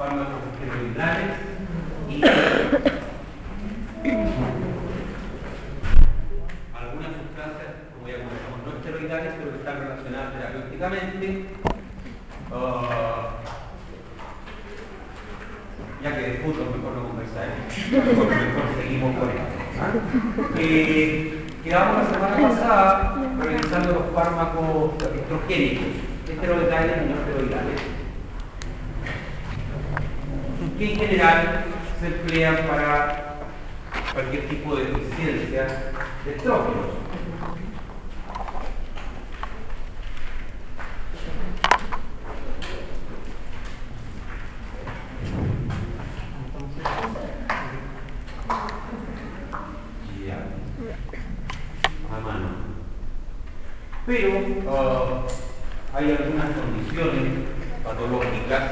fármacos esteroidales y algunas sustancias, como ya conversamos, no esteroidales, pero que están relacionadas terapéuticamente. Ya que de fútbol mejor no conversar, mejor seguimos con esto. Quedamos la semana pasada revisando los fármacos estrogénicos, esteroidales y no esteroidales, que en general se emplean para cualquier tipo de deficiencia de estrógenos. Pero hay algunas condiciones patológicas,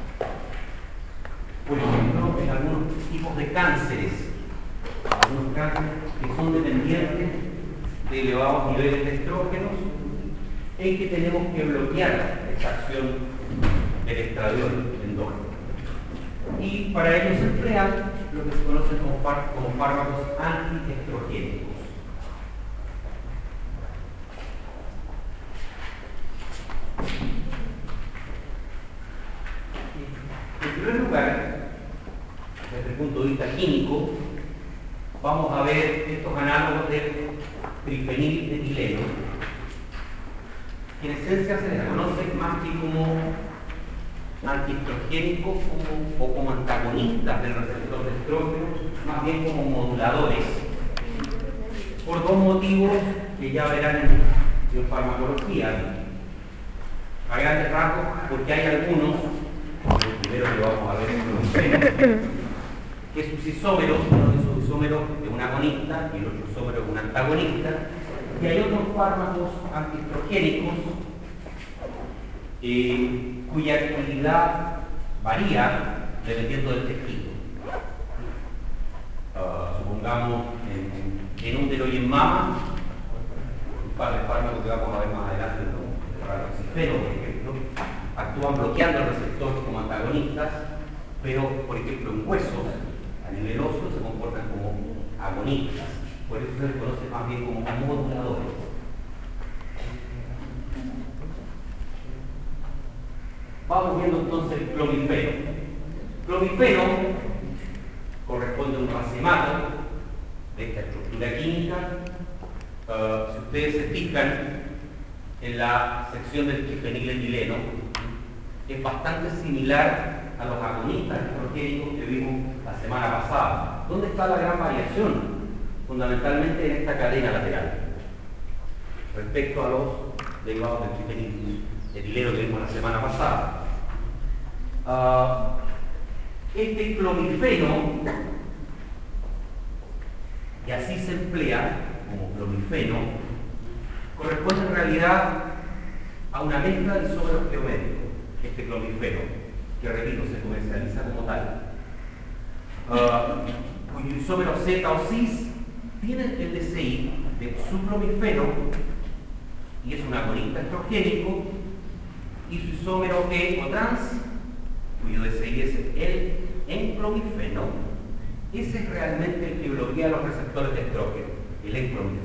por ejemplo, en algunos tipos de cánceres, algunos cánceres que son dependientes de elevados niveles de estrógenos, en que tenemos que bloquear esa acción del estradiol endógeno. Y para ello se emplean lo que se conocen como fármacos antiestrogénicos. En primer lugar, desde el punto de vista químico, vamos a ver estos análogos del trifeniletileno, que en esencia se les conoce más que como antiestrogénicos o como antagonistas del receptor de estrógeno, más bien como moduladores, por dos motivos que ya verán en farmacología. A grandes rasgos, porque hay algunos, el primero que vamos a ver es que sus isómeros, uno de sus isómeros es un agonista y el otro isómero es un antagonista, y hay otros fármacos antiestrogénicos cuya actividad varía dependiendo del tejido. Supongamos en útero y en mama, un par de fármacos que vamos a ver más adelante, ¿no? Pero, por ejemplo, actúan bloqueando el receptor como antagonistas, pero, por ejemplo, en huesos, a nivel óseo, se comportan como agonistas. Por eso se les conoce más bien como moduladores. Vamos viendo entonces el clomifeno. Clomifeno corresponde a un racemato de esta estructura química. Si ustedes se fijan, en la sección del trifeniletileno es bastante similar a los agonistas estrogénicos que vimos la semana pasada. ¿Dónde está la gran variación? Fundamentalmente en esta cadena lateral respecto a los derivados del trifeniletileno que vimos la semana pasada. Este clomifeno, y así se emplea como clomifeno, corresponde en realidad a una mezcla de isómeros teométicos, este clomifeno, que repito, se comercializa como tal, cuyo isómero Z o cis tiene el DCI de su clomifeno y es un agonista estrogénico, y su isómero E o trans, cuyo DCI es el enclomifeno. Ese es realmente el que bloquea los receptores de estrógeno, el enclomifeno.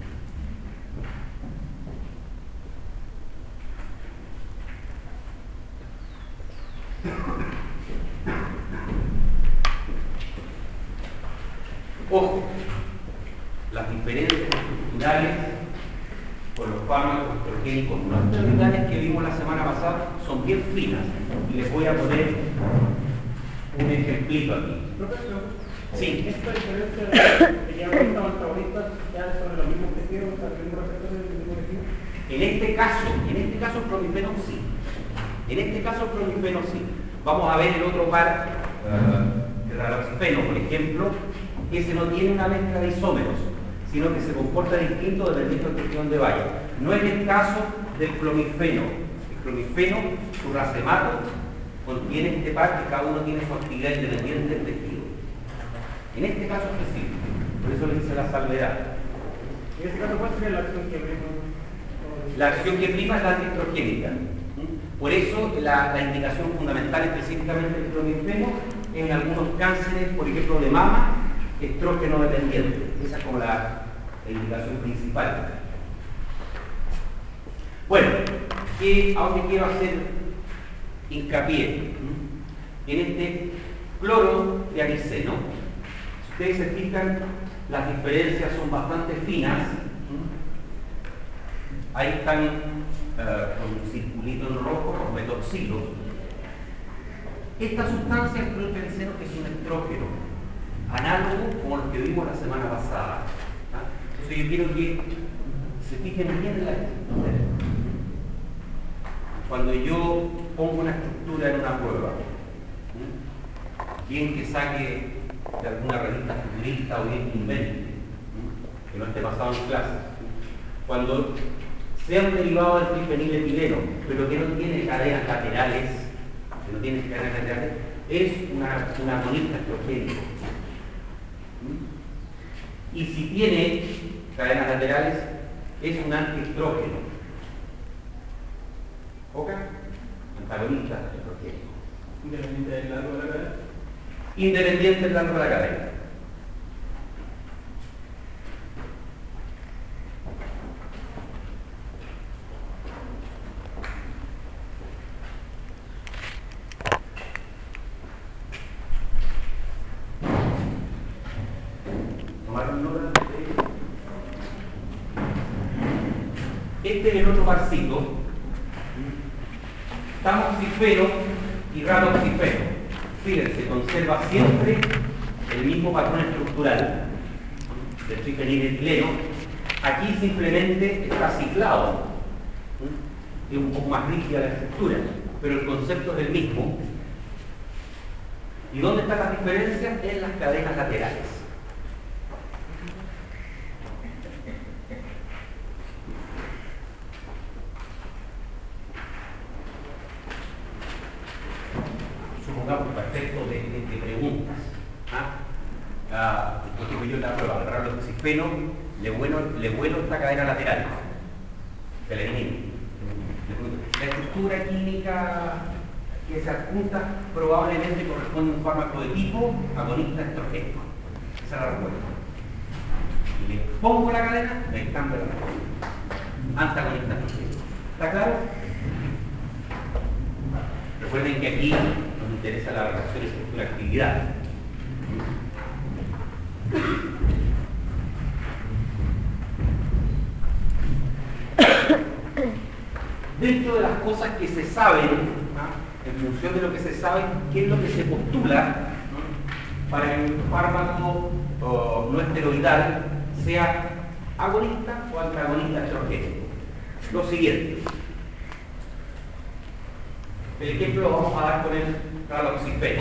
Ojo, las diferencias estructurales con los fármacos estrogénicos no esteroidales que vimos la semana pasada son bien finas, y les voy a poner un ejemplito aquí. Profesor, sí. ¿Esta diferencia que ya los antagonistas ya son de los mismos tejidos, o sea, los mismos receptores del mismo tejido? En este caso el clomifeno sí. En este caso el clomifeno sí. Vamos a ver el otro par, el raloxifeno, por ejemplo, que ese no tiene una mezcla de isómeros, sino que se comporta distinto dependiendo del tejido donde vaya. No es el caso del clomifeno. El clomifeno, su racemato, contiene este par que cada uno tiene su actividad independiente del tejido. En este caso específico, por eso le dice la salvedad. En este caso, ¿cuál sería la acción que prima? La acción que prima es la antiestrogénica. Por eso la indicación fundamental específicamente del clomifeno es en algunos cánceres, por ejemplo de mama, estrógeno dependiente. Esa es como la indicación principal. Bueno, ¿a dónde quiero hacer hincapié? En este cloro de ariceno. Si ustedes se fijan, las diferencias son bastante finas. Ahí están con un circulito en rojo, con metoxilo. Esta sustancia, el cloro de ariceno, es un estrógeno, análogo como el que vimos la semana pasada. Entonces yo quiero que se fijen bien en la estructura. Cuando yo pongo una estructura en una prueba, bien que saque de alguna revista futurista o bien que invente, que no esté basado en clases, cuando sea un derivado del trifeniletileno, pero que no tiene cadenas laterales, es una agonista estrogénica. Y si tiene cadenas laterales, es un antiestrógeno. ¿Ok? Antagonista estrogénico. Independiente del largo de la cadena. Independiente del largo de la cadena. Este es el otro parcito. Tamoxifeno y raloxifeno. Fíjense, conserva siempre el mismo patrón estructural del trifeniletileno. Aquí simplemente está ciclado. Es un poco más rígida la estructura, pero el concepto es el mismo. ¿Y dónde están las diferencias? En las cadenas laterales. Supongamos para efectos de preguntas. Por ejemplo, yo en la prueba de raloxifeno le vuelo esta cadena lateral. Se le elimina. La estructura química que se adjunta probablemente corresponde a un fármaco de tipo agonista estrogénico. Esa es la respuesta. Y le pongo la cadena, me cambio la respuesta. Antagonista estrogénico. ¿Está claro? Recuerden que aquí nos interesa la relación estructura-actividad. Dentro de las cosas que se saben, en función de lo que se sabe, ¿qué es lo que se postula para que un fármaco no esteroidal sea agonista o antagonista estrogénico? Lo siguiente. El ejemplo lo vamos a dar con el raloxifeno.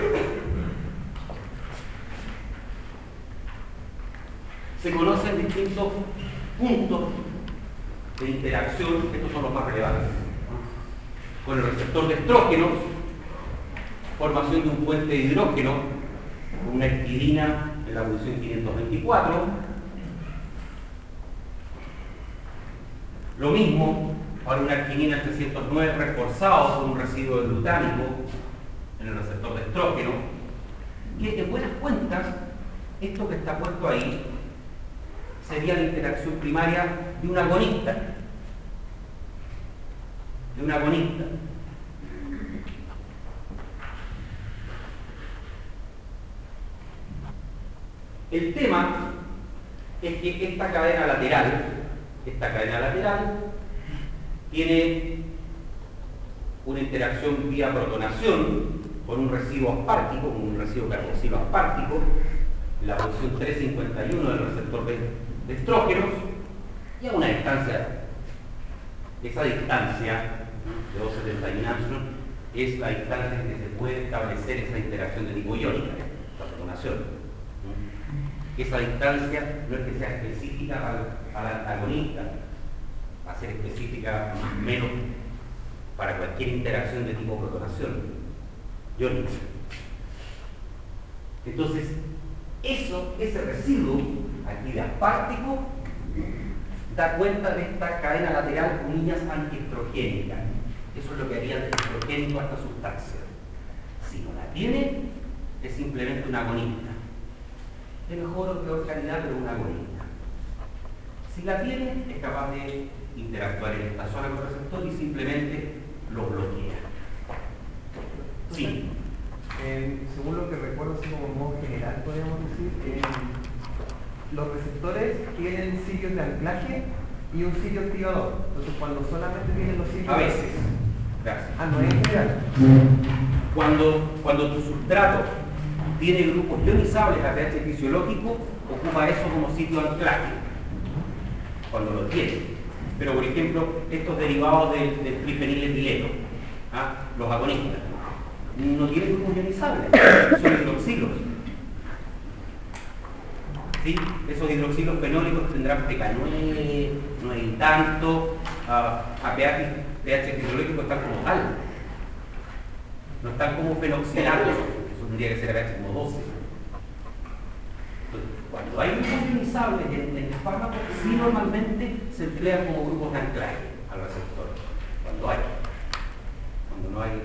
Se conocen distintos puntos de interacción, estos son los más relevantes. Con el receptor de estrógenos, formación de un puente de hidrógeno, con una histidina en la posición 524. Lo mismo para una arginina 309 reforzado con un residuo de glutámico en el receptor de estrógeno, que en buenas cuentas, esto que está puesto ahí sería la interacción primaria de un agonista. El tema es que esta cadena lateral tiene una interacción vía protonación con un residuo aspartico, con un residuo carboxilo aspartico, en la posición 351 del receptor de estrógenos, y a una distancia, esa distancia de 271 Armstrong es la distancia en que se puede establecer esa interacción de tipo iónica, la protonación. Esa distancia no es que sea específica para el antagonista, va a ser específica más o menos para cualquier interacción de tipo protonación iónica. Entonces, ese residuo aquí de aspartico da cuenta de esta cadena lateral, comillas, antiestrogénica. Eso es lo que haría el estrogénico a esta sustancia. Si no la tiene, es simplemente un agonista. De mejor o peor calidad, pero un agonista. Si la tiene, es capaz de interactuar en esta zona con el receptor y simplemente lo bloquea. Sí. Según lo que recuerdo, así como modo general, podríamos decir, los receptores tienen sitios de anclaje y un sitio activador. Entonces, cuando solamente tienen los sitios... A veces. Gracias. No es general. Cuando tu sustrato tiene grupos ionizables a pH fisiológico, ocupa eso como sitio de anclaje. Cuando lo tiene. Pero, por ejemplo, estos derivados del trifeniletileno, los agonistas, no tienen grupos ionizables, son hidroxilos. ¿Sí? Esos hidroxilos fenólicos tendrán PK9, no hay tanto, a pH fisiológico están como tal. No están como fenoxilatos, eso tendría que ser a pH como 12. Entonces, cuando hay grupos ionizables en el fármaco, sí normalmente se emplean como grupos de anclaje al receptor. Cuando hay. Cuando no hay.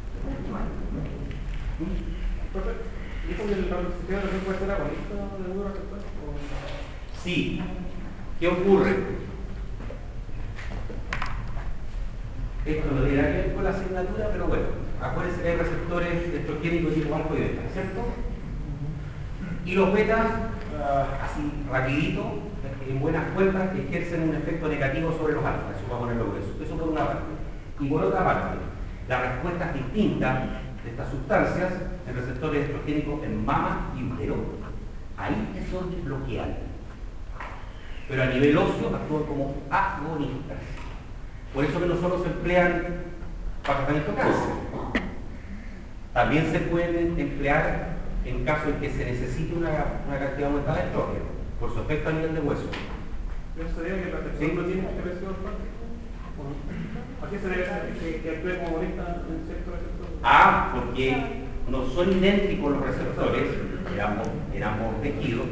¿Dijo que el sistema también puede ser agonista de un receptor? Sí. ¿Qué ocurre? Esto no tiene que ver con la asignatura, pero bueno, acuérdense que hay receptores estrogénicos tipo alfa y beta, ¿cierto? Y los betas, así rapidito, en buenas cuentas, ejercen un efecto negativo sobre los alfa, eso va a ponerlo grueso. Eso por una parte. Y por otra parte, las respuestas distintas de estas sustancias en receptores estrogénicos en mama y útero, ahí son desbloqueables. Pero a nivel óseo actúan como agonistas. Por eso que no solo se emplean para tratamiento de cáncer. También se pueden emplear en caso en que se necesite una cantidad aumentada de estrógeno, por su efecto a nivel de hueso. ¿Eso sería que el receptor no tiene intervención olfática? ¿A qué se debe que actúe como agonista en cierto receptor? Porque no son idénticos los receptores en ambos tejidos,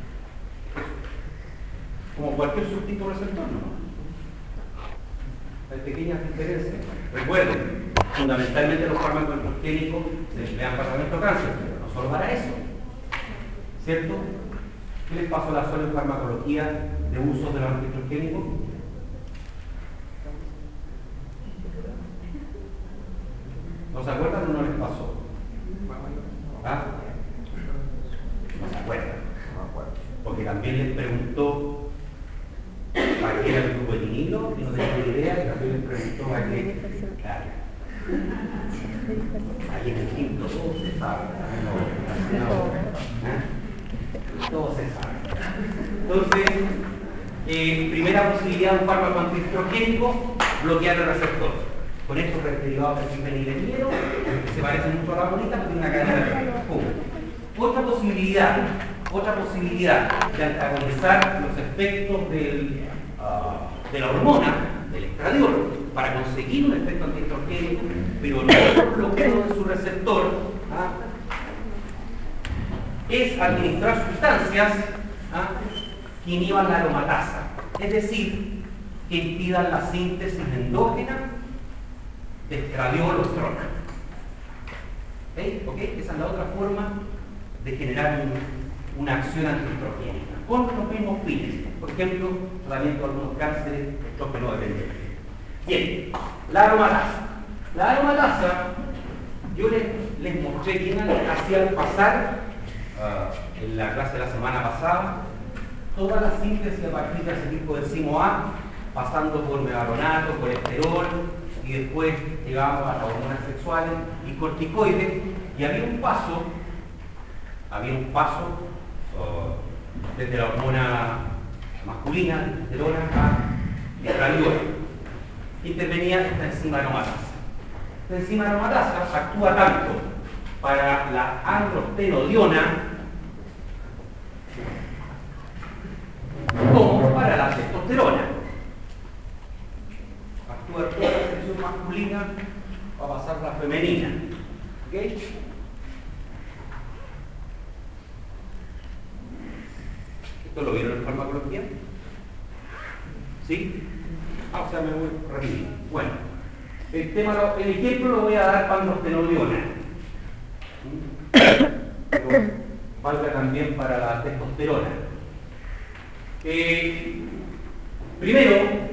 como cualquier subtipo de receptor, ¿no? Hay pequeñas diferencias. Recuerden, fundamentalmente los fármacos estrogénicos se emplean para tratamiento de cáncer, pero no solo para eso. ¿Cierto? ¿Qué les pasó a la sola en farmacología de uso de los antiestrogénicos? ¿No se acuerdan o no les pasó? No se acuerdan. Porque también les preguntó para qué era el grupo de vinilo y no tenía ni idea, y también les preguntó para qué. Claro. Ahí en el quinto todo se sabe. Todo se sabe. Entonces, primera posibilidad de un fármaco antiestrogénico, bloquear el receptor. Con estos derivados del trifeniletileno, que se parecen mucho a la agonista, pero tiene una cadena de efectos. Otra posibilidad de antagonizar los efectos de la hormona, del estradiol, para conseguir un efecto antiestrogénico, pero no por bloqueo de su receptor, es administrar sustancias que inhiban la aromatasa, es decir, que impidan la síntesis endógena de estradiol o estrona. ¿Ok? Esa es la otra forma de generar una acción antiestrogénica con los mismos fines. Por ejemplo, tratamiento de algunos cánceres estrógeno dependientes. Bien, la aromatasa. La aromatasa, yo les mostré bien hacia al pasar, en la clase de la semana pasada, toda la síntesis a partir de acetil coenzimo A, pasando por mebaronato, colesterol, y después llegamos a las hormonas sexuales y corticoides, y había un paso desde la hormona masculina, testosterona, a estradiol. Intervenía esta enzima aromatasa. Esta enzima aromatasa actúa tanto para la androstenodiona como para la testosterona. Actúa toda la sección masculina para pasar a la femenina. ¿Ok? ¿Esto lo vieron en farmacología? ¿Sí? O sea, me voy rápido. Bueno, El ejemplo lo voy a dar para androstenediona. Pero valga también para la testosterona. Primero,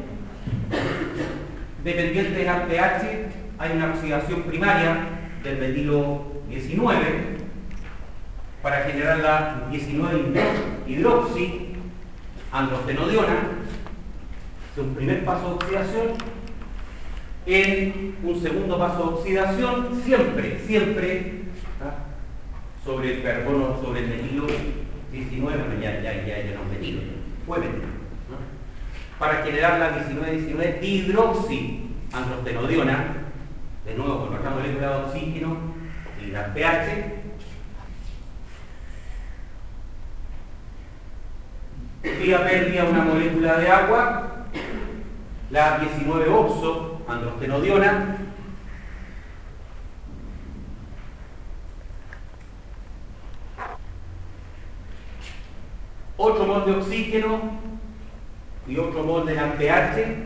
dependiente del pH, hay una oxidación primaria del metilo 19 para generar la 19-hidroxi androstenediona. Es un primer paso de oxidación. En un segundo paso de oxidación, siempre sobre el carbono, sobre el metilo 19, bueno, ya no es metilo, fue metilo, ¿no? Para generar la 19-19 dihidroxi androstenediona, de nuevo con nuestra molécula de oxígeno y la pH. Vía pérdida una molécula de agua, la 19-oxo androstenediona, otro mol de oxígeno y otro mol de la pH,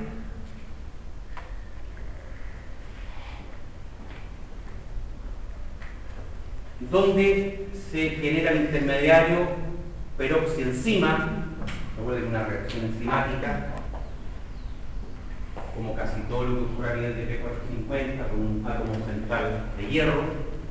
donde se genera el intermediario peroxienzima. Recuerden una reacción enzimática, como casi todo lo que ocurre a nivel de P450, con un átomo central de hierro.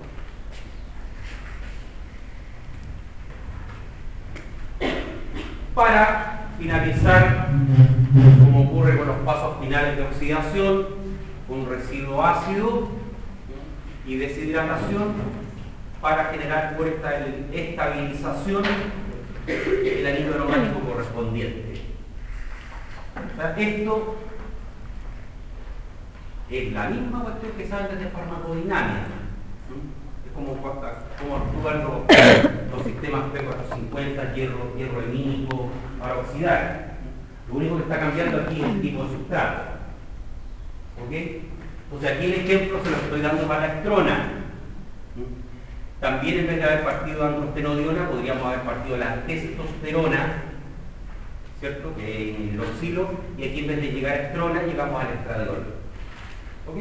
Para finalizar, como ocurre con los pasos finales de oxidación, un residuo ácido y deshidratación para generar por esta estabilización el anillo aromático correspondiente. O sea, esto es la misma cuestión que saben desde farmacodinámica. Es como actúan los sistemas P450, hierro hemínico para oxidar. Lo único que está cambiando aquí es el tipo de sustrato. ¿Ok? Entonces aquí el ejemplo se lo estoy dando para la estrona. También en vez de haber partido de androstenediona, podríamos haber partido de la testosterona, ¿cierto? Que es el hidroxilo, y aquí en vez de llegar a estrona, llegamos al estradiol. ¿Ok?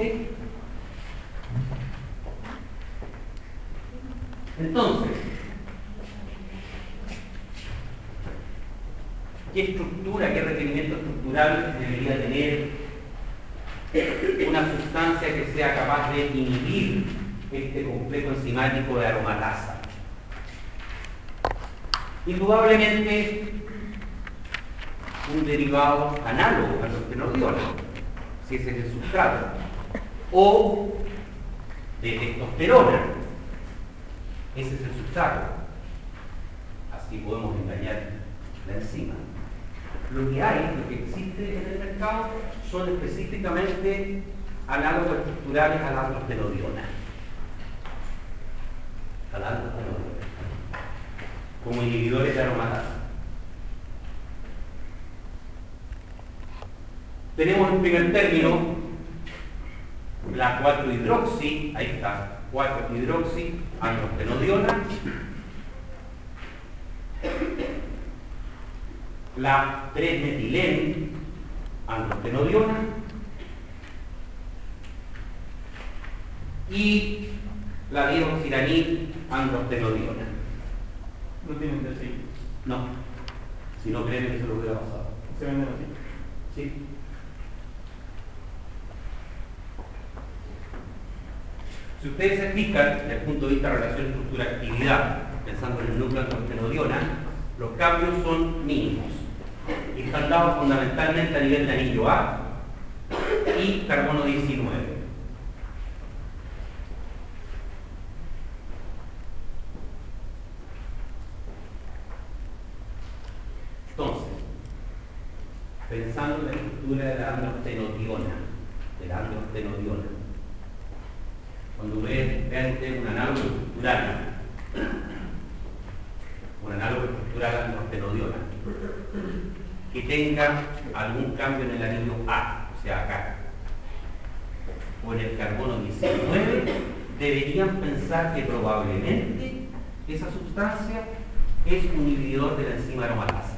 Entonces, ¿qué estructura, qué requerimiento estructural debería tener una sustancia que sea capaz de inhibir este complejo enzimático de aromatasa? Indudablemente un derivado análogo a los androstenediona, si ese es el sustrato, o de testosterona, ese es el sustrato. Así podemos engañar la enzima. Lo que hay, lo que existe en el mercado, son específicamente análogos estructurales a la androstenediona. Como inhibidores de aromatasa. Tenemos en primer término la 4-hidroxi, ahí está, 4-hidroxi androstenediona, la 3-metilén androstenediona y la dioxiranil androstenediona. ¿No tienen de sí? No. Si no creen que se lo hubiera pasado. ¿Se venden así? Sí. Si ustedes se fijan, desde el punto de vista de relación estructura-actividad, pensando en el núcleo androstenediona, los cambios son mínimos y están dados fundamentalmente a nivel de anillo A y carbono 19. Entonces, pensando en la estructura de la androstenediona, cuando vean ustedes un análogo estructural androstenediona, que tenga algún cambio en el anillo A, o sea acá, o en el carbono 19, deberían pensar que probablemente esa sustancia es un inhibidor de la enzima aromatasa.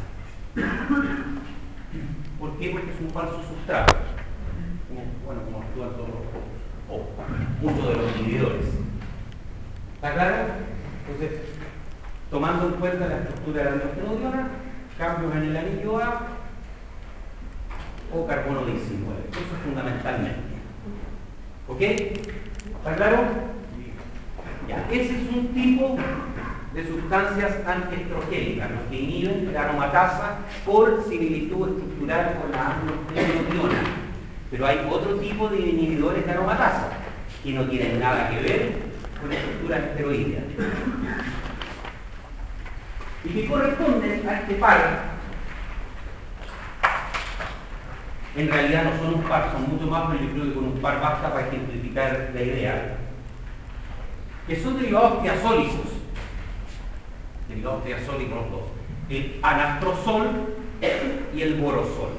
¿Por qué? Porque es un falso sustrato, como actúan todos los o muchos de los inhibidores. ¿Está claro? Entonces, tomando en cuenta la estructura de la androstenodiona, cambios en el anillo A o carbono 19. Eso es fundamentalmente. ¿Ok? ¿Está claro? Ya, ese es un tipo de sustancias antiestrogénicas, los que inhiben la aromatasa por similitud estructural con la androstenodiona. Pero hay otro tipo de inhibidores de aromatasa que no tienen nada que ver con estructuras esteroideas y que corresponden a este par. En realidad no son un par, son mucho más, pero yo creo que con un par basta para ejemplificar la idea, que son derivados triazólicos los dos, el anastrozol y el borosol.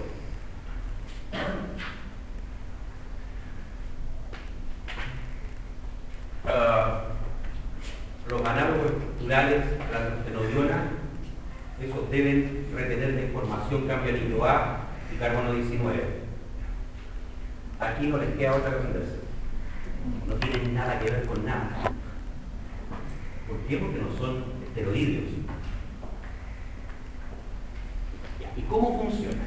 Los análogos estructurales a la androstenodiona, esos deben retener la información cambio anillo A y carbono 19. Aquí no les queda otra cosa que hacer. No tienen nada que ver con nada. ¿Por qué? Porque no son esteroideos. ¿Y cómo funciona?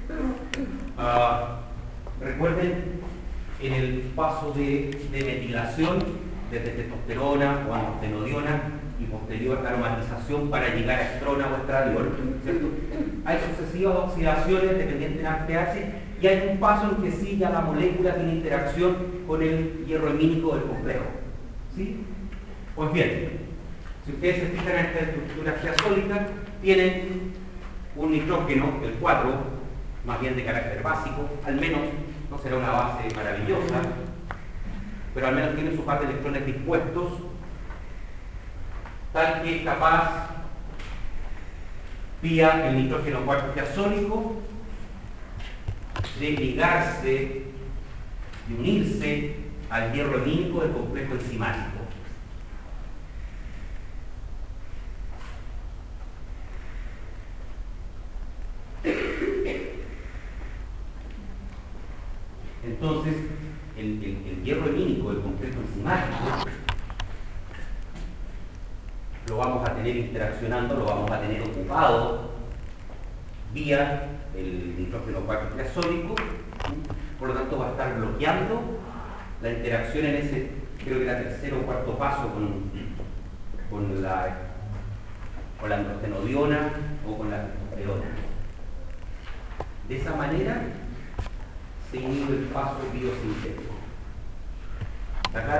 Recuerden en el paso de metilación desde testosterona o androstenodiona y posterior aromatización para llegar a estrona o estradiol, ¿cierto? Hay sucesivas oxidaciones dependientes del pH y hay un paso en que sí ya la molécula tiene interacción con el hierro hemínico del complejo. ¿Sí? Pues bien, si ustedes se fijan en esta estructura triazólica, tienen un nitrógeno, el 4, más bien de carácter básico, al menos no será una base maravillosa, pero al menos tiene su par de electrones dispuestos, tal que es capaz, vía el nitrógeno 4 triazólico, de ligarse, de unirse al hierro hemínico del complejo enzimático. Entonces, el hierro hemínico del complejo enzimático lo vamos a tener interaccionando, lo vamos a tener ocupado vía el nitrógeno 4 triazólico, por lo tanto va a estar bloqueando la interacción en ese, creo que era tercero o cuarto paso con la androstenodiona o con la testosterona. De esa manera se inhibe el paso biosintético. ¿Está claro?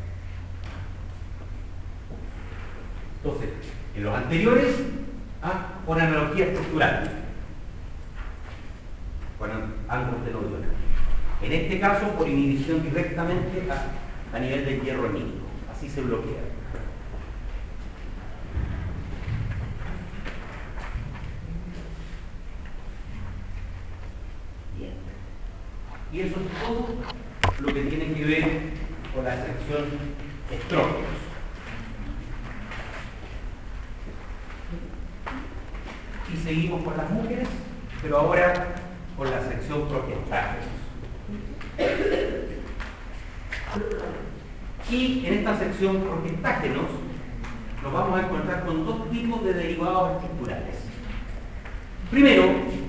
Entonces, en los anteriores, con analogía estructural, con androstenodiona. En este caso, por inhibición directamente a nivel del hierro hemínico. Así se bloquea. Bien. Y eso es todo lo que tiene que ver con la sección estrógenos. Y seguimos con las mujeres, pero ahora con la sección progestágenos. Y en esta sección progestágenos nos vamos a encontrar con dos tipos de derivados estructurales. Primero,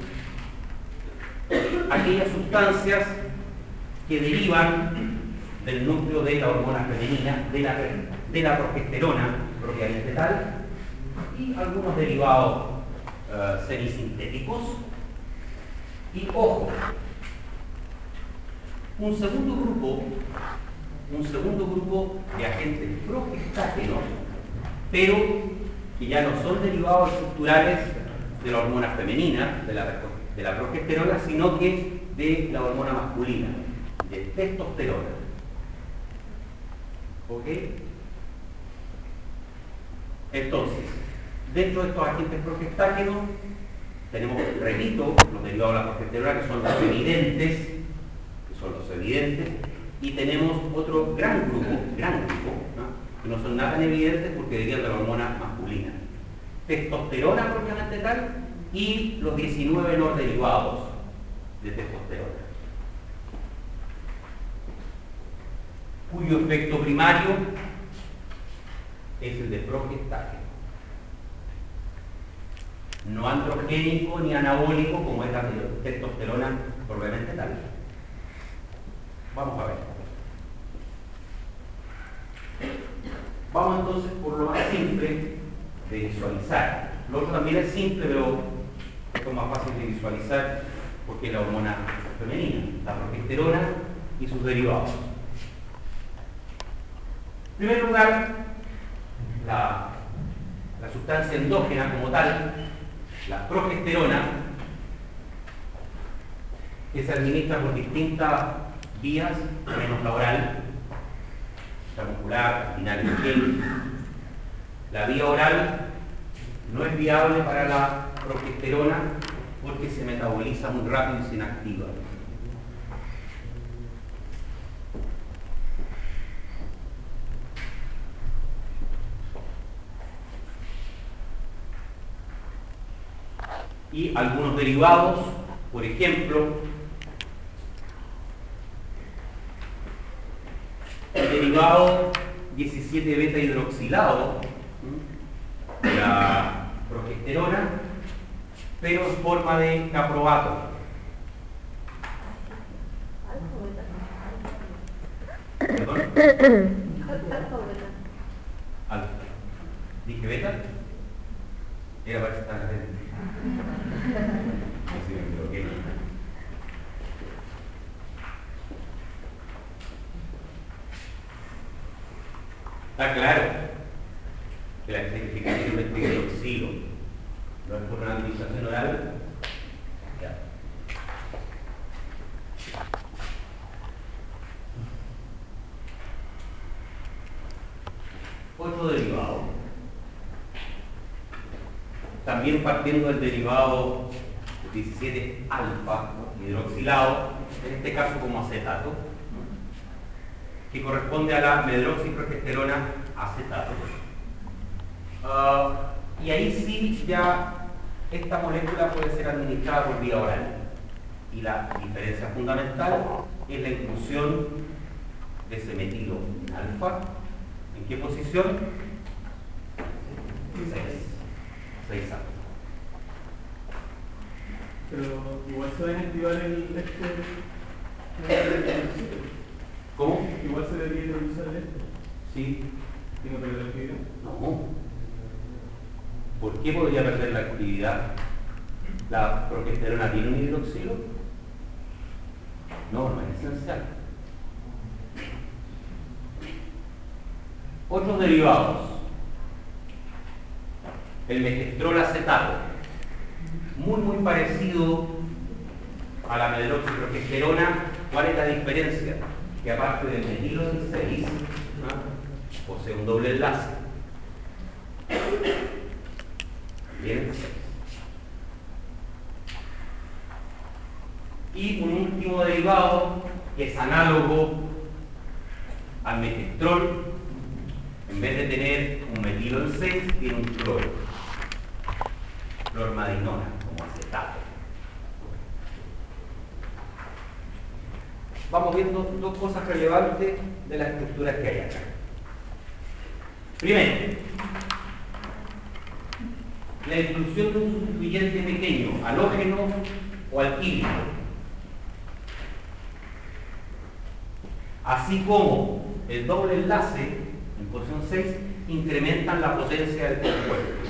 aquellas sustancias que derivan del núcleo de la hormona femenina, de la progesterona propiamente tal, y algunos derivados semisintéticos. Y ojo, un segundo grupo de agentes progestágenos, pero que ya no son derivados estructurales de la hormona femenina, de la progesterona, sino que de la hormona masculina, de testosterona. ¿Ok? Entonces, dentro de estos agentes progestágenos tenemos, repito, los derivados de la progesterona, que son los evidentes, y tenemos otro gran grupo, ¿no? Que no son nada tan evidentes porque derivan de la hormona masculina. Testosterona propiamente tal y los 19 norderivados de testosterona. cuyo efecto primario es el de progestágeno. No androgénico ni anabólico como es la testosterona propiamente tal. Vamos a ver. Vamos entonces por lo más simple de visualizar. Lo otro también es simple, pero esto es más fácil de visualizar porque es la hormona femenina, la progesterona y sus derivados. En primer lugar, la sustancia endógena como tal, la progesterona, que se administra por distintas vías, menos la oral, muscular, final y gel. La vía oral no es viable para la progesterona porque se metaboliza muy rápido y se inactiva. Y algunos derivados, por ejemplo, el derivado 17 beta hidroxilado, la progesterona, pero en forma de caproato. ¿Perdón? Alfa. ¿Dije beta? Era para que están atentos. Así me equivoqué. Está claro que la certificación de hidroxilo no es por una administración oral. Ya. Otro derivado. También partiendo del derivado 17 alfa hidroxilado, en este caso como acetato, que corresponde a la medroxiprogesterona acetato. Y ahí sí ya esta molécula puede ser administrada por vía oral. Y la diferencia fundamental es la inclusión de ese metilo alfa. ¿En qué posición? 6 alfa. Pero igual se debe activar el ¿Cómo? Igual se debería hidrolizar el Sí. ¿Tiene que perder la actividad? No. ¿Por qué podría perder la actividad? ¿La progesterona tiene un hidroxilo? No, no es esencial. Otros derivados. El megestrol acetato, muy parecido a la medroxiprogesterona. ¿Cuál es la diferencia? Que aparte del metilo 6, posee un doble enlace. Bien. Y un último derivado que es análogo al megestrol. En vez de tener un metilo en 6, tiene un cloro. Clormadinona, como acetato. Vamos viendo dos cosas relevantes de las estructuras que hay acá. Primero, la inclusión de un sustituyente pequeño, halógeno o alquílico, así como el doble enlace en posición 6, incrementan la potencia del compuesto.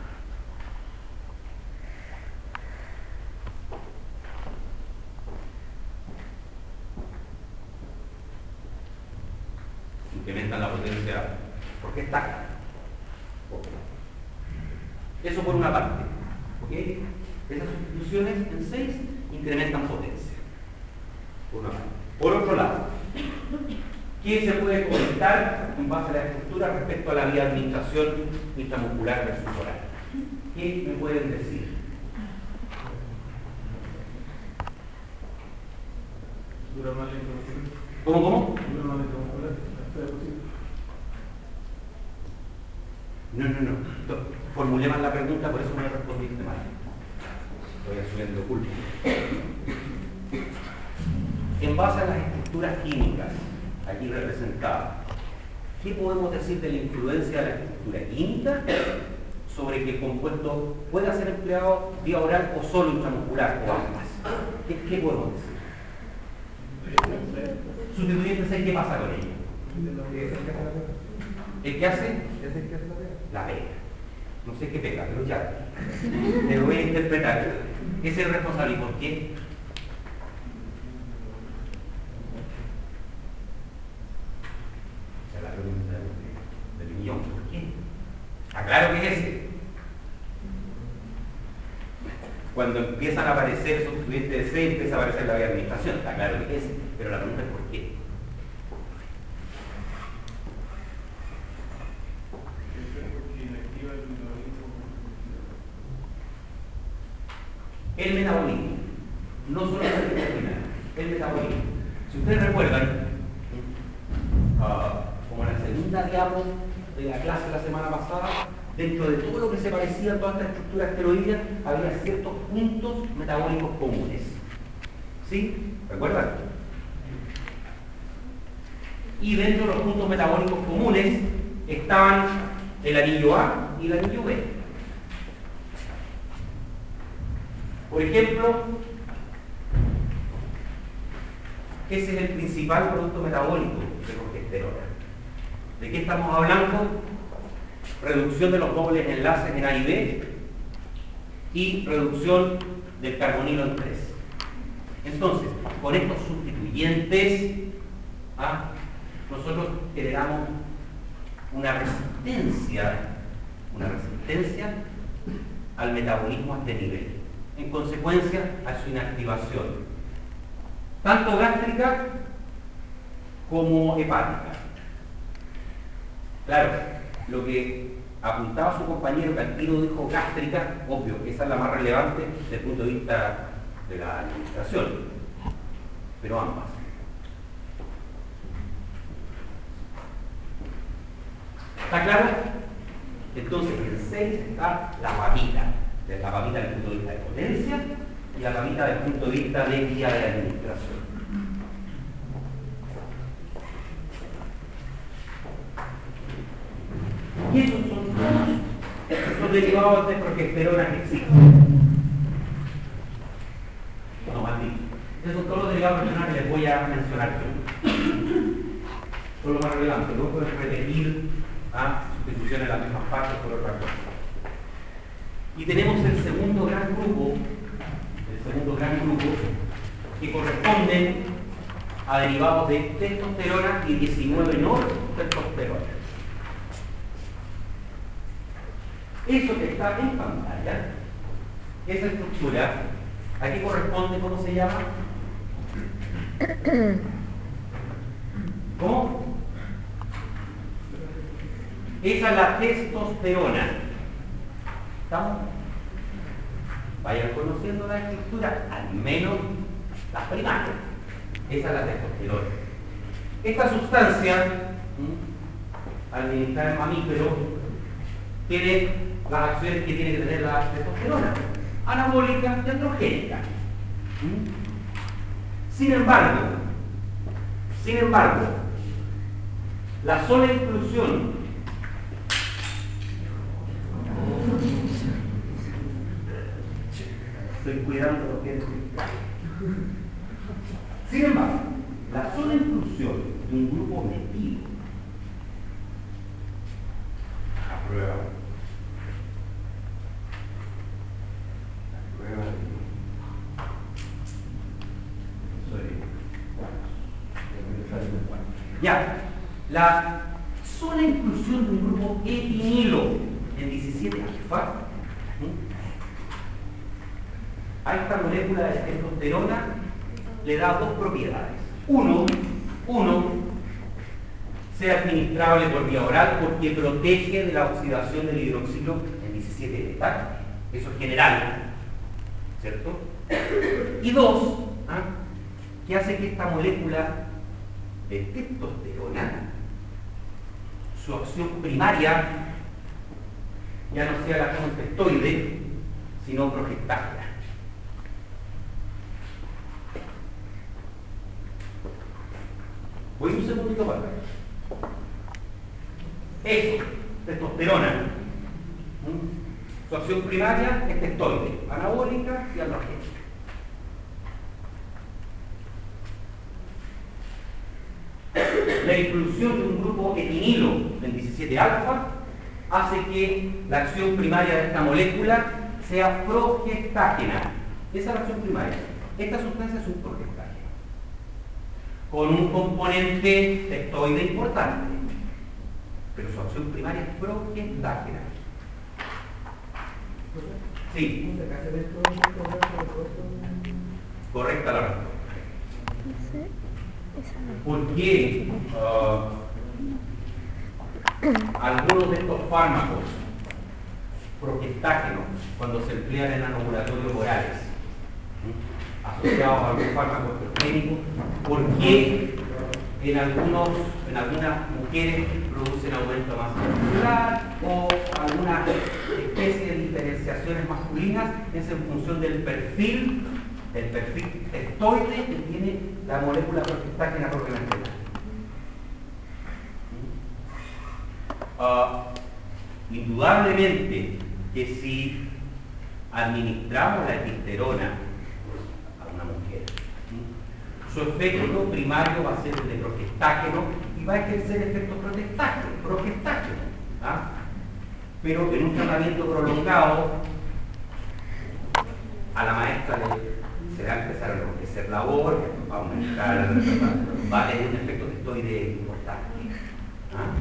Incrementan la potencia porque está. Eso por una parte. ¿Okay? Esas sustituciones en 6 incrementan potencia. Por una parte. Por otro lado, ¿qué se puede comentar en base a la estructura respecto a la vía de administración intramuscular versus oral? ¿Qué me pueden decir? Dura más la información. ¿Cómo? Dura más la información. No. Formulé mal la pregunta, por eso me respondiste mal. Estoy asumiendo culpa. En base a las estructuras químicas aquí representada. ¿Qué podemos decir de la influencia de la estructura química sobre que el compuesto pueda ser empleado vía oral o solo intramuscular o ambas? ¿Qué podemos decir? Sustituyentes, ¿qué pasa con ellos? ¿El que hace? La pega. No sé qué pega, pero ya. Te lo voy a interpretar. ¿Es el responsable y por qué? Esa es la pregunta del millón. ¿Por qué? Aclaro que es ese. Cuando empiezan a aparecer sustituyentes de C, empieza a aparecer la vía de administración. Está claro que es ese. Pero la pregunta es ¿por qué? El metabolismo, no solo la terminal, el metabolismo. Si ustedes recuerdan, como en la segunda diapo de la clase de la semana pasada, dentro de todo lo que se parecía a toda esta estructura esteroidea, había ciertos puntos metabólicos comunes. ¿Sí? ¿Recuerdan? Y dentro de los puntos metabólicos comunes estaban el anillo A y el anillo B. Por ejemplo, ese es el principal producto metabólico de progesterona. ¿De qué estamos hablando? Reducción de los dobles enlaces en A y B y reducción del carbonilo en 3. Entonces, con estos sustituyentes, nosotros generamos una resistencia al metabolismo a este nivel, en consecuencia a su inactivación, tanto gástrica como hepática. Claro, lo que apuntaba su compañero que al tiro dijo gástrica, obvio, esa es la más relevante desde el punto de vista de la administración, pero ambas. ¿Está claro? Entonces, en 6 está la papita desde el punto de vista de potencia y la papita desde el punto de vista de guía de administración. Y esos son todos los derivados de progesterona que existen. No, más bien. Esos son todos los derivados de progesterona que les voy a mencionar yo. Son lo más relevante. Luego pueden repetir sustituciones en las mismas partes por otra cosa. Y tenemos el segundo gran grupo que corresponden a derivados de testosterona y 19 nortestosterona. Eso que está en pantalla, esa estructura, aquí corresponde, ¿cómo se llama? ¿Cómo? Esa es la testosterona. ¿Estamos? Vayan conociendo la estructura, al menos las primarias. Esa es la testosterona. Esta sustancia, administrada en mamífero, tiene las acciones que tiene que tener la testosterona, anabólica y androgénica. Sin embargo, la sola inclusión estoy cuidando lo que es. Sin embargo, la sola inclusión de un grupo metilo a prueba la sola inclusión de un grupo etinilo en 17 alfa a esta molécula de testosterona le da dos propiedades. Uno, sea administrable por vía oral porque protege de la oxidación del hidroxilo en 17 beta. Eso es general, ¿cierto? Y dos, que hace que esta molécula de testosterona, su acción primaria ya no sea la contestoide, sino progestágena. Voy un segundito para acá. Eso, testosterona. Su acción primaria es testoide, anabólica y androgénica. La inclusión de un grupo etinilo en 17-alfa hace que la acción primaria de esta molécula sea progestágena. Esa es la acción primaria. Esta sustancia es un progestágeno con un componente testoide importante, pero su acción primaria es progestágena. Sí. Correcta la respuesta. ¿Por qué algunos de estos fármacos progestágenos, cuando se emplean en laboratorios orales, asociados a algún fármaco estrogénico, por qué en algunas mujeres producen aumento de masa muscular o alguna especie de diferenciaciones masculinas? Es en función del perfil testoide que tiene la molécula progestágena propiamente. Indudablemente que si administramos la testosterona a una mujer, su efecto primario va a ser el de progestágeno y va a ejercer efectos progestágeno, ¿ah? Pero en un tratamiento prolongado a la maestra se va a empezar a enrojecer la voz, va a aumentar, va a tener un efecto testoide importante, ¿ah?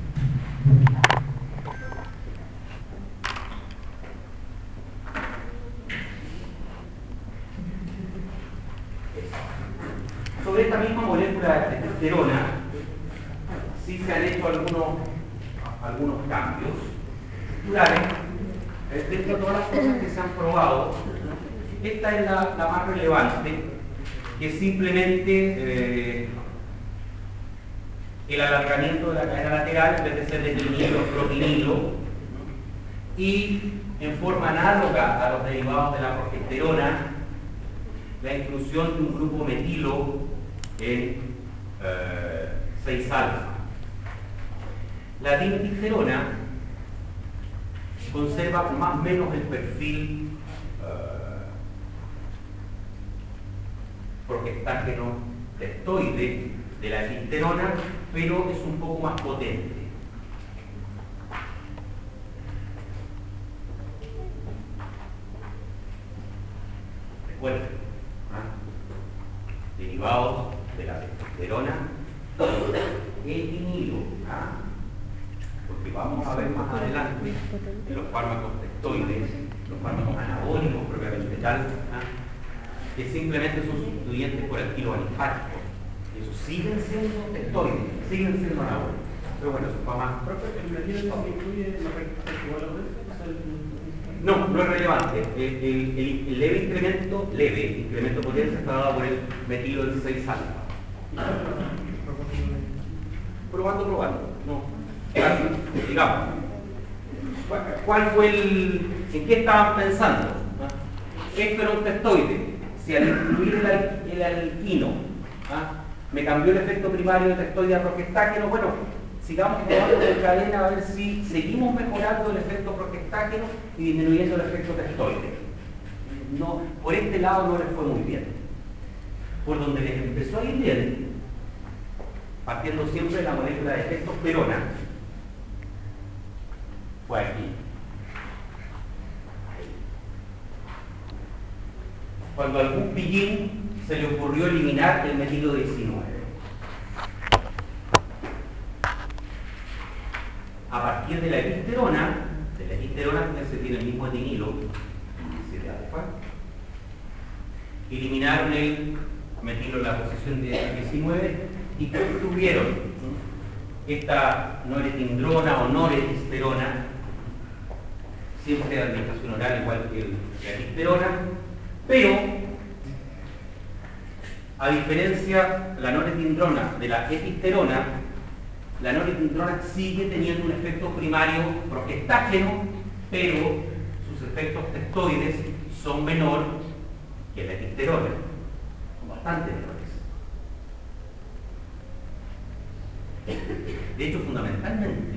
Sobre esta misma molécula de testosterona sí se han hecho algunos cambios estructurales. Dentro de todas las cosas que se han probado, esta es la más relevante, que es simplemente el alargamiento de la cadena lateral en vez de ser de vinilo o propinilo, y en forma análoga a los derivados de la progesterona, la inclusión de un grupo metilo en 6-alfa. La dimetilsterona conserva más o menos el perfil progestágeno testoide de la testosterona, pero es un poco más potente. Recuerden, derivados de la testosterona, el vinilo, porque vamos a ver más adelante en los fármacos testoides, los fármacos anabólicos propiamente tal, que simplemente son sustituyentes por el kilo alifático. Esos siguen siendo testoides, siguen siendo anabólicos. Pero bueno, eso es más. No, no es relevante. El leve incremento de potencia está dado por el metilo del 6-alfa. Probando. No. Digamos. ¿Cuál fue en qué estaban pensando? Esto era un testoide. Si al incluir el alquino, me cambió el efecto primario de testoide a progestágeno, bueno, sigamos probando en cadena a ver si seguimos mejorando el efecto progestágeno y disminuyendo el efecto testoide. No, por este lado no les fue muy bien. Por donde les empezó a ir bien, partiendo siempre de la molécula de testosterona, fue aquí. Cuando a algún pillín se le ocurrió eliminar el metilo 19. A partir de la testosterona, se tiene el mismo etinilo, 17-alfa, eliminaron el metilo en la posición de 19 y construyeron esta noretindrona o noretestosterona, siempre de administración oral igual que la testosterona, pero a diferencia la noretindrona de la testosterona, la noretindrona sigue teniendo un efecto primario progestágeno, pero sus efectos testoides son menor que la testosterona, son bastante menores. De hecho, fundamentalmente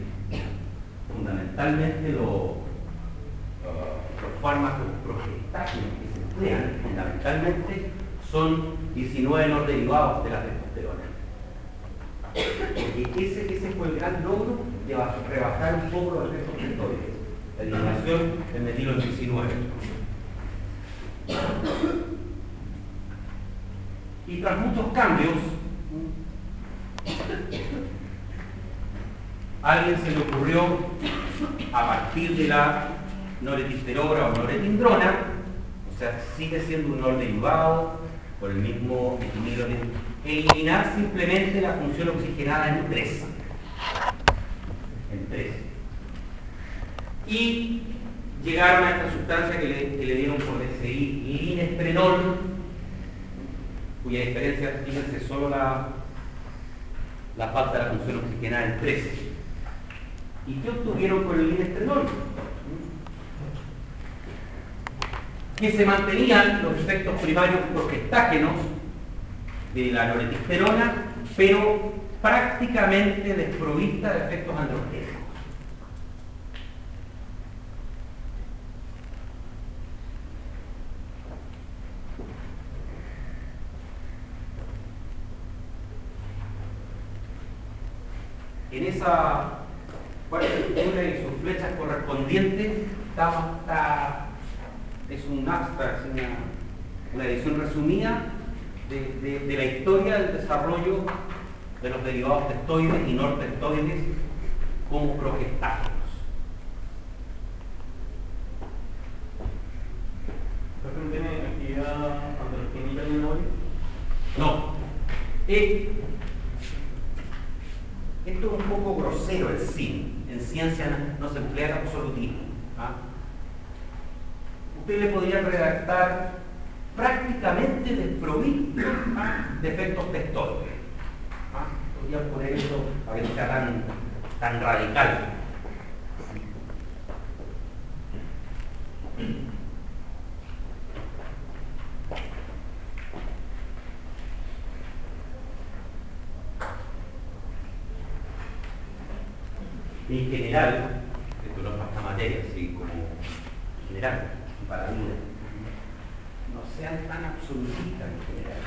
los fármacos progestágenos que se emplean fundamentalmente son 19 norderivados de la testosterona. Porque ese fue el gran logro de rebajar un poco los efectos peptoides, la eliminación del metilo 19. Y tras muchos cambios, a alguien se le ocurrió, a partir de la norethisterona o noretindrona, o sea, sigue siendo un norderivado por el mismo metililo, eliminar simplemente la función oxigenada en 3. Y llegaron a esta sustancia que le dieron por DCI, linesprenol, cuya diferencia, fíjense, solo la falta de la función oxigenada en 3. ¿Y qué obtuvieron con el linesprenol? Que se mantenían los efectos primarios progestágenos de la norethisterona, pero prácticamente desprovista de efectos androgénicos. En esa partitura y sus flechas correspondientes es un abstract, una edición resumida de la historia del desarrollo de los derivados testoides y nortestoides como progestágenos. ¿Pero no tiene actividad androgénica en el novio? No. Esto es un poco grosero el zinc. En ciencia no se emplea el absolutismo. Usted le podría redactar prácticamente desprovisto de efectos testoides. Podría poner eso para que no sea tan radical. En general, esto no es más materia, así como en general, para vida, no sean tan absolutistas en general.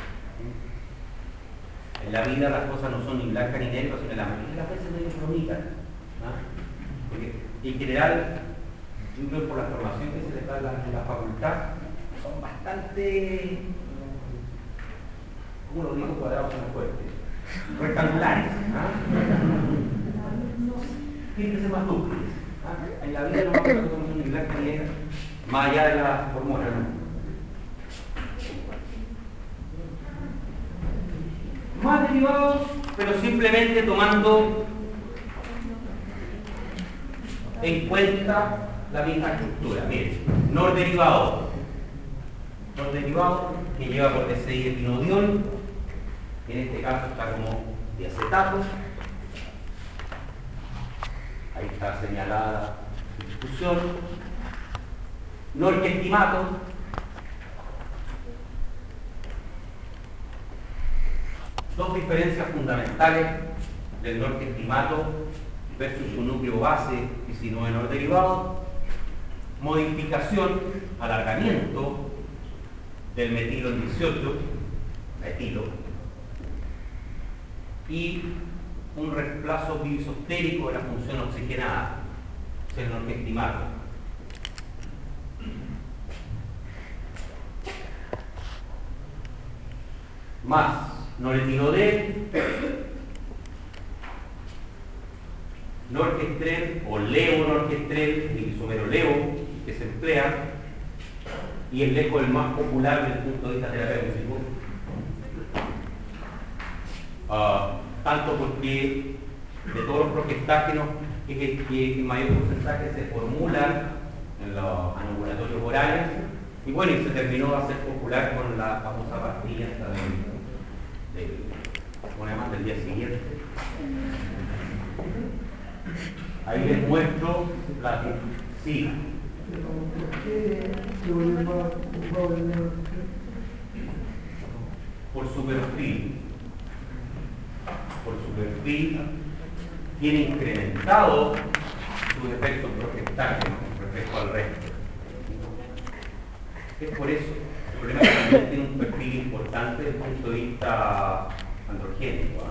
En la vida las cosas no son ni blancas ni negras, sino la mayoría de las veces medio bonitas. Porque en general, yo creo por la formación que se les da en la facultad, son bastante, ¿cómo lo digo? Cuadrados en fuerte, rectangulares. Tienen que ser más dúctiles. En la vida no vamos a ver cómo son ni blancas ni negras, más allá de la hormona. Más derivados, pero simplemente tomando en cuenta la misma estructura. Miren, norderivado que lleva por DCI epinodiol, en este caso está como diacetato. Ahí está señalada su discusión. Norquestimato, dos diferencias fundamentales del norquestimato versus su núcleo base y si no es norderivado. Modificación, alargamiento del metilo en 18, metilo, y un reemplazo bisostérico de la función oxigenada, es el norquestimato. Más noretinodel, norquestrel o levonorquestrel, el isómero levo que se emplea, y el leco el más popular desde el punto de vista terapéutico. Tanto porque de todos los progestágenos es el que en mayor porcentaje se formulan en los anovulatorios orales, y bueno, y se terminó de hacer popular con la famosa pastilla del día siguiente. Ahí les muestro la que sí. Por su perfil. tiene incrementado sus efectos progestágenos respecto al resto. Es por eso. El problema es que también tiene un perfil importante desde el punto de vista androgénico.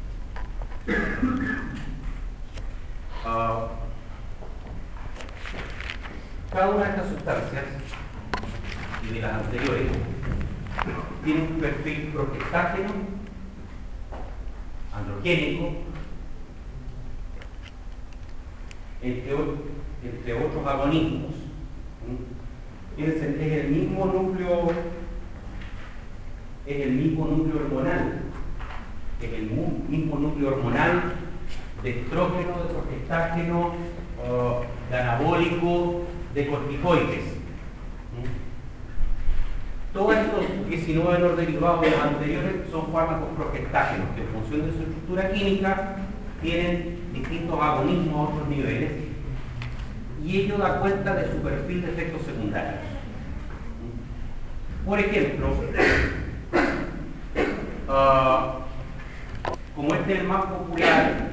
Cada una de estas sustancias y de las anteriores tiene un perfil progestágeno, androgénico, entre otros agonismos. Es el mismo núcleo hormonal, es el mismo núcleo hormonal de estrógeno, de progestágeno, de anabólico, de corticoides. Todos estos 19 derivados anteriores son fármacos progestágenos que en función de su estructura química tienen distintos agonismos a otros niveles y ello da cuenta de su perfil de efectos secundarios. Por ejemplo, como este es el más popular,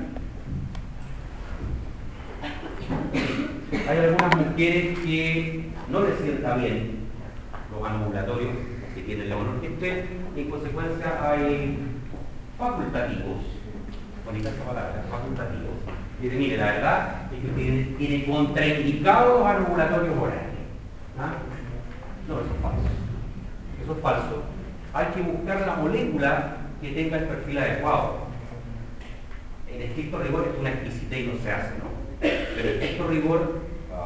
hay algunas mujeres que no les sienta bien los anovulatorios que tienen la monorquestel y en consecuencia hay facultativos, bonita esa palabra, facultativos. Dice, mire, la verdad es que tiene contraindicados los anovulatorios orales. ¿Ah? No, eso es falso. Eso es falso. Hay que buscar la molécula que tenga el perfil adecuado. En estricto rigor es una exquisitez y no se hace, ¿no? Pero en estricto rigor,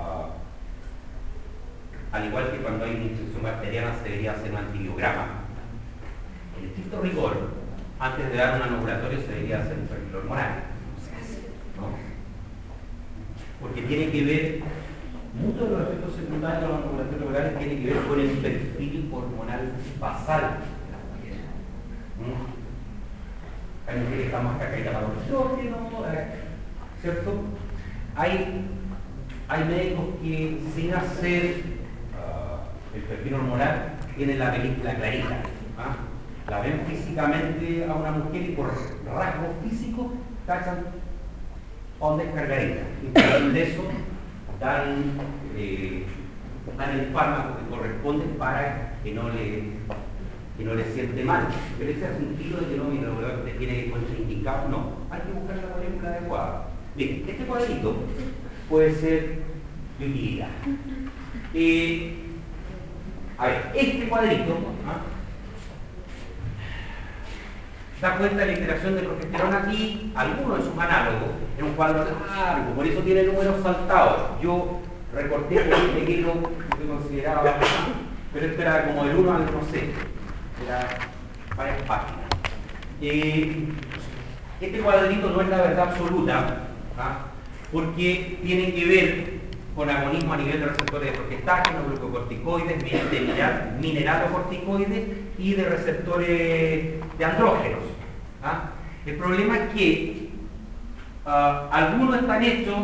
al igual que cuando hay una infección bacteriana se debería hacer un antibiograma. En estricto rigor, antes de dar un anovulatorio se debería hacer un perfil hormonal. No se hace, ¿no? Porque tiene que ver, muchos de los efectos secundarios de los anovulatorios orales tienen que ver con el perfil hormonal basal. Hay mujeres que están más cacaídas para los estrógenos, ¿cierto? Hay médicos que sin hacer el perfil hormonal tienen la película clarita. La ven físicamente a una mujer y por rasgos físicos cachan a un descargadita. Y por eso dan el fármaco que corresponde para que no le siente mal. Pero ese sentido de que no, mira, usted tiene que contraindicado, no. Hay que buscar la molécula adecuada. Bien, este cuadrito puede ser de utilidad. A ver, este cuadrito da cuenta de la integración de progesterona aquí, algunos de sus análogos, en un cuadro largo, por eso tiene números saltados. Yo recorté por este libro que consideraba, pero esto era como del 1 al no sé, era varias páginas. Este cuadrito no es la verdad absoluta, porque tiene que ver con agonismo a nivel de receptores de progestágenos, glucocorticoides, de mineralocorticoides y de receptores de andrógenos. El problema es que algunos están hechos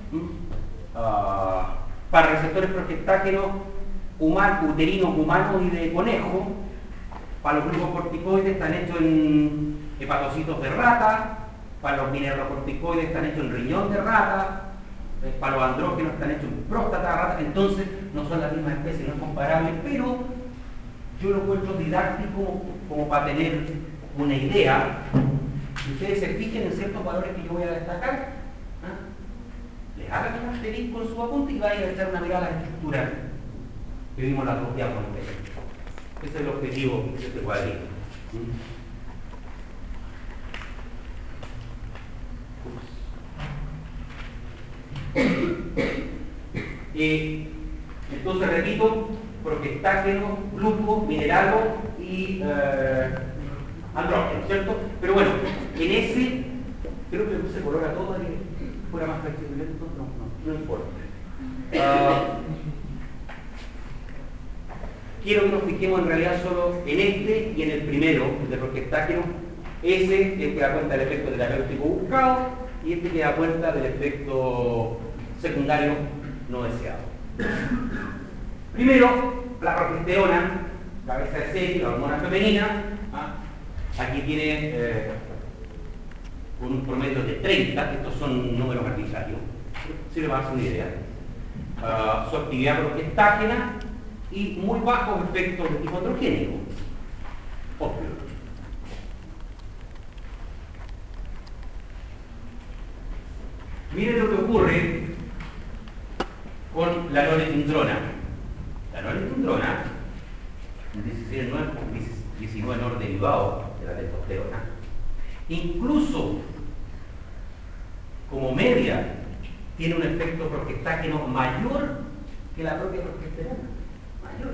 para receptores progestágenos uterinos, humanos y de conejo. Para los glucocorticoides están hechos en hepatocitos de rata, para los mineralocorticoides están hechos en riñón de rata, para los andrógenos están hechos en próstata de rata. Entonces no son las mismas especies, no es comparable, pero yo lo encuentro didáctico como para tener una idea. Si ustedes se fijen en ciertos valores que yo voy a destacar, les hagan un asterisco en su apunte y vayan a echar una mirada a las estructuras que vimos las dos diapositivas. Ese es el objetivo de este cuadrito. Entonces repito, progestágeno, gluco, mineralo y andrógeno, ¿cierto? Pero bueno, en ese creo que le puse color a todo para que fuera más flexible, no importa. Quiero que nos fijemos en realidad solo en este y en el primero, el de progestágeno. Ese es que da cuenta del efecto terapéutico buscado y este que da cuenta del efecto secundario no deseado. Primero, la progesterona, cabeza de serie, la hormona femenina. Aquí tiene con un promedio de 30, estos son números arbitrarios, si le va a hacer una idea, su actividad progestágena y muy bajos efectos de tipo androgénico. Obvio. Miren lo que ocurre con la norepinefrina. La norepinefrina, 19 norderivados de la testosterona, incluso como media, tiene un efecto progestágeno mayor que la propia progesterona. Mayor.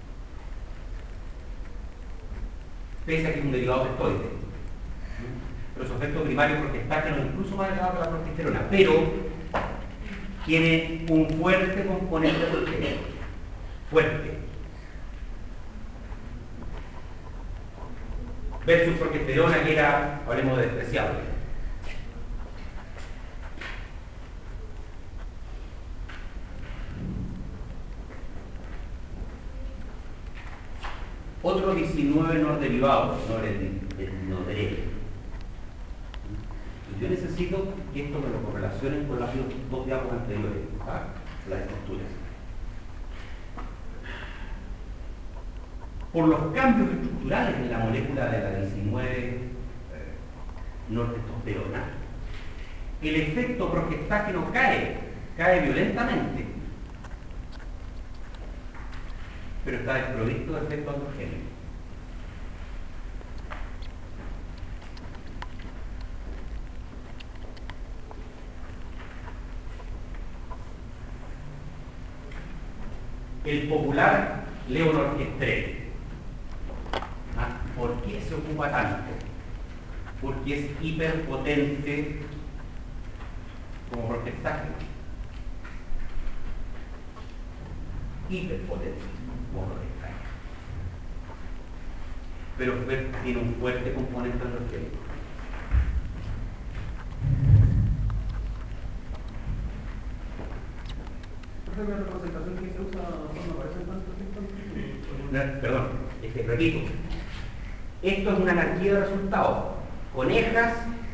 Pese a que es un derivado de esteroide. Pero su efecto primario progestágeno es incluso más elevado que la progesterona. Pero tiene un fuerte componente androgénico. Fuerte. Versus progesterona, que era, hablemos de despreciable. Otros 19 norderivados, norderé. Yo necesito que esto me lo correlacionen con las dos diapos anteriores, las estructuras. Por los cambios estructurales en la molécula de la 19 nortestosterona, el efecto progestágeno cae violentamente, pero está desprovisto de efecto androgénico. El popular levonorgestrel. ¿Por qué se ocupa tanto? Porque es hiperpotente como progestágeno. Hiperpotente como progestágeno. Pero tiene un fuerte componente androgénico. ¿La representación que se usa no aparece tanto síntomas? Perdón, repito. Esto es una anarquía de resultados. Conejas,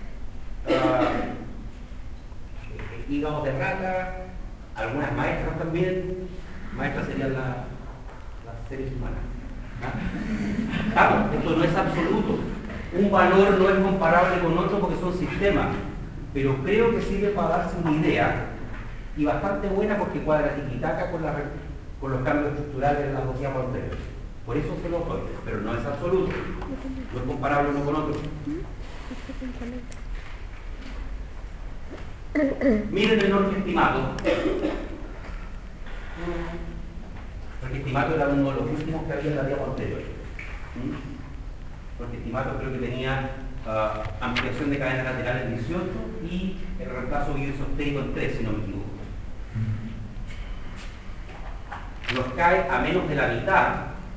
hígados de rata, algunas maestras también. Maestras serían las seres humanas. Claro, esto no es absoluto. Un valor no es comparable con otro porque son sistemas. Pero creo que sirve para darse una idea. Y bastante buena porque cuadra tiquitaca con los cambios estructurales de las dos diapos anteriores. Por eso se lo doy, pero no es absoluto. No es comparable uno con otro. Miren el norgestimado. El norgestimado era uno de los últimos que había en la diapo anterior. El norgestimado creo que tenía ampliación de cadenas laterales en 18 y el reemplazo bioisosténico en 3, si no me equivoco. Nos cae a menos de la mitad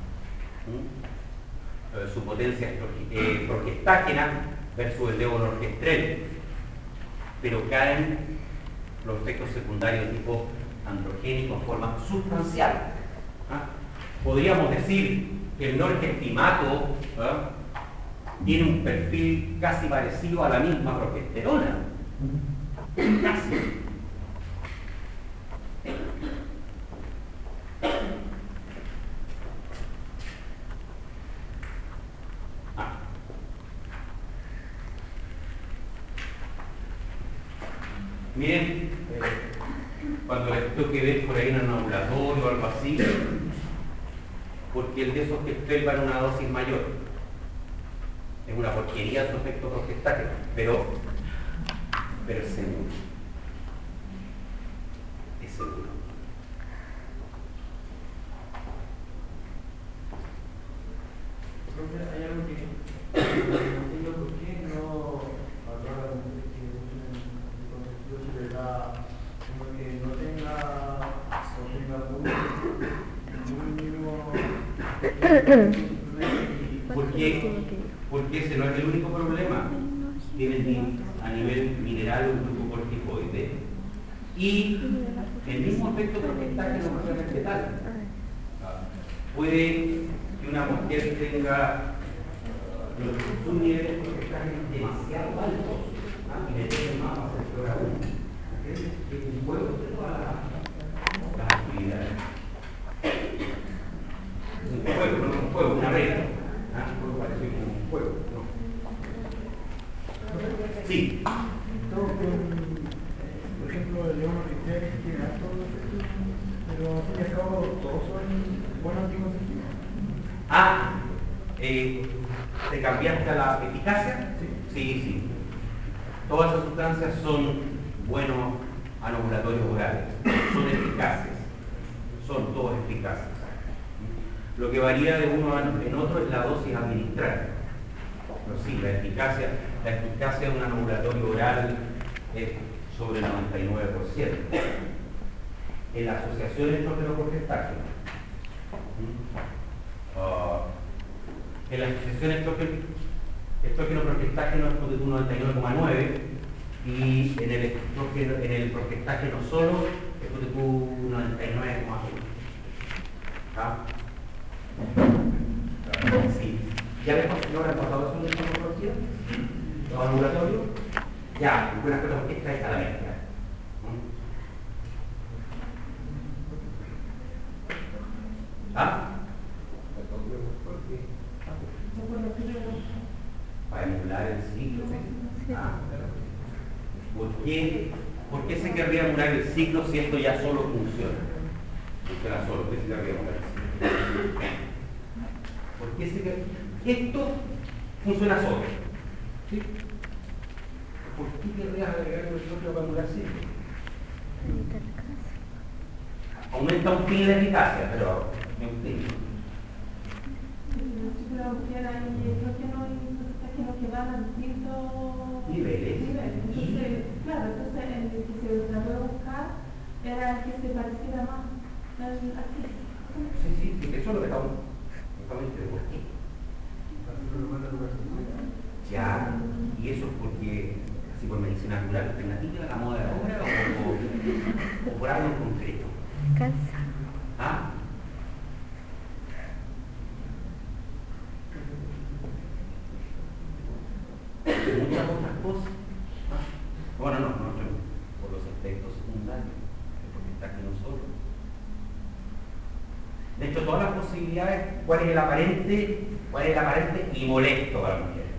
su potencia progestágena versus el levonorgestrel, pero caen los efectos secundarios de tipo androgénico en forma sustancial. Podríamos decir que el norgestimato tiene un perfil casi parecido a la misma progesterona. Casi. Miren, cuando les toque ver por ahí en un ambulatorio o algo así, porque el desogestrel va en una dosis mayor. Es una porquería su efecto progestágeno, pero es seguro. Es seguro. Hay algo que no entiendo por qué no hablar como que no tenga porque ese no es el único problema. Tienen a nivel mineral un grupo corticoide y el mismo efecto progestágeno no propiamente tal. Puede que una mujer tenga un nivel de progestágeno demasiado alto y le tiene más para hacer flor aún. Es un juego de todas las actividades. Es un juego, no es un juego, una regla. Un juego parecido como un juego, ¿no? Sí. Por ejemplo, el león cristiano que tiene todos los efectos, pero al fin y al cabo todos son buenos anticonceptivos. ¿Te cambiaste a la eficacia? Sí. Sí. Todas esas sustancias son buenos anovulatorios orales, son eficaces, son todos eficaces. Lo que varía de uno en otro es la dosis administrada. Pero sí, la eficacia de un anovulatorio oral es sobre el 99%. En la asociación estrógeno-progestágeno, en la asociación estrógeno-progestágeno es de un 99,9 y en el progestágeno solo es de un 99,1. Sí. ¿Ya ves no recordado eso de farmacología? ¿Los ambulatorios? Ya, buenas cosas porque esta es a la mezcla. Para emular el ciclo. ¿Por qué se querría emular el ciclo si esto ya solo funciona? Funciona solo, ¿por qué se querría emular el ciclo? ¿Por qué se querría? Esto funciona solo. ¿Sí? ¿Por qué querrías agregar el otro para emular el ciclo? Aumenta un pin de eficacia, pero me entiendo. Que van a distintos niveles. Entonces, claro, entonces el que se trató de buscar era el que se pareciera más al aquí. Sí, eso es lo que estamos de por qué. Ya, y eso es porque, así por medicina natural alternativa, la moda de ahora o por algo en concreto. Muchas otras cosas. Bueno, no, por los efectos secundarios, porque está aquí no solo. De hecho, todas las posibilidades, ¿cuál es el aparente y molesto para la mujer?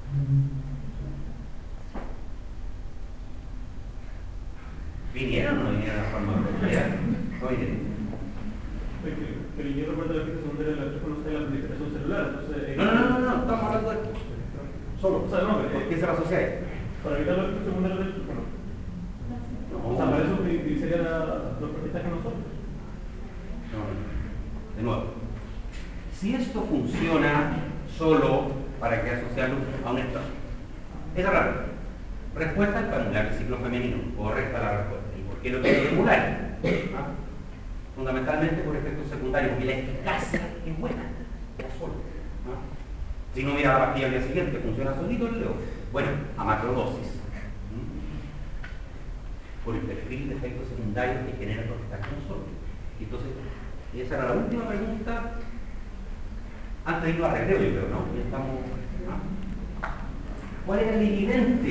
¿Vinieron o no vinieron a la farmacología? No vinieron. Pero yo recuerdo la efecto secundario de la teléfono de la proliferación celular, entonces... No, estamos hablando de esto. Solo, o sea, no, ¿por qué se lo asocia a esto? Para evitar los efectos secundarios del teléfono. O sea, para eso serían los progestágenos nosotros. No, de nuevo. Si esto funciona solo, ¿para qué asociarlo a un estado? Es raro. Respuesta al emular el ciclo femenino. Correcta la respuesta. ¿Y por qué lo quiere emular? Fundamentalmente por efectos secundarios, porque la eficacia es buena. Ya solo. Si no mira la pastilla al día siguiente, funciona solito el leo. Bueno, a macrodosis. Por el perfil de efectos secundarios que genera el progestágeno solo. Entonces, esa era la última pregunta. Antes de irnos a recreo, yo creo, ¿no? Ya estamos. ¿Cuál era el inhibente?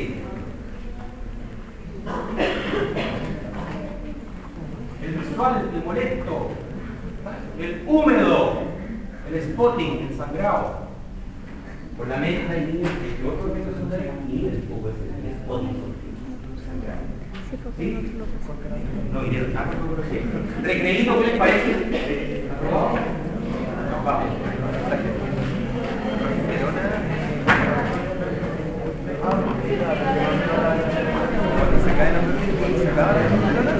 El visual, el molesto, el húmedo, el spotting, el sangrado. Por la mezcla y que otro efecto secundario inhibe el spotting, el sangrado. ¿Sí? No vinieron a farmacología. Recreído, ¿qué les parece? ¿Aprobado? Nos vamos. Se caen las proteínas, se acaban las proteínas.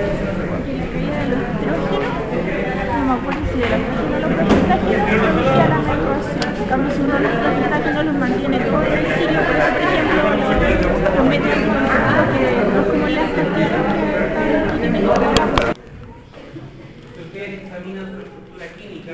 No me acuerdo si de la próxima los progestágenos o de la menstruación. Cambio, si uno de los progestágenos los mantiene todo el ciclo, por ejemplo, los métodos que no como las pastillas que tienen que ver. Si ustedes examinan su estructura química,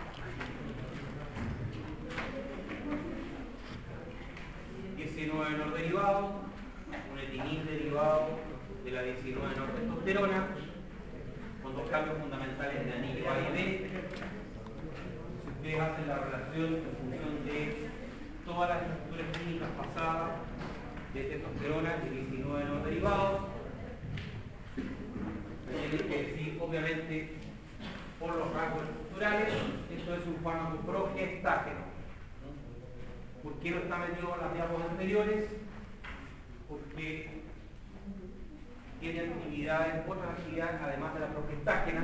norderivado, un etinil derivado de la 19 nortestosterona, con dos cambios fundamentales en anillo A y B. Si ustedes hacen la relación en función de todas las estructuras químicas pasadas de testosterona y 19 de los derivados. Me tienen que decir, obviamente, por los rasgos estructurales, esto es un fármaco progestágeno. ¿Por qué no está metido en las diapositivas anteriores? Porque tiene actividades, otras actividades además de la progestágena.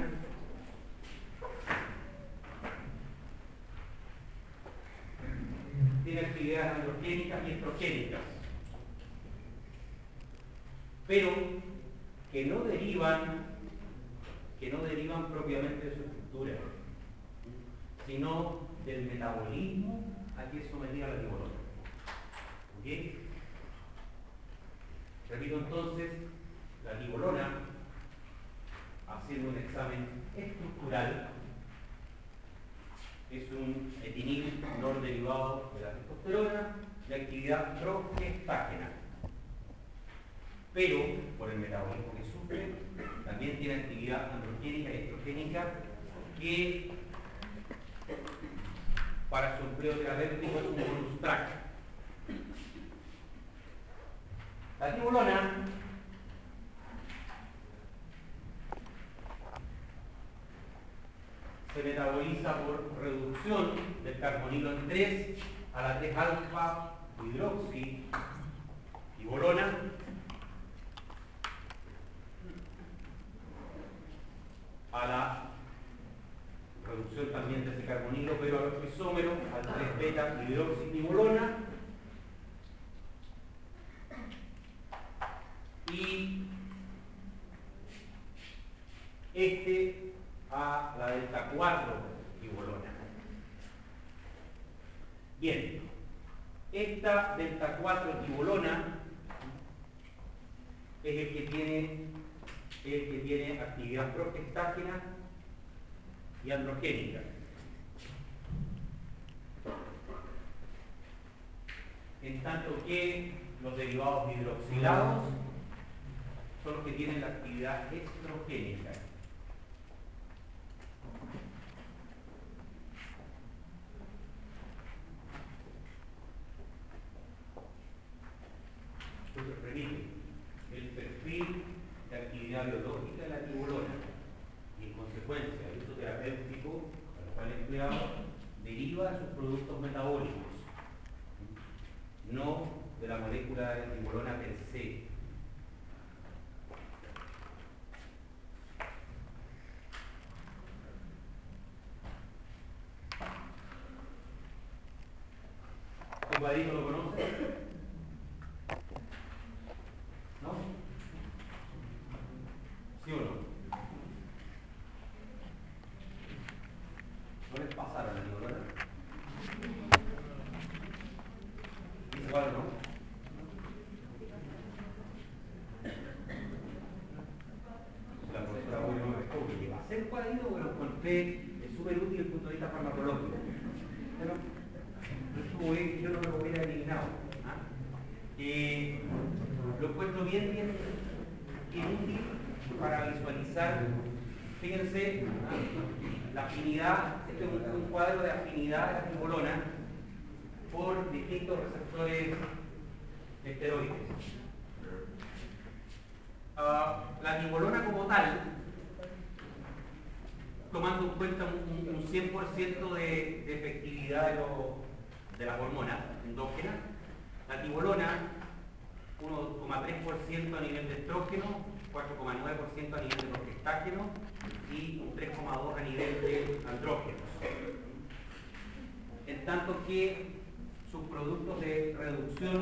Tiene actividades androgénicas y estrogénicas, pero que no derivan propiamente de su estructura, sino del metabolismo a que es sometida la tibolona. ¿Ok? Repito entonces, la tibolona, haciendo un examen estructural, es un etinil derivado de la testosterona de actividad progestágena. Pero, por el metabolismo que sufre, también tiene actividad androgénica y estrogénica que, para su empleo terapéutico, es un bonus track. La tibolona se metaboliza por reducción del carbonilo en 3 a la 3-alfa hidroxi tibolona a la reducción también de ese carbonilo, pero a los isómeros, al 3-beta hidroxi tibolona, y a la delta 4 tibolona. Bien, esta delta 4 tibolona es el que tiene actividad progestágena y androgénica. En tanto que los derivados hidroxilados son los que tienen la actividad estrogénica. Entonces, repito, el perfil de actividad biológica de la tibolona y, en consecuencia, el uso terapéutico al cual es empleado deriva de sus productos metabólicos, no de la molécula de la tibolona per se. ¿Este cuadrito lo conoce? ¿No? ¿Sí o no? ¿No les pasaron la tibolona? ¿Ese cuadro no? La profesora Boy no me dejó que va a ser cuadrito porque lo encontré súper útil desde el punto de vista farmacológico. Pero yo no me lo hubiera eliminado. Lo encuentro bien útil para visualizar. Fíjense, la afinidad, este es un cuadro de afinidad de la tibolona por distintos receptores de esteroides. La tibolona como tal, tomando en cuenta un 100% de efectividad de las hormonas endógenas, la tibolona 1,3% a nivel de estrógeno, 4,9% a nivel de progestágeno y un 3,2% a nivel de andrógenos. En tanto que sus productos de reducción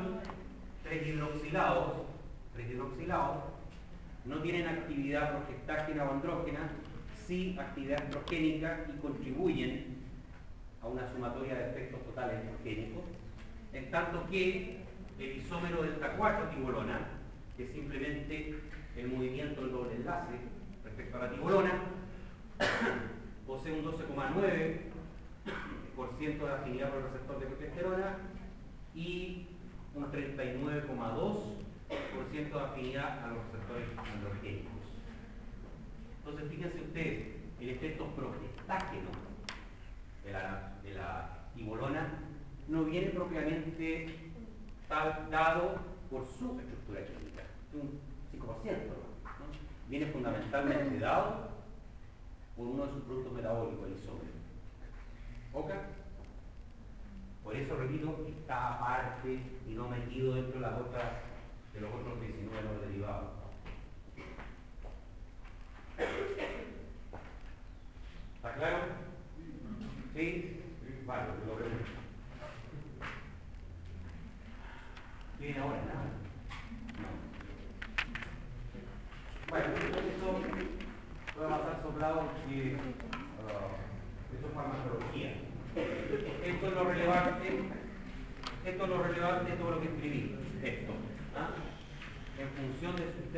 3-hidroxilados no tienen actividad progestágena o andrógena, sí actividad estrogénica y contribuyen a una sumatoria de efectos totales estrogénicos, en tanto que el isómero delta 4 tibolona, que es simplemente el movimiento del doble enlace respecto a la tibolona, posee un 12,9% de afinidad por el receptor de progesterona y un 39,2% de afinidad a los receptores androgénicos. Entonces, fíjense ustedes, el efecto progestágeno de la tibolona no viene propiamente dado por su estructura química, un 5%, ¿no? Viene fundamentalmente dado por uno de sus productos metabólicos, el isómero. ¿Ok? Por eso, repito, está aparte y no metido dentro de las otras, de los otros 19 de los derivados. ¿Está claro? ¿Sí? Vale, lo pregunto. ¿Viene ahora nada? No. Bueno, esto puede pasar soplado que esto es farmacología. Esto es lo relevante, de todo lo que escribí. Esto. ¿Ah? En función de sus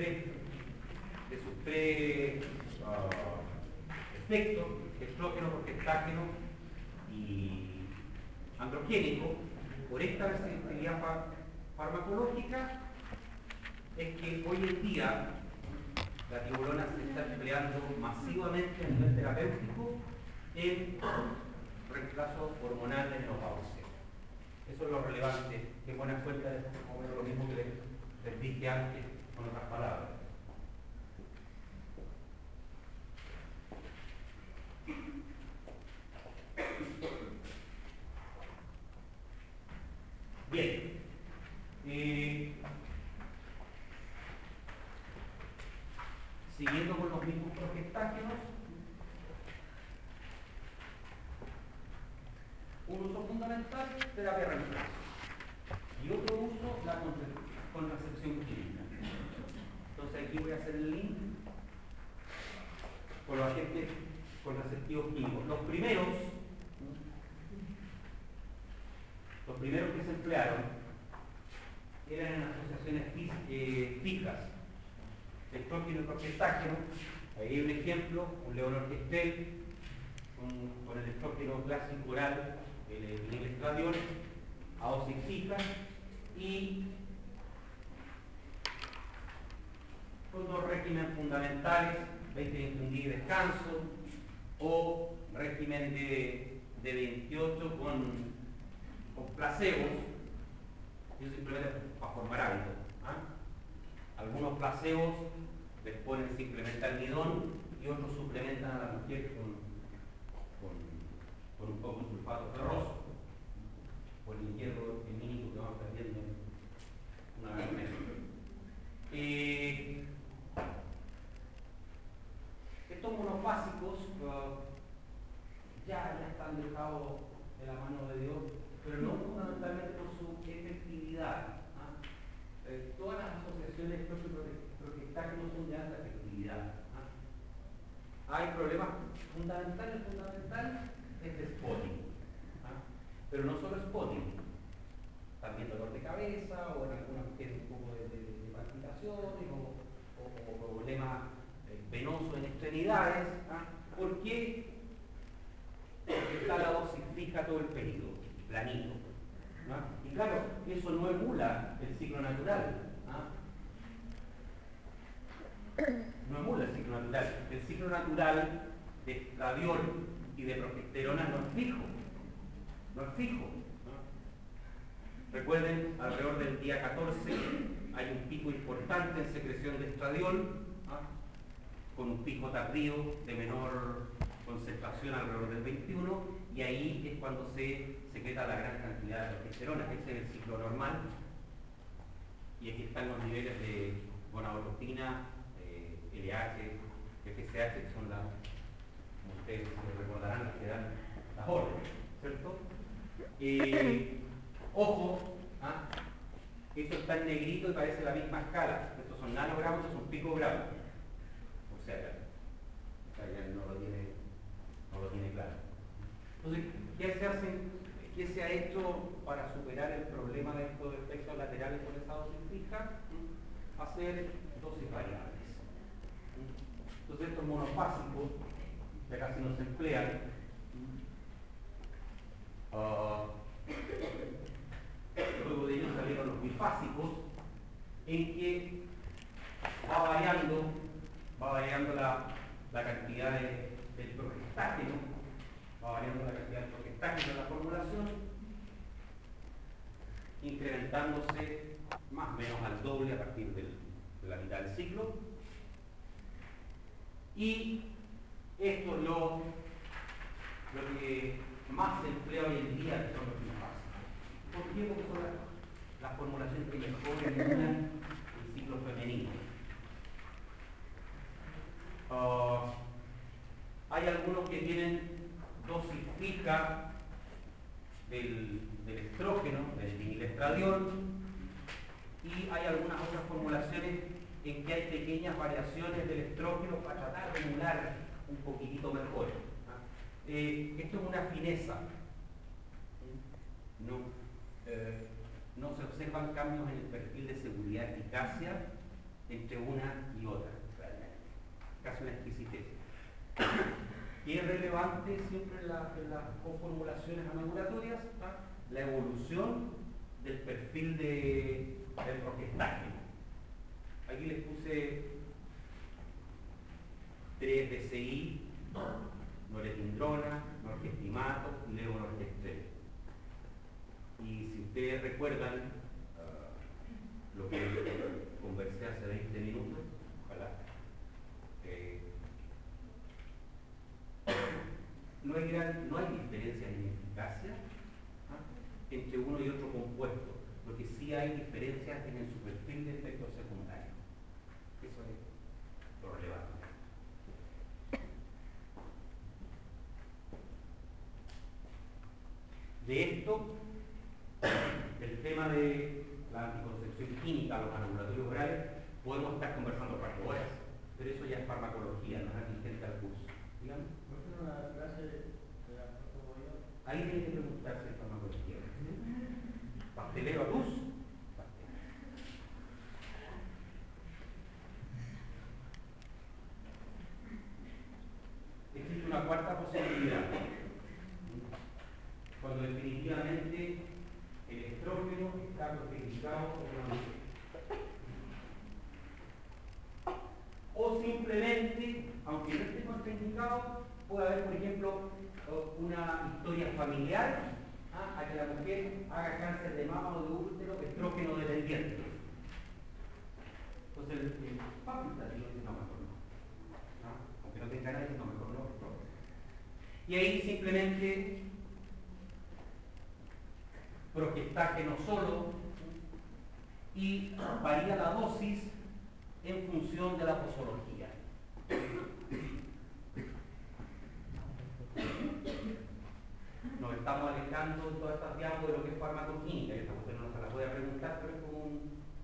tres efectos, estrógeno, progestágeno y androgénico, por esta receptividad farmacológica es que hoy en día la tibolona se está empleando masivamente a nivel terapéutico en reemplazo hormonal de menopausia. Eso es lo relevante, que buena cuenta de lo mismo que les dije antes con otras palabras. Bien. Siguiendo con los mismos progestágenos, un uso fundamental, terapia reemplazo. Y otro uso, la contracepción química. Entonces aquí voy a hacer el link con los agentes contraceptivos químicos. Los primeros que se emplearon eran en asociaciones fijas, estrógeno y progestágeno. Ahí hay un ejemplo, un levonorgestrel con el estrógeno clásico oral, el estradiol, a dosis fija, y con dos regímenes fundamentales, 20-21 días de descanso, o régimen de 28 con placebos, yo simplemente para formar hábito. Algunos placebos les ponen simplemente almidón y otros suplementan a la mujer con un poco de sulfato ferroso, por el hierro químico que vamos perdiendo una vez menos. Estos monofásicos ya están dejados de la mano de Dios, pero no fundamentalmente por su efectividad. Todas las asociaciones progestágenos son de alta efectividad. Hay problemas fundamentales es de spotting, pero no solo spotting, también dolor de cabeza o en algunas mujeres un poco de palpitaciones o problemas venosos en extremidades. ¿Por qué? Porque está la dosis fija todo el periodo, planito. Y claro, eso no emula el ciclo natural. No emula el ciclo natural. El ciclo natural de estradiol y de progesterona no es fijo. Recuerden, alrededor del día 14 hay un pico importante en secreción de estradiol, con un pico tardío de menor concentración alrededor del 21, y ahí es cuando se secreta la gran cantidad de progesterona. Ese es el ciclo normal, y aquí están los niveles de gonadotropina, LH, FSH, que son las, como ustedes recordarán, las que dan las órdenes, ¿cierto? Ojo, esto está en negrito y parece la misma escala. Estos son nanogramos, estos son picogramos. O sea, ya no lo tiene claro. Entonces, ¿qué se ha hecho para superar el problema de estos efectos laterales por esa dosis fija? Hacer dosis variables. Entonces, estos monofásicos, que casi no se emplean, luego de ellos salieron los bifásicos, en que va variando la cantidad del progestágeno, va variando la cantidad de progestágeno en la formulación, incrementándose más o menos al doble a partir de la mitad del ciclo. Y esto es lo que más se emplea hoy en día, que son los glifasatos. ¿Por qué? Porque son las formulaciones que mejor eliminan el ciclo femenino. Hay algunos que tienen dosis fija del estrógeno, del dinilestradiol, y hay algunas otras formulaciones en que hay pequeñas variaciones del estrógeno para tratar de emular un poquitito mejor. Esto es una fineza. No se observan cambios en el perfil de seguridad y eficacia entre una y otra, realmente. Casi una exquisitez. Y es relevante siempre en las coformulaciones ambulatorias la evolución del perfil del progestágeno. Aquí les puse 3-DCI, noretindrona, norgestimato y levonorgestrel. Y si ustedes recuerdan lo que conversé hace 20 minutos, ojalá, no hay diferencias en eficacia entre uno y otro compuesto, porque sí hay diferencias en su perfil de efectos secundarios. Eso es lo relevante. De esto, el tema de la anticoncepción química, los anovulatorios orales, podemos estar conversando 4 horas, pero eso ya es farmacología, no es atingente al curso. Dígame. Ahí tiene que preguntarse en farmacología. ¿Pastelero a luz? Existe una cuarta posibilidad, cuando definitivamente el estrógeno está protegizado por una mujer. O simplemente, aunque no esté contraindicado, puede haber, por ejemplo, una historia familiar a que la mujer haga cáncer de mama o de útero estrógeno dependiente. Entonces el facultativo dice no, mejor no. Aunque no tenga nadie, no, mejor no. Y ahí simplemente progestágeno solo, y varía la dosis en función de la posología. Nos estamos alejando en todas estas diapositivas de lo que es farmacoquímica, y esta cuestión no se la voy a preguntar, pero es como un...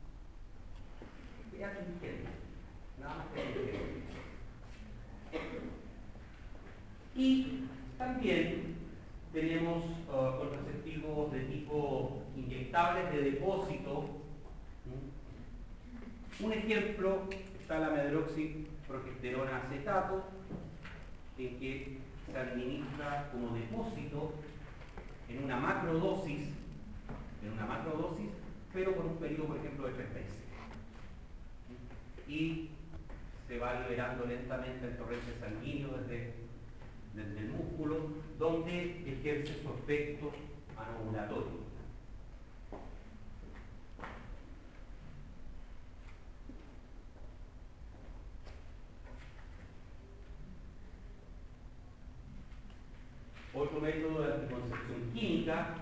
es atingente, nada más que atingente. Y también tenemos contraceptivos de tipo inyectables de depósito. Un ejemplo está la medroxiprogesterona acetato, en que se administra como depósito en una macrodosis, pero por un periodo, por ejemplo, de 3 meses. Y se va liberando lentamente el torrente sanguíneo desde el músculo, donde ejerce su efecto anovulatorio. Otro método de anticoncepción química,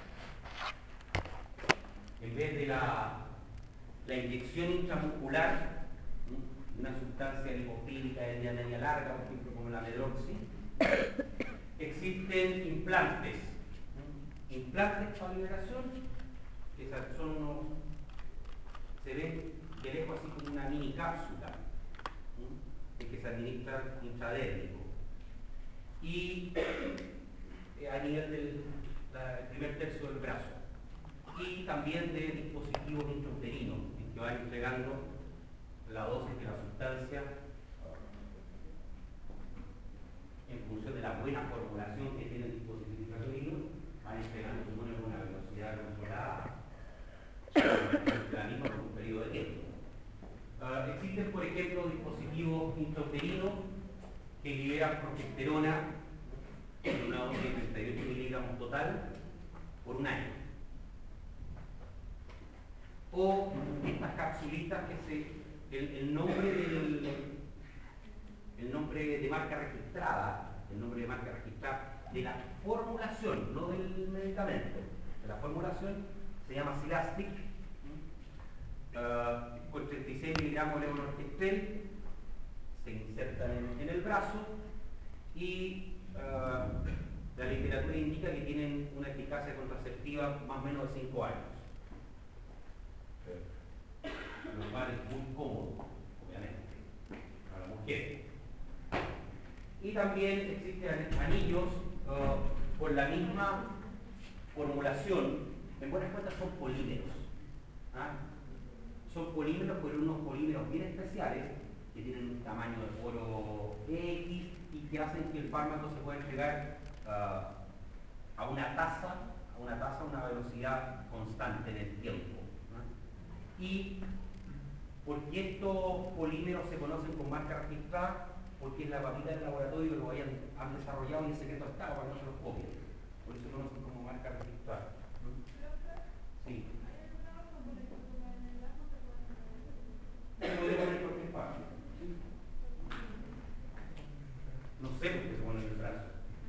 en vez de la inyección intramuscular, una sustancia lipofílica de vía media larga, por ejemplo como la medroxi, existen implantes para liberación, que son unos, se ven de lejos así como una mini cápsula, en que se administra intradérmico. Y a nivel del primer tercio del brazo, y también de dispositivos intrauterinos en que van entregando la dosis de la sustancia en función de la buena formulación que tiene el dispositivo intrauterino, van entregando su con una velocidad controlada la misma por un periodo de tiempo. Existen, por ejemplo, dispositivos intrauterinos que liberan progesterona en una dosis de 38 miligramos total por un año. o estas capsulitas que el nombre de marca registrada, de la formulación, no del medicamento, de la formulación, se llama Silastic, con 36 miligramos de levonorgestrel, se insertan en el brazo y la literatura indica que tienen una eficacia contraceptiva más o menos de 5 años. Lo cual es muy cómodo, obviamente, para la mujer. Y también existen anillos con la misma formulación. En buenas cuentas son polímeros. Son polímeros, pero unos polímeros bien especiales que tienen un tamaño de poro X y que hacen que el fármaco se pueda entregar a una tasa, a una velocidad constante en el tiempo. Y ¿por qué estos polímeros se conocen con marca registrada? Porque es la papita del laboratorio que lo han desarrollado y en secreto estado para que no se los copien. Por eso se conocen como marca registrada. Sí. Se puede poner en cualquier parte. No sé por qué se pone en el brazo.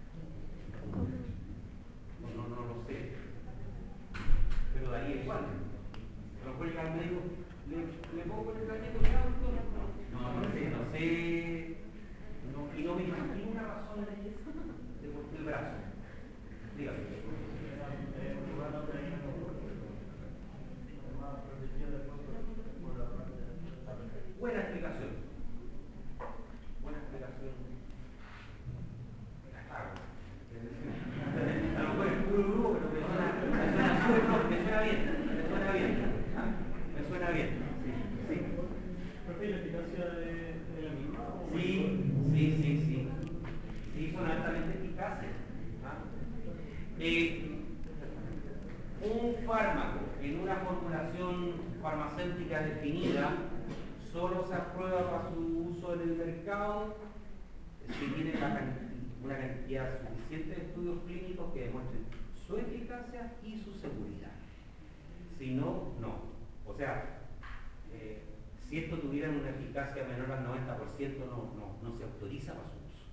No lo sé. Pero daría igual. A lo mejor llega al médico, ¿le pongo el tratamiento de auto? No sé. Y no me imagino una razón de por qué el brazo. Dígame. Buena explicación. A lo mejor es puro grupo, pero me suena bien. Sí. ¿Profe, la eficacia de la misma? Sí, son altamente eficaces. Un fármaco en una formulación farmacéutica definida solo se aprueba para su uso en el mercado si tiene una cantidad suficiente de estudios clínicos que demuestren su eficacia y su seguridad. Si no, no. O sea, si esto tuviera una eficacia menor al 90%, no se autoriza para su uso.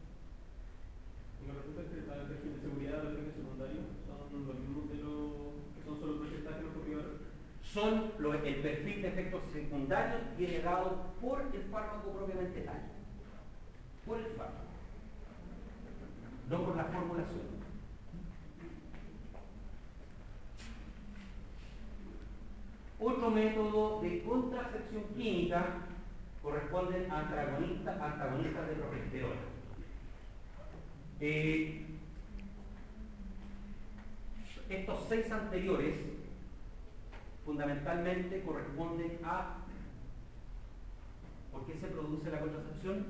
Y con respecto a la perfil de seguridad de los efectos secundarios, ¿son los mismos de los que son solo porcentajes los copiadores? El perfil de efectos secundarios viene dado por el fármaco propiamente tal. Por el fármaco. No por la formulación. Otro método de contracepción química corresponden a antagonistas de progesterona. Estos 6 anteriores fundamentalmente corresponden a ¿por qué se produce la contracepción?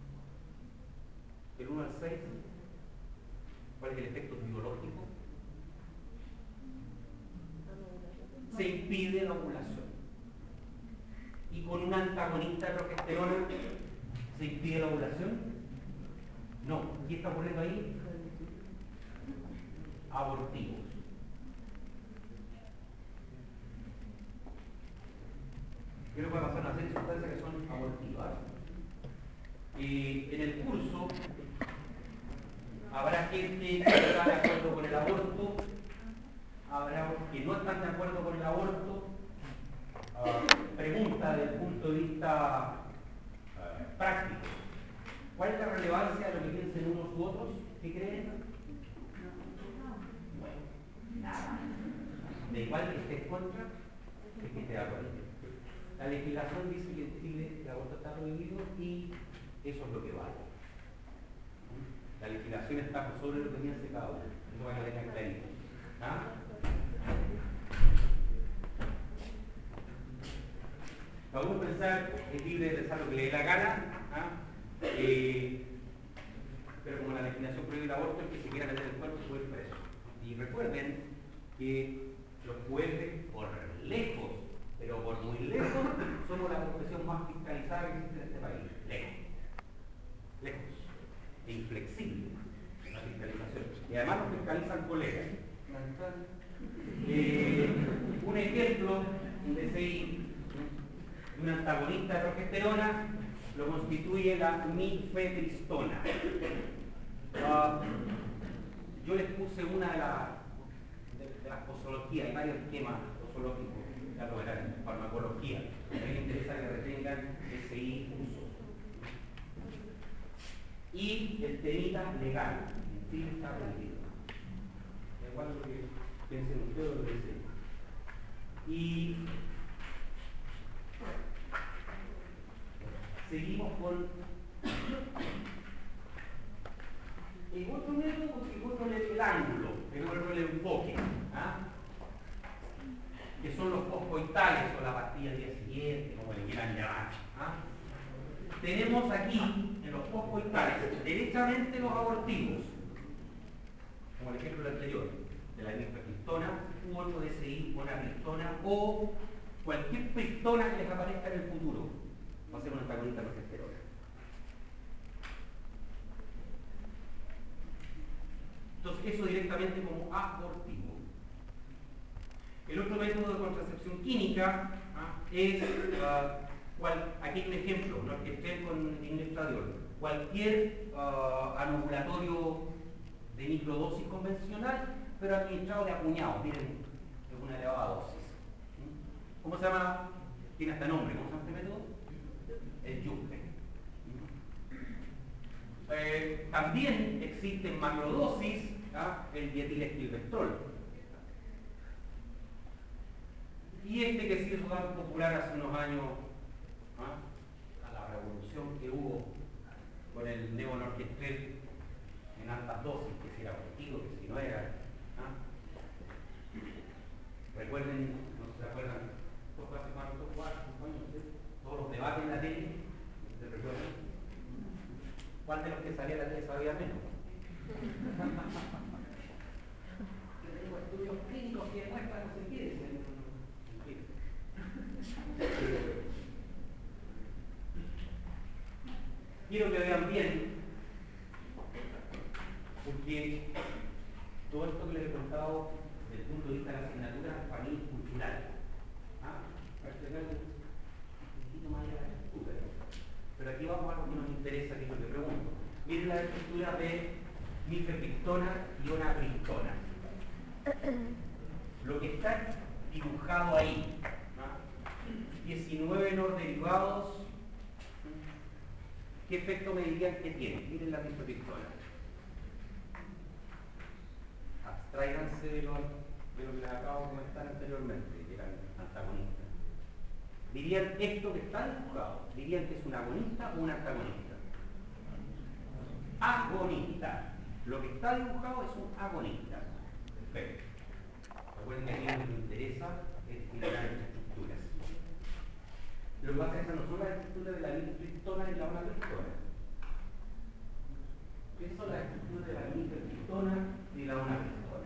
Del 1 al 6. ¿Cuál es el efecto biológico? Se impide la ovulación. Y con un antagonista de progesterona se impide la ovulación. No. ¿Qué está ocurriendo ahí? Abortivos. ¿Qué le puede pasar a una serie de sustancias que son abortivas? En el curso habrá gente que está de acuerdo con el aborto, habrá que no están de acuerdo con el aborto. Pregunta desde el punto de vista práctico. ¿Cuál es la relevancia de lo que piensen unos u otros? ¿Qué creen? Bueno, nada. Da igual que esté en contra, que esté de acuerdo. La legislación dice que en Chile el aborto está prohibido y eso es lo que vale. La legislación está por sobre lo que piense cada uno. Eso para que lo tengan clarito. Cada uno pensar es libre de pensar lo que le dé la gana, pero como la legislación prohíbe el aborto, el que se quiera meter el cuerpo puede ir preso. Y recuerden que los jueces, por lejos, pero por muy lejos, somos la profesión más fiscalizada que existe en este país. Lejos. E inflexible la fiscalización. Y además nos fiscalizan colegas. Un ejemplo un DCI de un antagonista de progesterona lo constituye la mifepristona. Yo les puse una de las posologías, hay varios esquemas posológicos, ya lo verán, en farmacología. A mí me interesa que retengan DCI uso. Y el temita legal, en Chile está prohibido. Da igual lo que piensen ustedes o lo que dicen. Y seguimos con el otro método, que fue con el ángulo, que fue con el enfoque, que son los postcoitales o la pastilla del día siguiente, como le quieran llamar. Tenemos aquí, en los postcoitales, derechamente los abortivos, como el ejemplo anterior, de la mifepristona, u otro DCI, monapristona, o cualquier pristona que les aparezca en el futuro, va a ser un antagonista de progesterona. Entonces, eso directamente como abortivo. El otro método de contracepción química es, aquí hay un ejemplo, norquestrel con dinestradiol. Cualquier anovulatorio de microdosis convencional, pero administrado de a puñado, miren, es una elevada dosis. ¿Cómo se llama? Tiene hasta nombre, ¿cómo se llama este método? El Yuppe. También existe en macrodosis el dietilestilbestrol. Y este que se hizo tan popular hace unos años, a la revolución que hubo con el neonorquestrel en altas dosis, que si era positivo, que si no era. Recuerden, no se acuerdan, hace cuánto, 4 años, todos los debates en la tele, ¿se recuerdan? ¿Cuál de los que salía a la tele sabía menos? Yo tengo estudios clínicos que demuestran no sé qué. Quiero que vean bien, porque todo esto que les he contado desde el punto de vista de la asignatura para mí es cultural. Para explicar un poquito más de la estructura. Pero aquí vamos a lo que nos interesa, que es lo que pregunto. Miren la estructura de mifepristona y onapristona. Lo que está dibujado ahí, 19 norderivados, ¿qué efecto me dirían que tiene? Miren la mifepristona. Abstráiganse de lo que les acabo de comentar anteriormente, que eran antagonistas. Dirían esto que está dibujado, dirían que es un agonista o un antagonista. Agonista. Lo que está dibujado es un agonista. Perfecto. Recuerden que aquí lo que nos interesa es generar estructuras. Lo que pasa es que no son las estructuras de la mifepristona y la onapristona. ¿Qué son las estructuras de la mifepristona y la onapristona?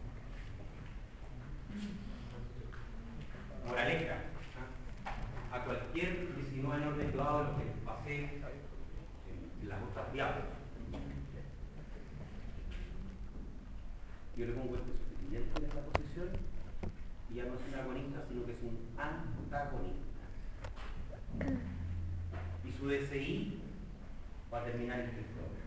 Moraleja. A cualquier 19 años de grado de lo que les pasé en las otras diablos. Yo le pongo este sustituyente en esta posición y ya no es un agonista, sino que es un antagonista. Y su DCI va a terminar en tristón.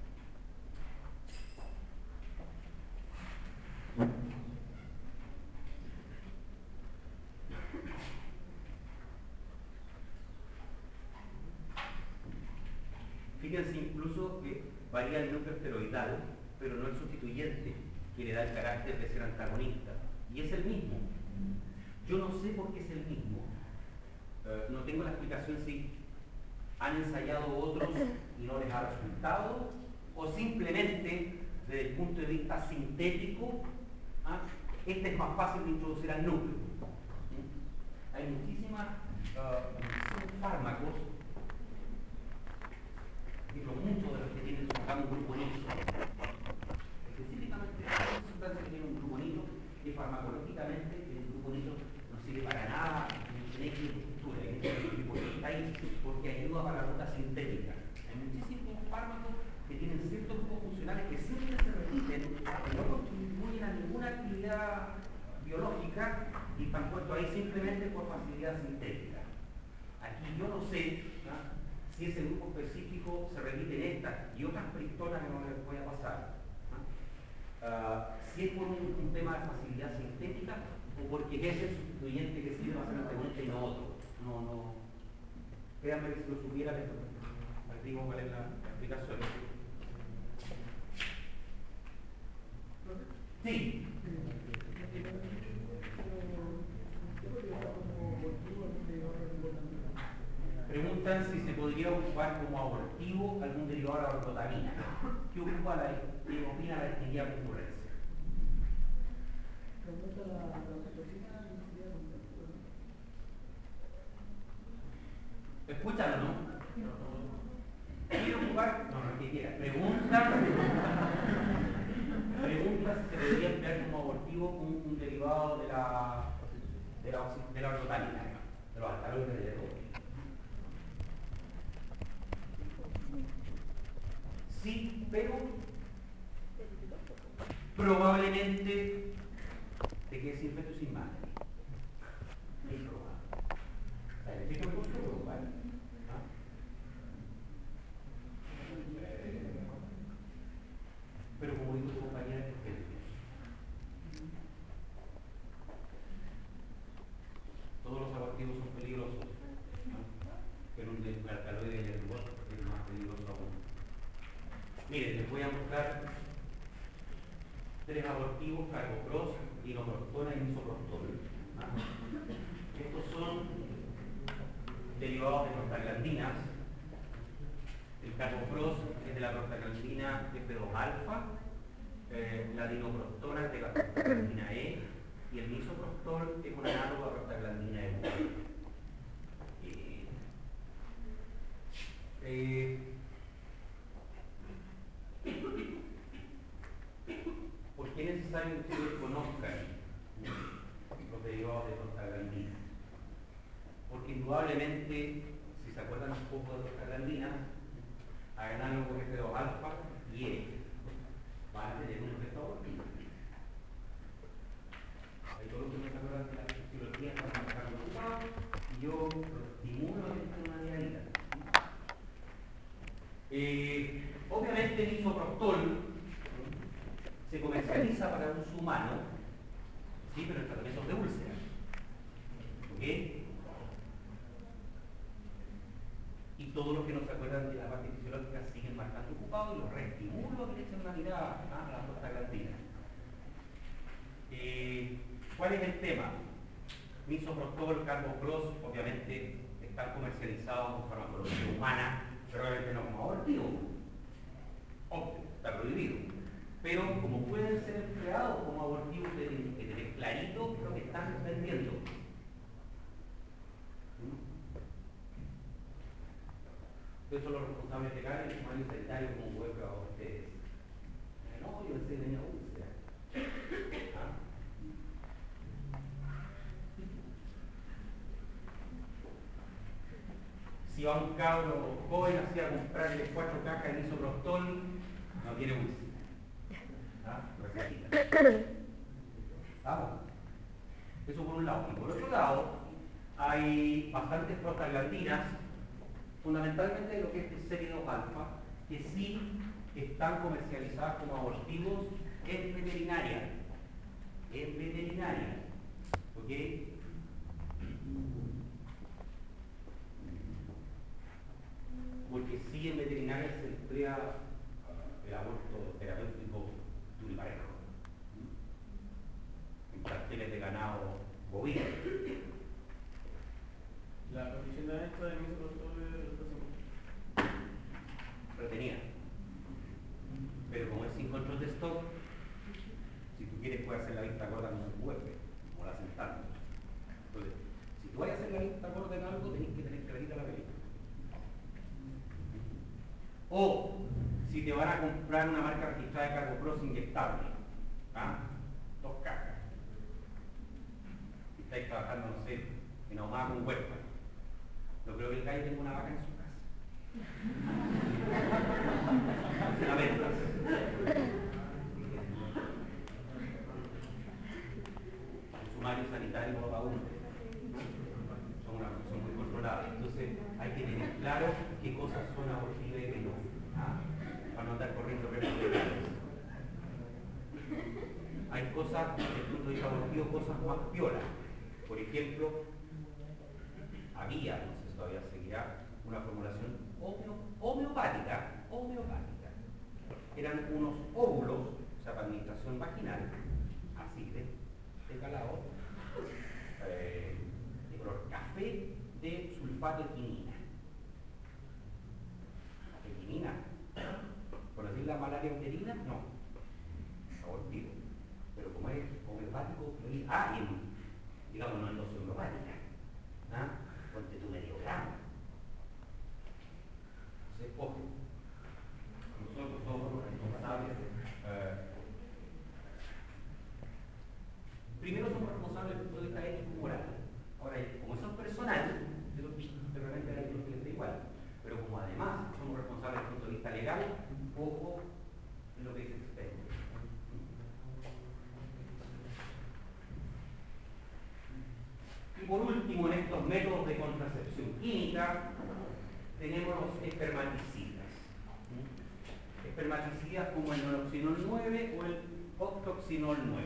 Fíjense incluso que varía el núcleo esteroidal, pero no el sustituyente, que le da el carácter de ser antagonista. Y es el mismo. Yo no sé por qué es el mismo. No tengo la explicación si han ensayado otros y no les ha resultado, o simplemente desde el punto de vista sintético, este es más fácil de introducir al núcleo. Hay muchísimos fármacos, digo, muchos de los que tienen un grupo nicho, específicamente las sustancias que tienen un grupo nicho, que farmacológicamente el grupo nicho no sirve para nada, no tiene estructura, está ahí porque ayuda para la ruta sintética. Hay muchísimos fármacos que tienen ciertos grupos funcionales que siempre se repiten, que no contribuyen a ninguna actividad biológica y están puestos ahí simplemente por personas que no les voy a pasar. Si es por un tema de facilidad sintética o porque es el sustituyente que sirve para hacer una pregunta y no otro. No. Créanme que si lo supiera, les digo cuál es la explicación. Sí. Preguntan si se podría ocupar como abortivo algún derivado de la ortotamina. ¿Qué opina la ingeniería de concurrencia? ¿Escuchan o no? ¿Quiere ocupar? No, que quiera. Pregunta si se podría emplear como abortivo un derivado de la ortotamina, de los alcaloides de hidrógeno. Sí, pero probablemente te quedes sin feto y sin madre. Es probable. ¿Sí que me gusta preocupar? Pero como dijo tu compañera, es peligroso. Todos los abortivos son peligrosos, pero un alcaloide de hidrógeno es más peligroso aún. Miren, les voy a mostrar 3 abortivos: carboprost, inoprostona y misoprostol. Estos son derivados de prostaglandinas. El carboprost es de la prostaglandina F2-alfa, la dinoprostona es de la prostaglandina E y el misoprostol es un análogo a prostaglandina E. ¿Por qué es necesario que ustedes conozcan los derivados de prostaglandina? Porque indudablemente, si se acuerdan un poco de prostaglandina, hay análogos F2-alfa y E van a tener un efecto abortivo. Hay todos los que no se acuerdan de la fisiología para marcar los resultados y yo lo estimulo de una manera. Obviamente el misoprostol se comercializa para uso humano, sí, pero en tratamientos de úlcera. ¿Ok? Y todos los que no se acuerdan de la parte fisiológica siguen bastante ocupados y los reestimulo a que le echen una mirada a la prostaglandina. ¿Cuál es el tema? Misoprostol, carboprost, obviamente están comercializados con farmacología humana, pero obviamente no como abortivo. Obvio, está prohibido. Pero como pueden ser empleados como abortivos, tienen que tener clarito lo que están vendiendo. Ustedes son los responsables legales del manual sanitario como web a ustedes. No, yo sé de mi úlcera. Si va un cabro joven así a comprarle 4 cajas de misoprostol, no tiene úlcera. ¿Vamos? Eso por un lado. Y por otro lado, hay bastantes prostaglandinas, fundamentalmente de lo que es el serie 2-alfa, que sí están comercializadas como abortivos en veterinaria. En veterinaria. ¿Ok? Porque sí en veterinaria se emplea el aborto terapéutico pluriparejo en carteles de ganado bovino. La condición de esta de misoprostol es retenida. Pero como es sin control de stock, si tú quieres puedes hacer la vista gorda con un USB, como la sentando. Entonces, si tú vas a hacer la vista gorda en algo, tenés que tener clarita la película. O si te van a comprar una marca registrada de carboprost inyectable, 2 cajas, y estáis trabajando, no sé, en ahumada con huerta, no creo que el gallo tenga una vaca en su casa. A ver, el sumario sanitario aún son muy controladas, entonces hay que tener claro qué cosas son abortivas y qué no, para no andar corriendo cosas, desde el punto de vista evolutivo, cosas más piolas. Por ejemplo, había, no sé si todavía seguirá, una formulación homeopática. Eran unos óvulos, o sea, para administración vaginal, así de calado, de color café, de sulfato de quinina. ¿De quinina? ¿Por decir la malaria uterina? No. Abortivo. Pero como es homeopático, digamos, no es dosis homeopática. Ponte tu medio gramo. Entonces, ojo. Nosotros somos responsables. Primero somos responsables del punto de vista ético y moral. Ahora, como eso es personal, realmente a la gente les da igual. Pero como además somos responsables desde el punto de vista legal, ojo en lo que dice el experto. Y por último, en estos métodos de contracepción química, tenemos los espermaticidas. Espermaticidas como el noroxinol 9 o el octoxinol 9.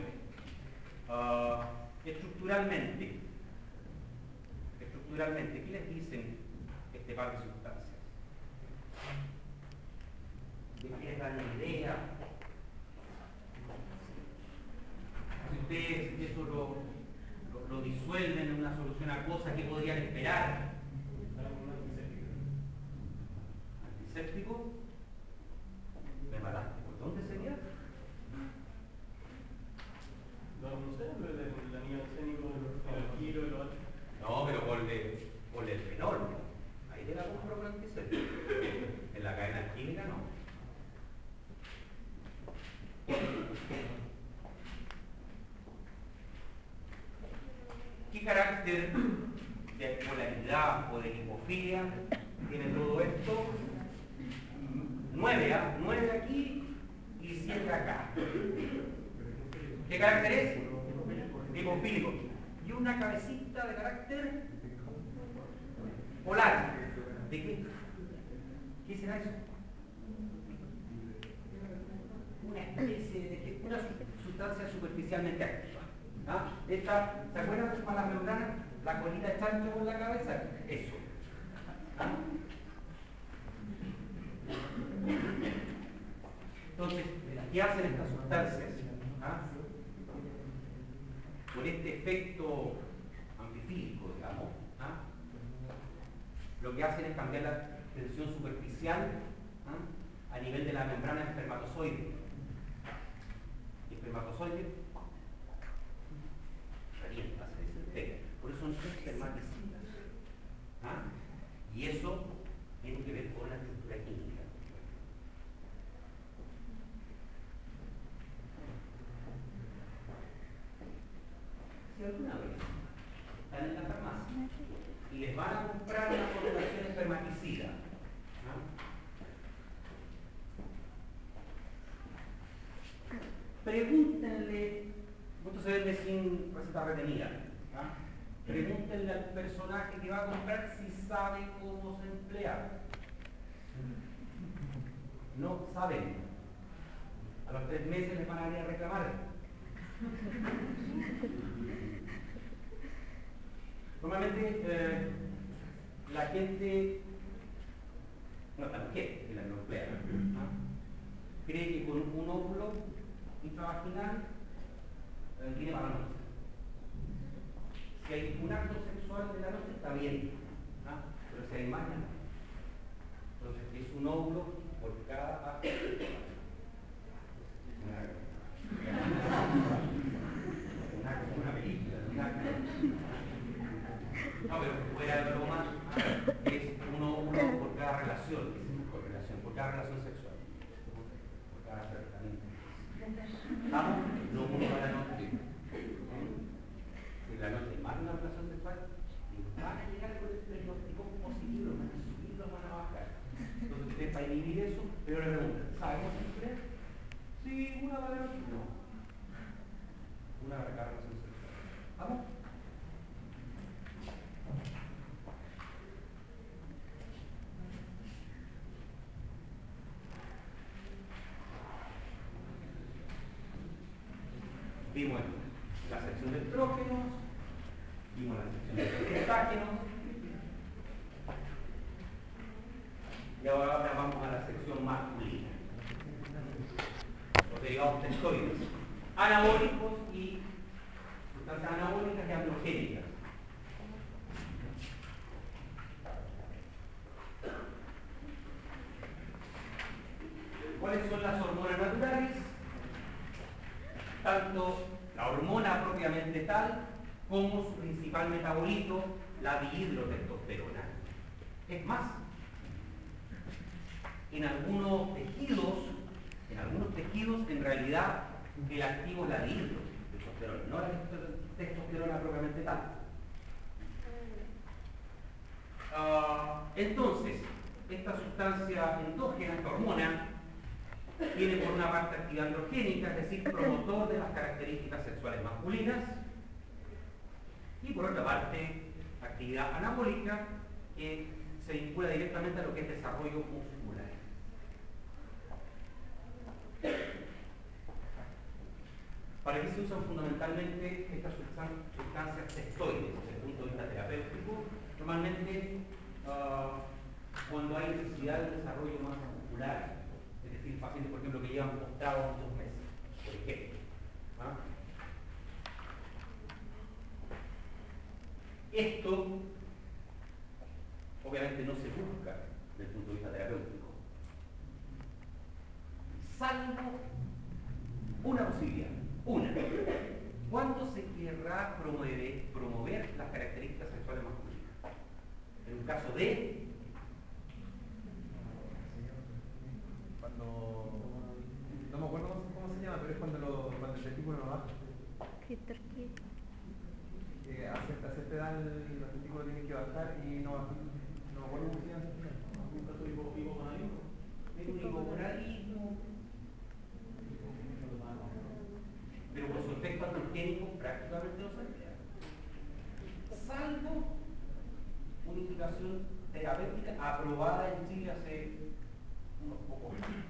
Estructuralmente, ¿qué les dicen este par de sustancias? ¿De qué les dan una idea? Si ustedes eso lo disuelven en una solución acuosa, ¿qué podrían esperar? ¿Antiséptico? ¿Me mataste? ¿Por dónde sería? No sé, el aniacénico, el kilo, el otro. No, pero ponle el fenol. Ahí te la compro con antiséptico. En la cadena química no. ¿Qué carácter de polaridad o de lipofilia tiene todo esto? 9 aquí y 7 acá. ¿Qué carácter es? Lipofílico. Y una cabecita de carácter polar. ¿De qué? ¿Qué será eso? Una especie de una sustancia superficialmente activa. Esta, ¿se acuerdan de las membranas? La colita de chancho con la cabeza. Eso. Entonces, ¿qué hacen estas sustancias? Con este efecto anfifílico, digamos, lo que hacen es cambiar la tensión superficial a nivel de la membrana del espermatozoide. El espermatozoide revienta, se desintegra. Por eso son espermaticidas. Y eso tiene que ver con la estructura química. Si alguna vez están en la farmacia y les van a comprar una formulación espermaticida, pregúntenle, esto se vende sin receta retenida, pregúntenle al personaje que va a comprar si sabe cómo se emplea. No saben. A los 3 meses les van a venir a reclamar. Normalmente la gente, no la mujer que la emplea, cree que con un óvulo intravaginal tiene mala noche. Si hay un acto sexual de la noche está bien, pero si hay mañana, entonces es un óvulo por cada acto sexual. Una película, no, pero fuera de broma, es uno por cada relación, por cada relación sexual, por cada tratamiento. ¿Estamos? No uno para la noche. Si la noche hay más de una relación sexual, van a llegar con el diagnóstico positivo, van a subir, van a bajar. Entonces ustedes para inhibir eso, pero le preguntan, ¿sabe Vimos la sección de estrógenos, vimos la sección de gestágenos, y ahora vamos a la sección masculina. Los derivados testoides, anabólicos y sustancias anabólicas y androgénicas. ¿Cuáles son las hormonas naturales? Tanto la hormona propiamente tal como su principal metabolito, la dihidrotestosterona. Es más, en algunos tejidos en realidad el activo es la dihidrotestosterona, no la testosterona propiamente tal. Entonces, esta sustancia endógena, esta hormona, tiene por una parte actividad androgénica, es decir, promotor de las características sexuales masculinas, y por otra parte, actividad anabólica, que se vincula directamente a lo que es desarrollo muscular. ¿Para qué se usan fundamentalmente estas sustancias testoides desde el punto de vista terapéutico? Normalmente, cuando hay necesidad de desarrollo más muscular, es decir, pacientes, por ejemplo, que llevan postrados muchos meses, por ejemplo. Esto, obviamente, no se busca desde el punto de vista terapéutico, salvo una posibilidad. ¿Cuándo se querrá promover las características sexuales masculinas? En un caso de... Cuando... No me acuerdo cómo se llama, pero es cuando el testículo no baja. A cierta edad los testículos tienen que bajar y no bajan. No me acuerdo cómo se llama. ¿Un caso de hipogonadismo? Pero por su efecto androgénico prácticamente no se emplea, salvo una indicación terapéutica aprobada en Chile hace unos pocos años.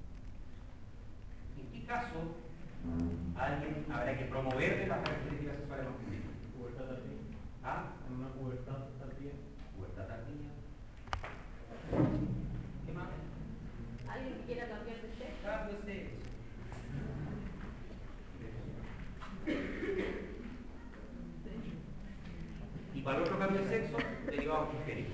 ¿En qué caso alguien habrá que promover las características sexuales masculinas? Pubertad tardía. En una pubertad tardía. Pubertad tardía. ¿Qué más? ¿Alguien que quiera cambiar de sexo? Cambio de sexo. Y para el otro cambio de sexo, derivado angénico.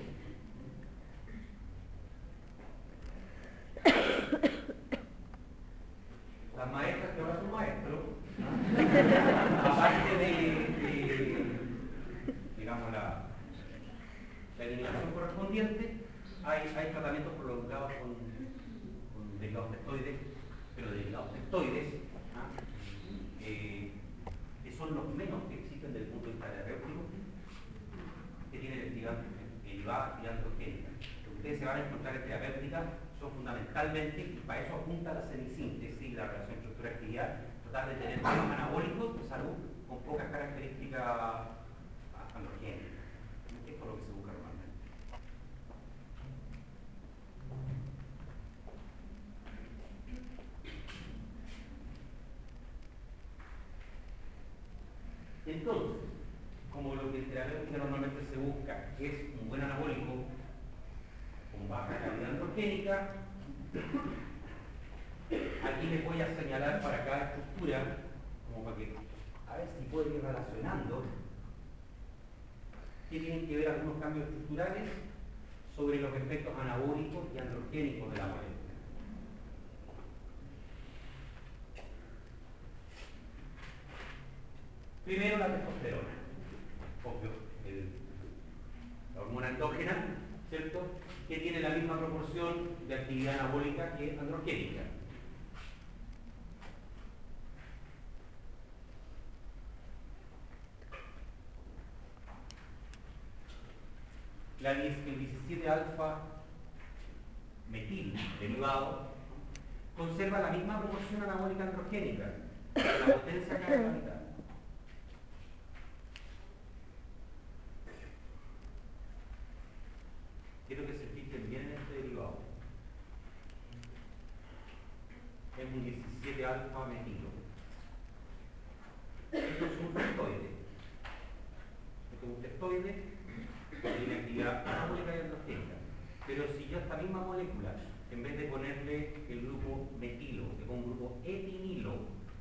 Las maestras que ahora son maestros, aparte de digamos, la eliminación correspondiente, hay tratamientos prolongados con derivados testoides, pero derivados testoides, que son los menos que existen desde el punto de vista terapéutico, que tienen actividad derivada y androgénica. Lo que ustedes se van a encontrar en terapéutica son fundamentalmente, y para eso apunta la semisíntesis y la relación estructura-actividad, tratar de tener temas anabólicos de salud con pocas características androgénicas. Esto es lo que se busca normalmente. Entonces, como lo que en terapéutica normalmente se busca es un buen anabólico con baja calidad androgénica, aquí les voy a señalar para cada estructura, como para que a ver si pueden ir relacionando que tienen que ver algunos cambios estructurales sobre los efectos anabólicos y androgénicos de la molécula. Primero la testosterona, obvio, la hormona endógena, ¿cierto?, que tiene la misma proporción de actividad anabólica que androgénica. El 17-alfa metil derivado conserva la misma proporción anabólica androgénica, la potencia cada mitad. Quiero que se fijen bien en este derivado. Es un 17-alfa metilo. Esto es un testoide. Esto es un testoide que tiene actividad anabólica y androgénica. Pero si yo a esta misma molécula, en vez de ponerle el grupo metilo, le pongo un grupo etinilo,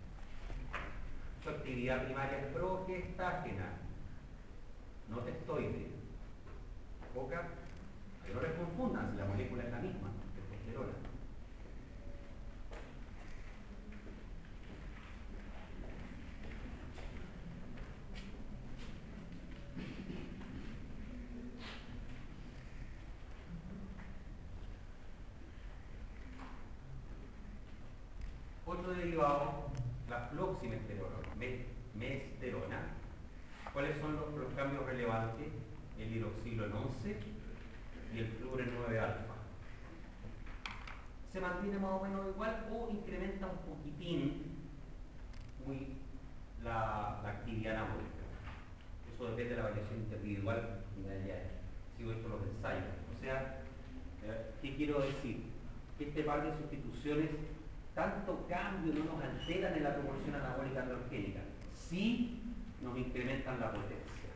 su actividad primaria es progestágena, no testoide. Poca, que no les confundan si la molécula es la misma, testosterona. Otro derivado, la floximesterona. ¿Cuáles son los cambios relevantes? El hidroxilo en 11 y el flúor en 9 alfa. Se mantiene más o menos igual o incrementa un poquitín la actividad anabólica. Eso depende de la variación interindividual. Ya sigo esto los ensayos. O sea, ¿qué quiero decir? Que este par de sustituciones, tanto cambio no nos alteran en la proporción anabólica androgénica, sí nos incrementan la potencia.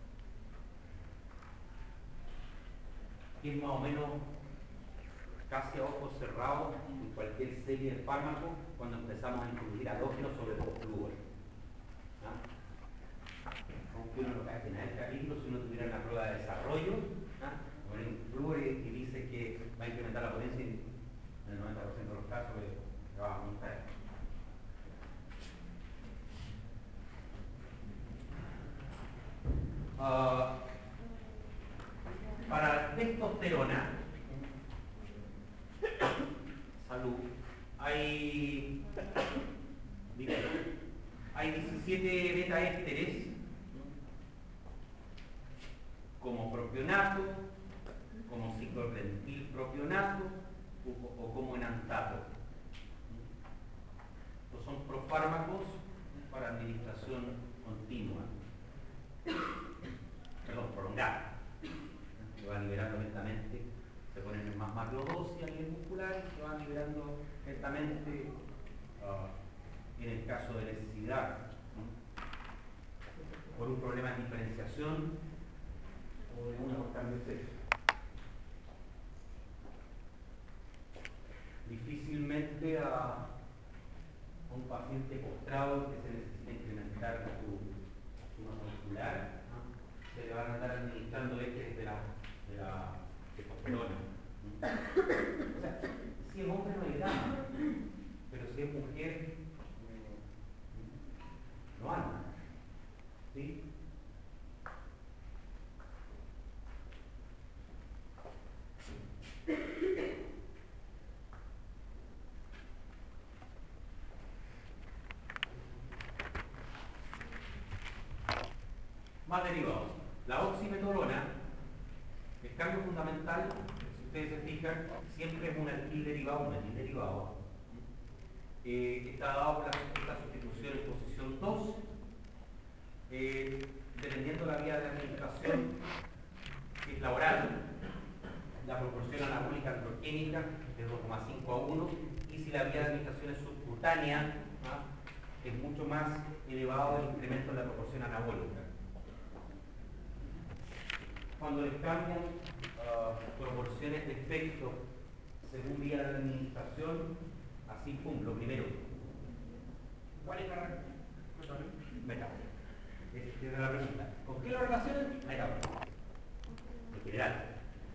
Que es más o menos casi a ojos cerrados en cualquier serie de fármacos cuando empezamos a incluir halógenos sobre los flúores. Aunque uno lo cae en el capítulo, si uno tuviera una prueba de desarrollo, poner un flúor y dice que va a incrementar la potencia en el 90% de los casos que va a montar. Para la testosterona, salud, hay 17 betaésteres como propionato, como ciclordentilpropionato o como enantato. Estos son profármacos para administración continua, prolongada, que va liberando lentamente, se ponen en más macrodosis a nivel muscular y se van liberando lentamente en el caso de necesidad, por un problema de diferenciación o de una por cambio de sexo. Difícilmente a un paciente postrado que se necesita incrementar su masa muscular, se le van a andar administrando de la testosterona. O sea, si es hombre no hay drama, pero si es mujer, no anda. ¿Sí? Más derivados. La oximetorona, el cambio fundamental, si ustedes se fijan, siempre es un alquil derivado, un metil derivado. Está dado por la sustitución en posición 2. Dependiendo de la vía de administración, que es la oral, la proporción anabólica androgénica es 2,5 a 1, y si la vía de administración es subcutánea, es mucho más elevado el incremento en la proporción anabólica. Cuando les cambian proporciones de efecto según vía de administración, así, pum, lo primero. ¿Cuál es la metabólica? Esa es la pregunta. ¿Con qué lo relacionan? Metabólica. En general.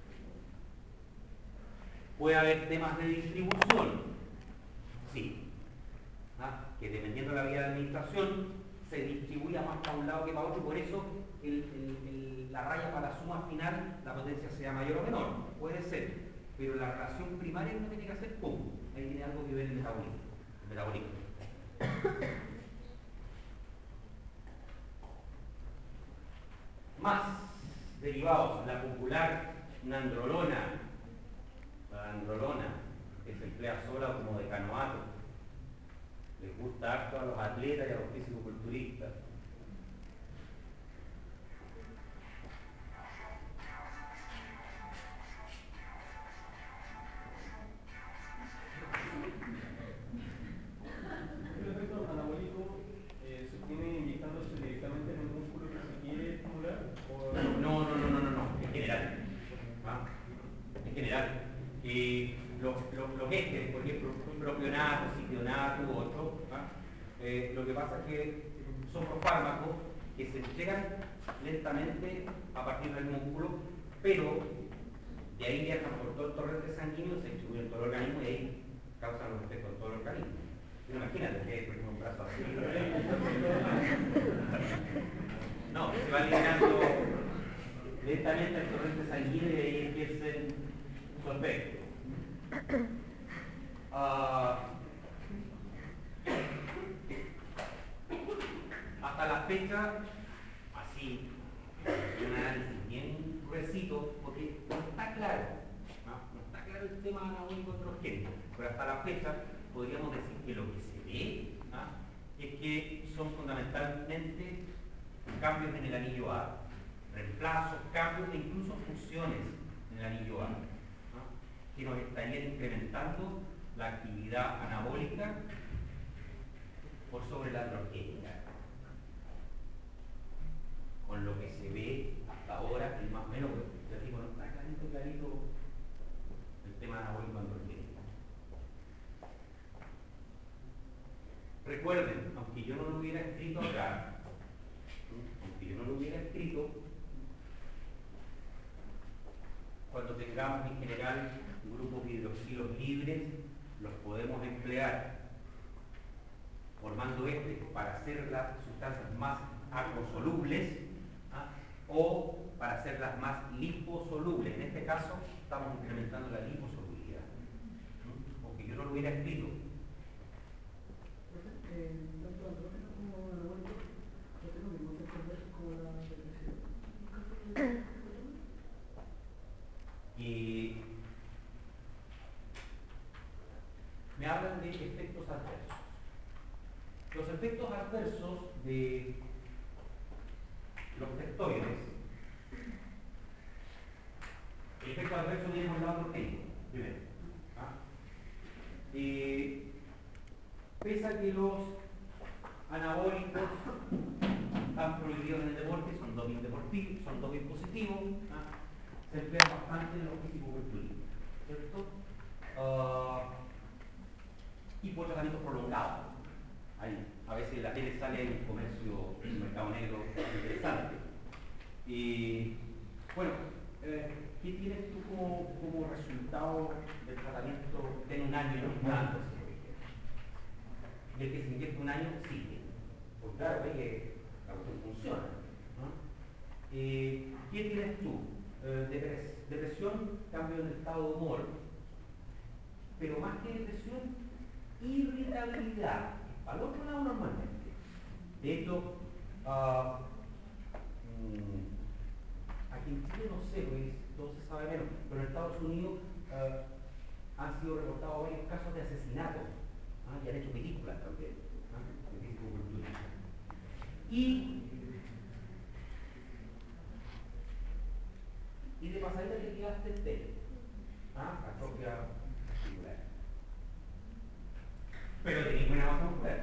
¿Puede haber temas de distribución? Sí. Que dependiendo de la vía de administración se distribuya más para un lado que para otro, y por eso la raya para la suma final, la potencia sea mayor o menor. Puede ser, pero la relación primaria no tiene que hacer pum. Ahí tiene algo que ver el metabolismo. Más derivados, la popular nandrolona. La nandrolona, que se emplea sola como decanoato. Les gusta harto a los atletas y a los fisicoculturistas. El efecto anabólico se obtiene diclofenaco, ciclonato u otro. Lo que pasa es que son fármacos que se entregan lentamente a partir del músculo, pero de ahí viajan por todo el torrente sanguíneo, se distribuyen en todo el organismo y ahí causan los efectos en todo el organismo. Imagínate que por ejemplo un brazo así. No, se va eliminando lentamente el torrente sanguíneo y ahí empiecen su efecto. Hasta la fecha, así, un análisis bien gruesito, porque no está claro, no está claro el tema anabólico androgénico, pero hasta la fecha podríamos decir que lo que se ve es que son fundamentalmente cambios en el anillo A, reemplazos, cambios e incluso fusiones en el anillo A, que nos estarían incrementando la actividad anabólica por sobre la androgénica. Con lo que se ve hasta ahora, y más o menos, ya digo, no está clarito el tema anabólico androgénico. Recuerden, aunque yo no lo hubiera escrito acá, cuando tengamos en general grupos hidroxilos libres, los podemos emplear formando para hacer las sustancias más acuosolubles o para hacerlas más liposolubles. En este caso estamos incrementando la liposolubilidad, aunque yo no lo hubiera escrito. Tanto andrógeno como anabólico no tenemos mismos efectos como la depresión. Y me hablan de efectos adversos. Los efectos adversos de los testoides, el efecto adverso viene por el lado proteico, primero. Pese a que los anabólicos están prohibidos en el deporte, son doping deportivos, son doping positivos, se emplean bastante en los físico-culturistas, ¿cierto? Y por tratamientos prolongados. Ahí, a veces la tele sale en el comercio, en el mercado negro, interesante. Y bueno, ¿qué tienes tú como resultado del tratamiento de un año inoctándose? Del que se inyecta un año, sigue. Pues claro, ve que la cuestión funciona, ¿no? ¿Qué tienes tú? Depresión, cambio en el estado de humor, pero más que depresión, irritabilidad. Al otro lado normalmente. De hecho, aquí en Chile no sé, pues todo se sabe menos, pero en Estados Unidos han sido reportados varios casos de asesinato y han hecho películas también, de físico-cultura. Y de pasadita te quedaste tele, atrofia muscular. Pero de ninguna masa muscular.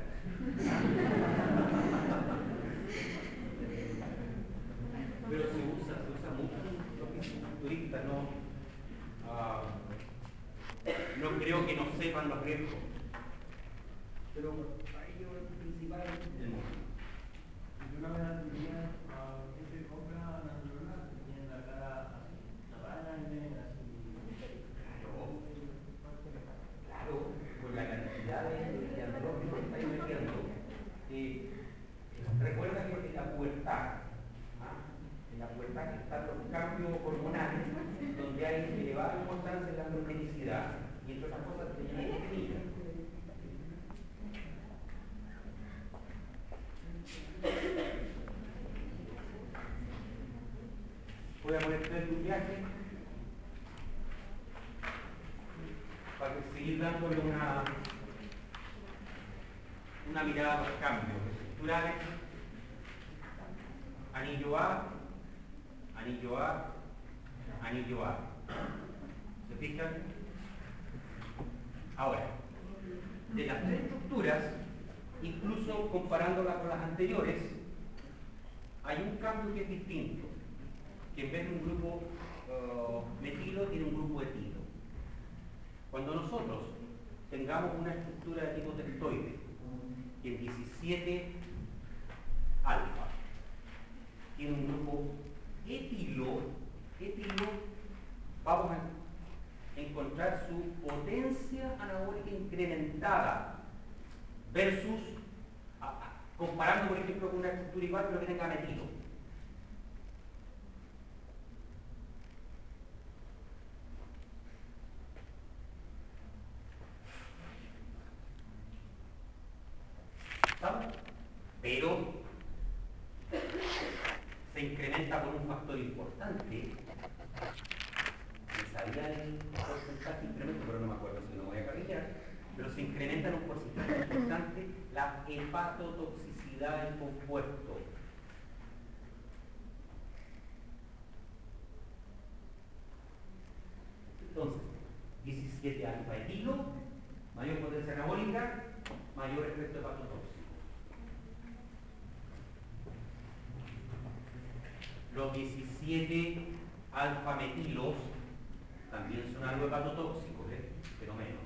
Pero se usa mucho los fisiculturistas, no creo que no sepan los riesgos. Pero para ello es principal el mundo. Yo una vez tenía gente compra la neurona, tenía la cara así, tapada y negra, así. Claro, por la cantidad de andrógenos que estáis metiendo. Recuerda que en la pubertad, están los cambios hormonales, donde hay elevada importancia en la androgenicidad, y entre otras cosas te llenan de semillas. Voy a poner 3 nucleajes para seguir dándole una mirada a los cambios estructurales. Anillo A, anillo A, anillo A. ¿Se fijan? Ahora, de las 3 estructuras, incluso comparándolas con las anteriores, hay un cambio que es distinto, que en vez de un grupo metilo tiene un grupo etilo. Cuando nosotros tengamos una estructura de tipo tectoide, que en 17 alfa tiene un grupo etilo, vamos a encontrar su potencia anabólica incrementada versus, comparando por ejemplo con una estructura igual pero que tenga metilo. ¿Estamos? Pero se incrementa por un factor importante. Me sabía el porcentaje de incremento, pero no me acuerdo si no voy a carrillar. Pero se incrementa en un porcentaje importante la hepatotoxicidad del compuesto. Entonces, 17 alfa etilo, mayor potencia anabólica, mayor efecto hepatotóxico. Los 17 alfa metilos también son algo hepatotóxicos, pero menos.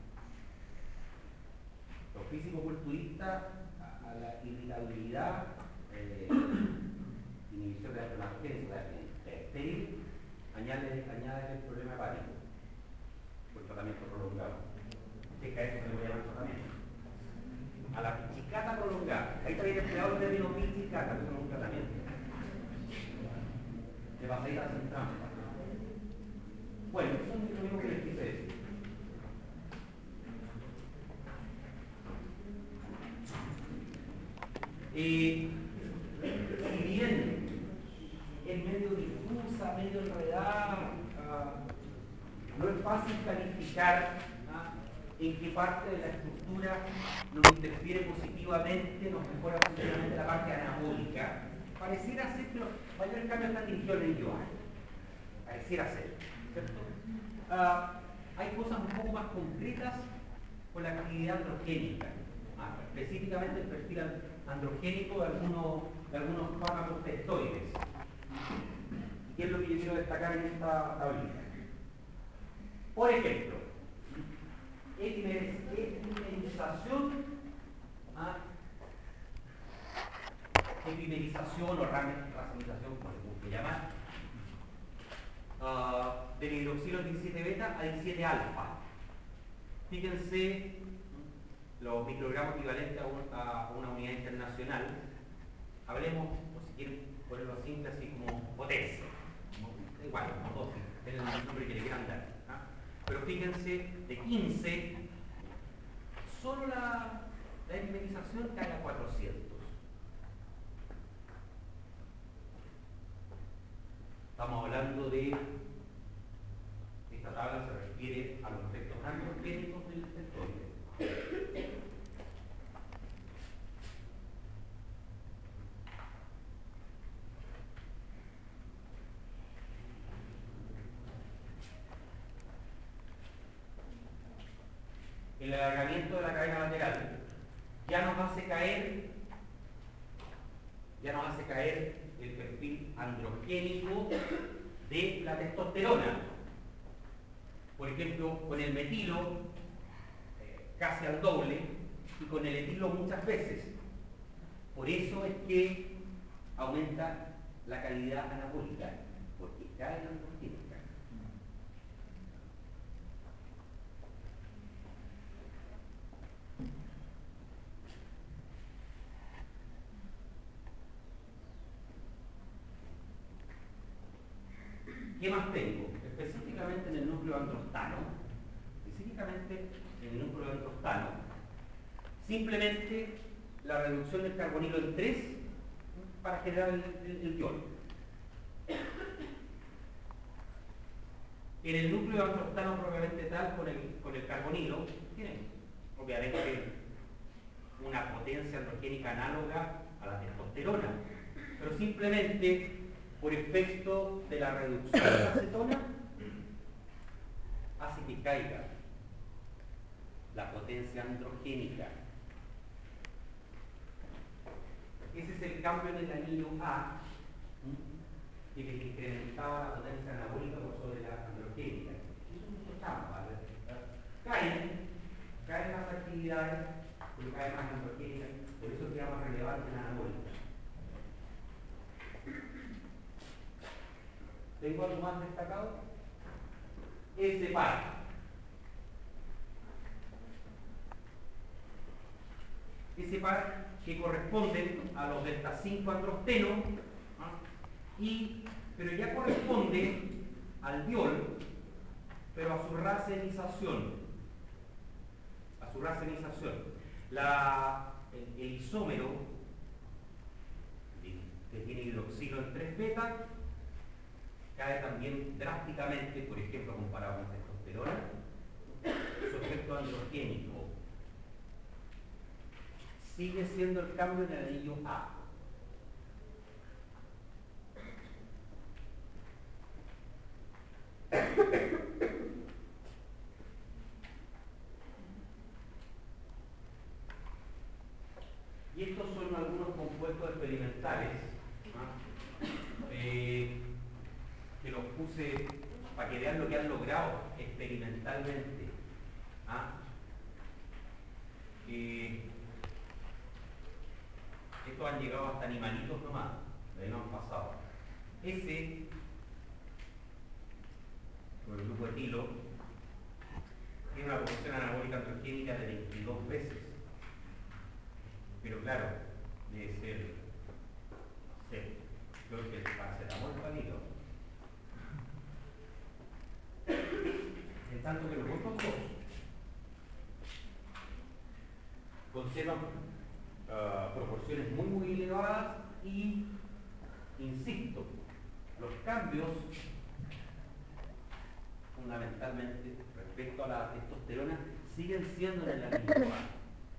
Los físico-culturistas a la irritabilidad, inhibición de la espermatogénesis, estéril, añade el problema hepático por tratamiento prolongado. Que a eso se le voy a llamar tratamiento. A la pichicata prolongada. Ahí está bien empleado el término pichicata, que es un tratamiento. De vaselina sin trampa. Bueno, eso es lo mismo que les quise decir. Si bien es medio difusa, medio enredada, no es fácil calificar en qué parte de la estructura nos interfiere positivamente, nos mejora positivamente la parte anabólica. Pareciera ser que los mayores cambios están dirigidos en el IOA. Pareciera ser, ¿cierto? Hay cosas un poco más concretas con la actividad androgénica. Específicamente el perfil androgénico de algunos fármacos tectoides. ¿Qué es lo que yo quiero destacar en esta tablita? Por ejemplo, epimerización o racemización, como se puede llamar, del hidroxilo 17 beta a 17 alfa. Fíjense los microgramos equivalentes a una unidad internacional. Hablemos, o si quieren ponerlo simple, así como potencia. Igual, como dosis, es el nombre que le quieran dar. Pero fíjense, de 15, solo la epimerización cae a 400. Estamos hablando de, esta tabla se refiere a los efectos androgénicos del tectoide. El alargamiento de la cadena lateral ya nos hace caer el perfil androgénico de la testosterona. Por ejemplo, con el metilo casi al doble y con el etilo muchas veces. Por eso es que aumenta la calidad anabólica, porque cae la androgénica. ¿Qué más tengo? Específicamente en el núcleo androstano, simplemente la reducción del carbonilo en 3 para generar el diol. En el núcleo androstano propiamente tal, con el carbonilo, tiene obviamente una potencia androgénica análoga a la testosterona, pero simplemente por efecto de la reducción de la acetona hace que caiga la potencia androgénica. Ese es el cambio en el anillo A, que incrementaba la potencia anabólica por sobre la androgénica. Eso es mucho trampa, ¿verdad? Caen actividades, porque cada vez más androgénica, por eso queda más relevante en anabólica. ¿Tengo algo más destacado? Ese par. Ese par que corresponde a los delta 5-androstenos, pero ya corresponde al diol, pero a su racemización. A su racemización. El isómero que tiene hidroxilo en 3 beta cae también drásticamente, por ejemplo, comparado con testosterona, su efecto androgénico. Sigue siendo el cambio en el anillo A. Y estos son algunos compuestos experimentales que los puse para que vean lo que han logrado experimentalmente. Estos han llegado hasta animalitos nomás, de ahí no han pasado. Ese, con el grupo etilo, tiene una proporción anabólica androgénica de 22 veces. Pero claro, debe ser, no sé, creo que el paracetamol pálido. En tanto que los otros dos conservan proporciones muy elevadas y, insisto, los cambios fundamentalmente respecto a la testosterona siguen siendo en el anillo A.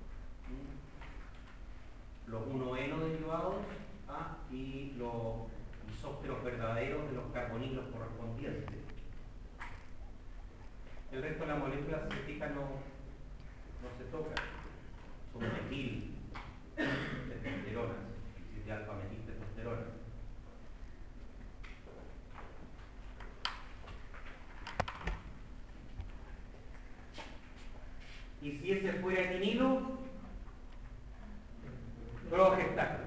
Los 1-eno derivados y los isósteros verdaderos de los carbonilos correspondientes. El resto de la molécula, si se fija, no se toca. Son metil testosterona, de alfa metil testosterona. Y si ese fuera quinilo, progestágeno.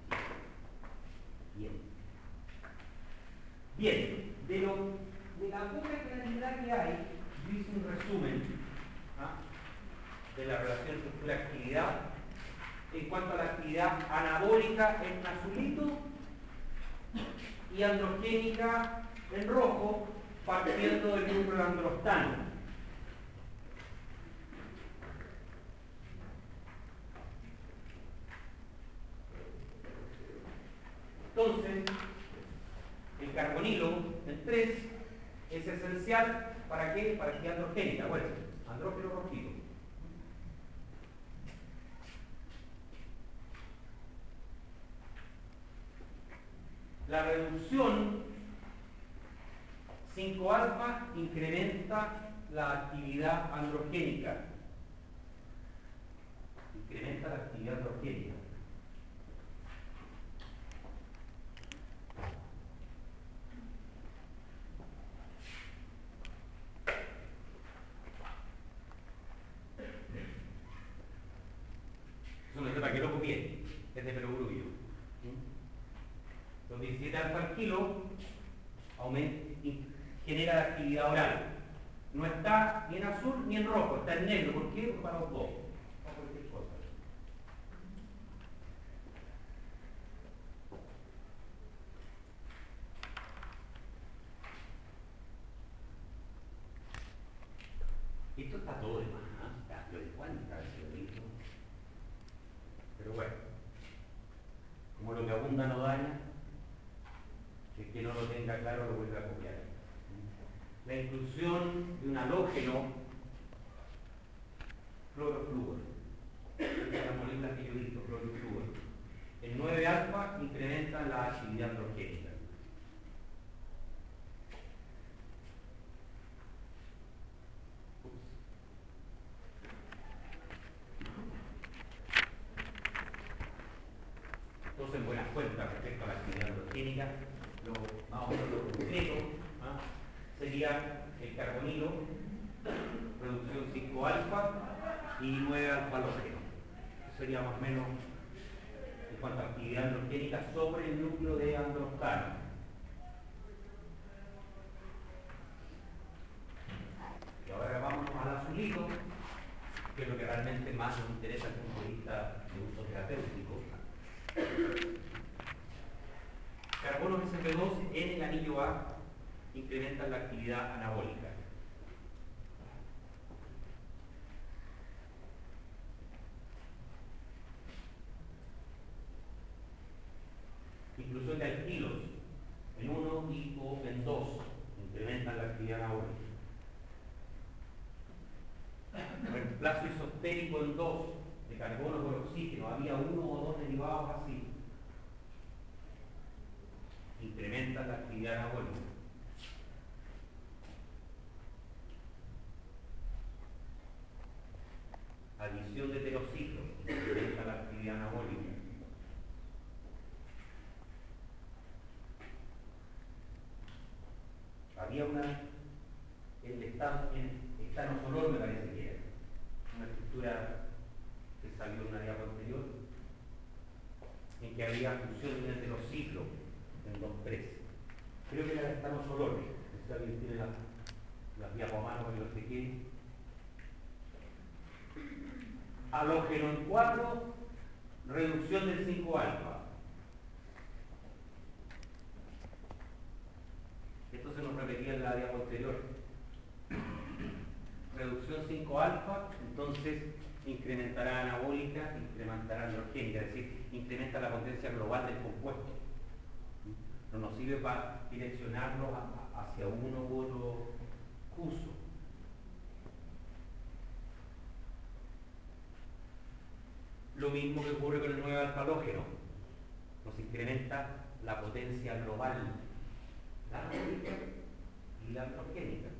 Bien, de la poca claridad que hay, yo hice un resumen de la relación estructura-actividad en cuanto a la actividad anabólica en azulito y androgénica en rojo, partiendo del núcleo androstano. Entonces, el carbonilo, el 3, es esencial ¿para qué? Para actividad androgénica. Bueno, andrógeno rojito. La reducción 5-alfa incrementa la actividad androgénica. Incrementa la actividad androgénica. Eso no sé para qué lo copié, es de perogrullo. Los 17 alfa al kilo genera la actividad oral. No está ni en azul ni en rojo, está en negro. ¿Por qué? Para los dos. Para cualquier cosa. Esto está todo de más, ¿no? Lo de cuánta ese. Pero bueno, como lo que abunda no daña, el que no lo tenga claro lo vuelve a copiar. La inclusión de un halógeno clorofluor, la molécula que yo he visto, clorofluor, el 9 alfa incrementa la actividad androgénica. Entonces, en buenas cuentas respecto a la actividad androgénica, más o menos lo concreto sería el carbonilo, reducción 5-alfa, y 9 alfa-halógeno. Eso sería más o menos en cuanto a actividad androgénica sobre el núcleo de androcano. Y ahora vamos al azulito, que es lo que realmente más nos interesa desde el punto de vista de uso terapéutico. Carbonos sp2 en el anillo A incrementan la actividad anabólica. Inclusión de alquilos en 1 y o en 2 incrementan la actividad anabólica. Reemplazo isotérico en 2 de carbono por oxígeno, había 1 o 2 derivados así. Incrementan la actividad anabólica. Adición de heterociclos incrementa la actividad anabólica. Había una, el estanosolol me parece que era, una estructura que salió en una diapo anterior, en que había fusión de un heterociclo en 2,3. Creo que era el estanosolol, si alguien tiene las diapo a mano para que lo chequee. Halógeno en 4, reducción del 5-alfa. Esto se nos repetía en la diapo anterior. Reducción 5-alfa, entonces incrementará anabólica, incrementará androgénica, es decir, incrementa la potencia global del compuesto. No nos sirve para direccionarlo hacia uno u otro uso. Lo mismo que ocurre con el 9-alfa-halógeno. Nos incrementa la potencia global, la anabólica y la androgénica.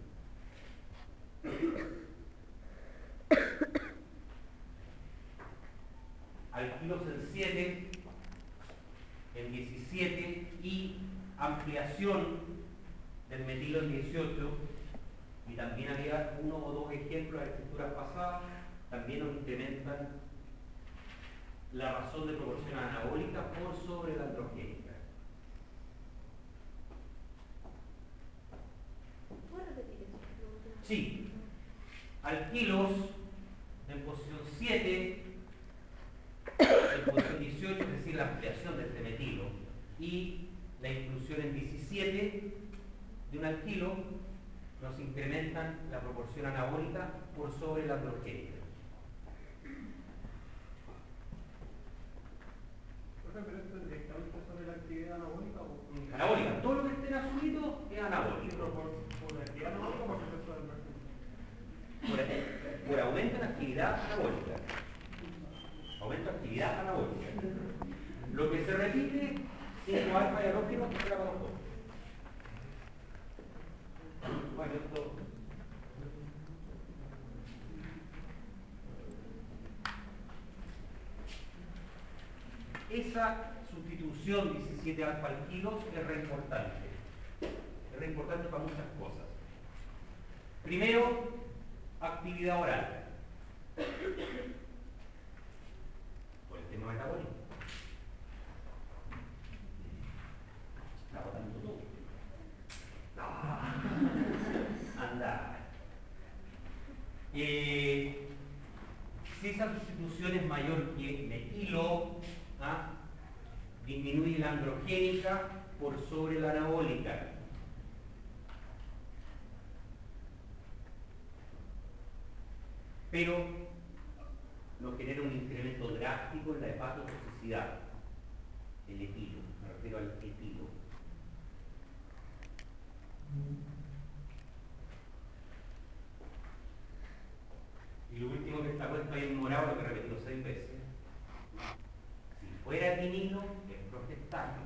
Alquilos en 7, en 17 y ampliación del metilo en 18, y también había 1 o 2 ejemplos de estructuras pasadas, también nos incrementan la razón de proporción anabólica por sobre la androgénica. ¿Puedo repetir eso? Sí. Alquilos en posición 7, en posición 18, es decir, la ampliación de este metilo, y la inclusión en 17 de un alquilo nos incrementan la proporción anabólica por sobre la androgénica. ¿Pero esto es directamente sobre la actividad anabólica o...? Anabólica, todo lo que esté en azulito es anabólico. ¿Por actividad anabólica o por proceso de emergencia? Por aumento en actividad anabólica. Aumento de actividad anabólica. Lo que se repite, 5-alfa y halógeno, era para los dos. Bueno, esto... Esa sustitución 17 alfa alquilos es re importante. Es re importante para muchas cosas. Primero, actividad oral. Por el tema metabólico. Está botando tú. No. Anda. Si esa sustitución es mayor que metilo, disminuye la androgénica por sobre la anabólica. Pero no genera un incremento drástico en la hepatotoxicidad, el etilo, me refiero al etilo. Y lo último que está puesto ahí en morado, lo que he repetido 6 veces. Si fuera vinilo, es progestano.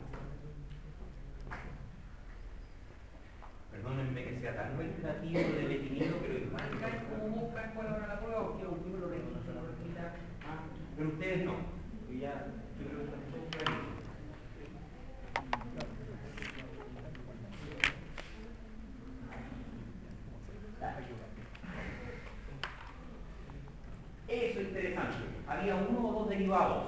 Perdónenme que sea tan reiterativo de metinilo, pero igual cae como mosca cuando hagan la prueba, porque uno lo repita, pero ustedes no. Y ya, yo creo que están todos claritos. había uno o dos derivados.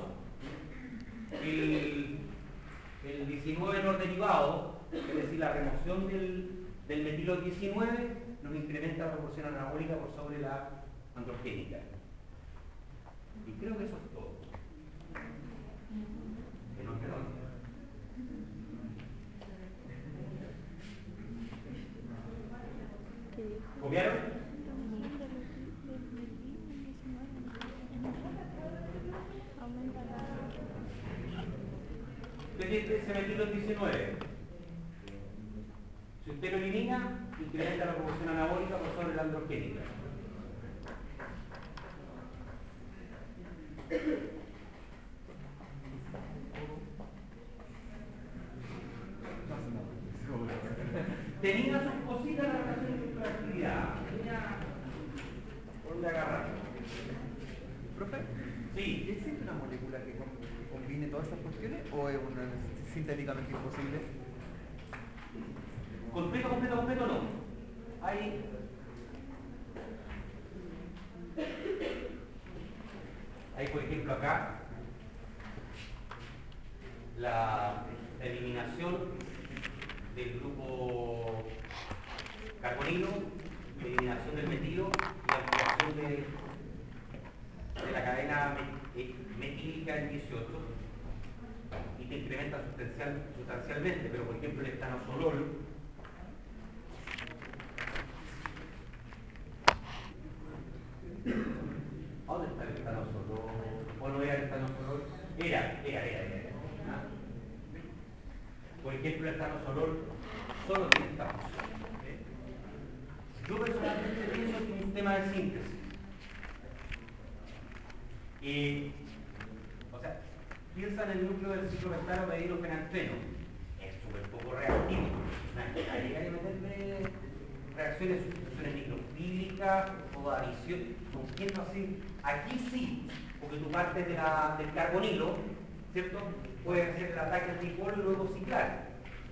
El 19 no derivado, es decir, la remoción del metilo 19 nos incrementa la proporción anabólica por sobre la androgénica. Y creo que eso es todo. Que no es menor. ¿Copiaron? ¿Qué dice ese metilo 19? Si usted lo elimina, incrementa la proporción anabólica por sobre la androgénica. Tenía sus cositas la relación de estructuralidad. Tenía por dónde agarrar. ¿Profe? Sí. ¿Existe una molécula que combine todas esas cuestiones o es sintéticamente imposible? Completo no. Hay por ejemplo acá la eliminación del grupo carbonilo, la eliminación del metilo y la activación de la cadena metílica en 18 y te incrementa sustancialmente, pero por ejemplo el etanosol ¿dónde está el etanosol? ¿O no era el etanosol? Era. ¿Ah? Por ejemplo, el etanosol solo tiene esta función. Yo personalmente pienso que es un sistema de síntesis. O sea, piensa en el núcleo del ciclopentano pedilofenantreno. Es súper poco reactivo. Hay que meterle reacciones, sustituciones microfílicas o adición. ¿Con quién no así? Aquí sí, porque tú partes del carbonilo, ¿cierto? Puedes hacer el ataque anticol y luego ciclar.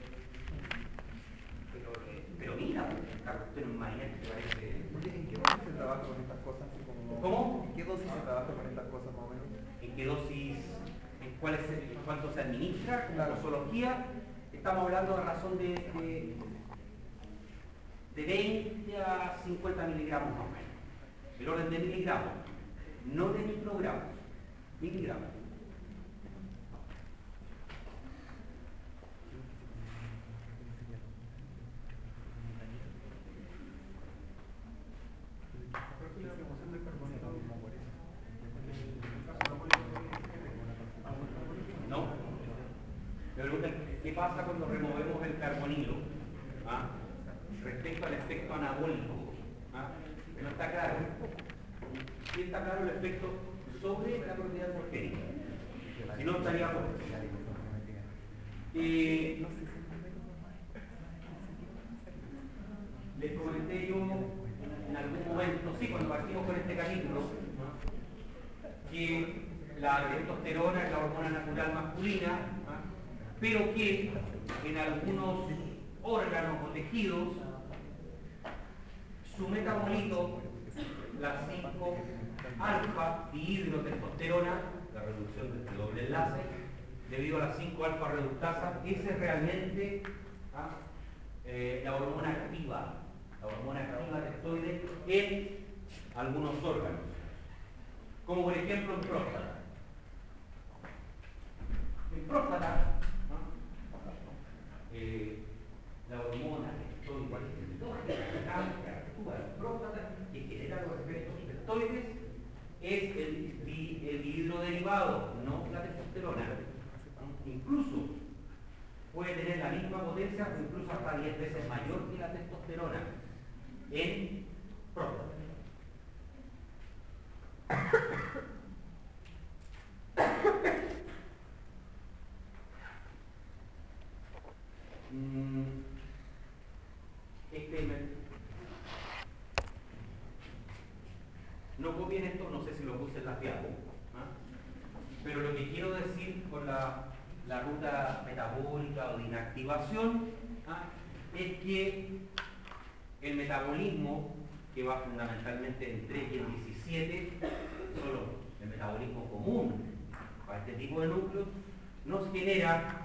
Pero mira, esta cuestión imagínate que parece. ¿En qué dosis se trabaja con estas cosas? ¿Cómo? ¿En qué dosis se trabaja con estas cosas más o menos? ¿En qué dosis? ¿En cuánto se administra? Con la Claro. posología. Estamos hablando de razón de 20 a 50 miligramos más o menos. El orden de miligramos, no de microgramos, miligramos. No. Me preguntan, ¿qué pasa cuando removemos el carbonilo? ¿Ah? Respecto al efecto anabólico. ¿Ah? No está claro. Sí está claro el efecto sobre la propiedad androgénica. Si no, estaría fuera. Les comenté yo en algún momento, sí, cuando partimos con este capítulo, ¿no? Que la testosterona es la hormona natural masculina, ¿no? Pero que en algunos órganos o tejidos su metabolito, la 5-alfa dihidrotestosterona, la reducción de este doble enlace, debido a la 5-alfa reductasa, esa es realmente la hormona activa testoide en algunos órganos, como por ejemplo en próstata. En próstata, la hormona testoide que actúa en próstata y genera los efectos testoides es el dihidroderivado, no la testosterona. Incluso puede tener la misma potencia o incluso hasta 10 veces mayor que la testosterona en próstata. No copien esto, no sé si lo puse en la diapo, pero lo que quiero decir con la ruta metabólica o de inactivación es que el metabolismo, que va fundamentalmente en 3 y en 17, el metabolismo común para este tipo de núcleos, nos genera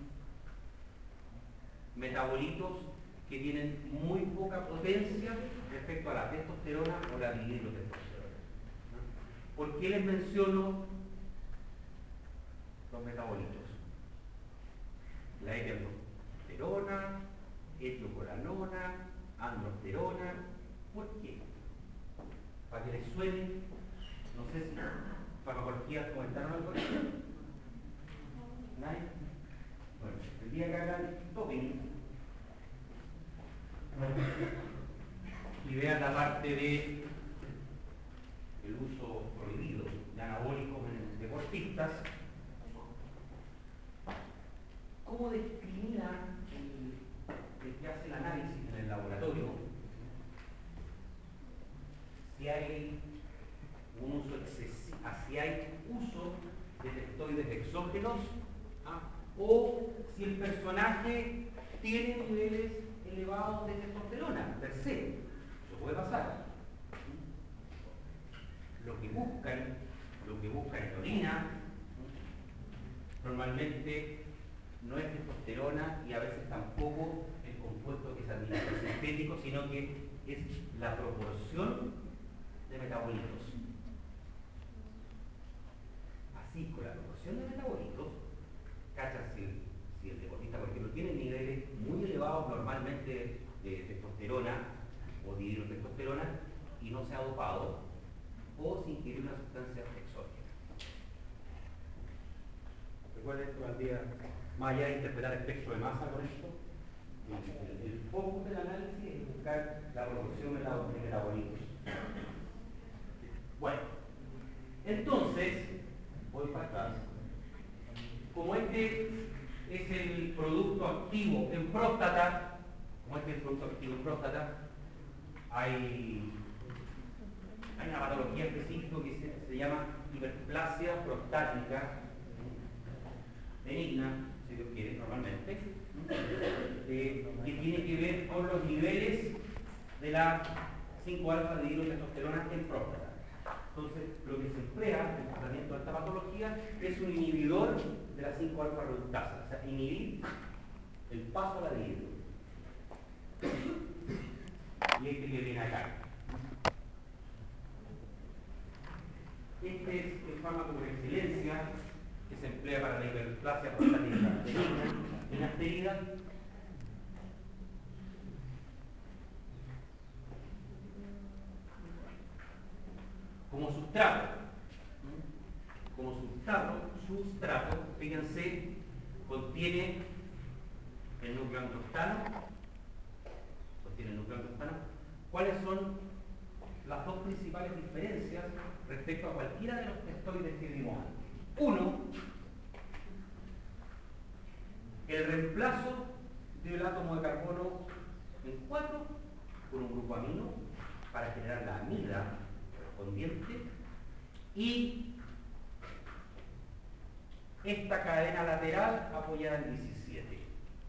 metabolitos que tienen muy poca potencia respecto a la testosterona o la dihidrotestosterona. ¿Por qué les menciono los metabolitos? La epiandrosterona, etiocolanona, androsterona. ¿Por qué? Para que les suene, no sé si farmacología comentaron algo de eso. ¿Nadie? Bueno, el día que hagan doping y vean la parte de el uso prohibido de anabólicos en deportistas, ¿cómo discrimina el que hace el análisis en el laboratorio si hay un uso excesivo, si hay uso de testoides exógenos o si el personaje tiene niveles elevados de testosterona per se? Eso puede pasar. Lo que buscan en la orina normalmente no es testosterona y a veces tampoco el compuesto que se administra sintético, sino que es la proporción de metabolitos. Así, con la proporción de metabolitos, cachas si el deportista, por ejemplo, tiene niveles muy elevados normalmente de testosterona o dihidrotestosterona y no se ha dopado, o sin ingerir una sustancia exógena. Recuerden que al día, más allá de interpretar el espectro de masa con esto, el foco del análisis es buscar la proporción de metabolitos. Bueno, entonces, voy para atrás. Como este es el producto activo en próstata, hay una patología específica que se llama hiperplasia prostática benigna, si Dios quiere, normalmente, que tiene que ver con los niveles de la 5-alfa de dihidrotestosterona en próstata. Entonces, lo que se emplea en el tratamiento de esta patología es un inhibidor de la 5-alfa reductasa, o sea, inhibir el paso a la dihidro. Y este que viene acá. Este es el fármaco por excelencia que se emplea para la hiperplasia prostática benigna, finasterida. Como sustrato, fíjense, contiene el núcleo androstano. ¿Cuáles son las dos principales diferencias respecto a cualquiera de los testoides que vimos antes? Uno, el reemplazo del átomo de carbono en 4 por un grupo amino para generar la amida correspondiente, y esta cadena lateral apoyada en 17.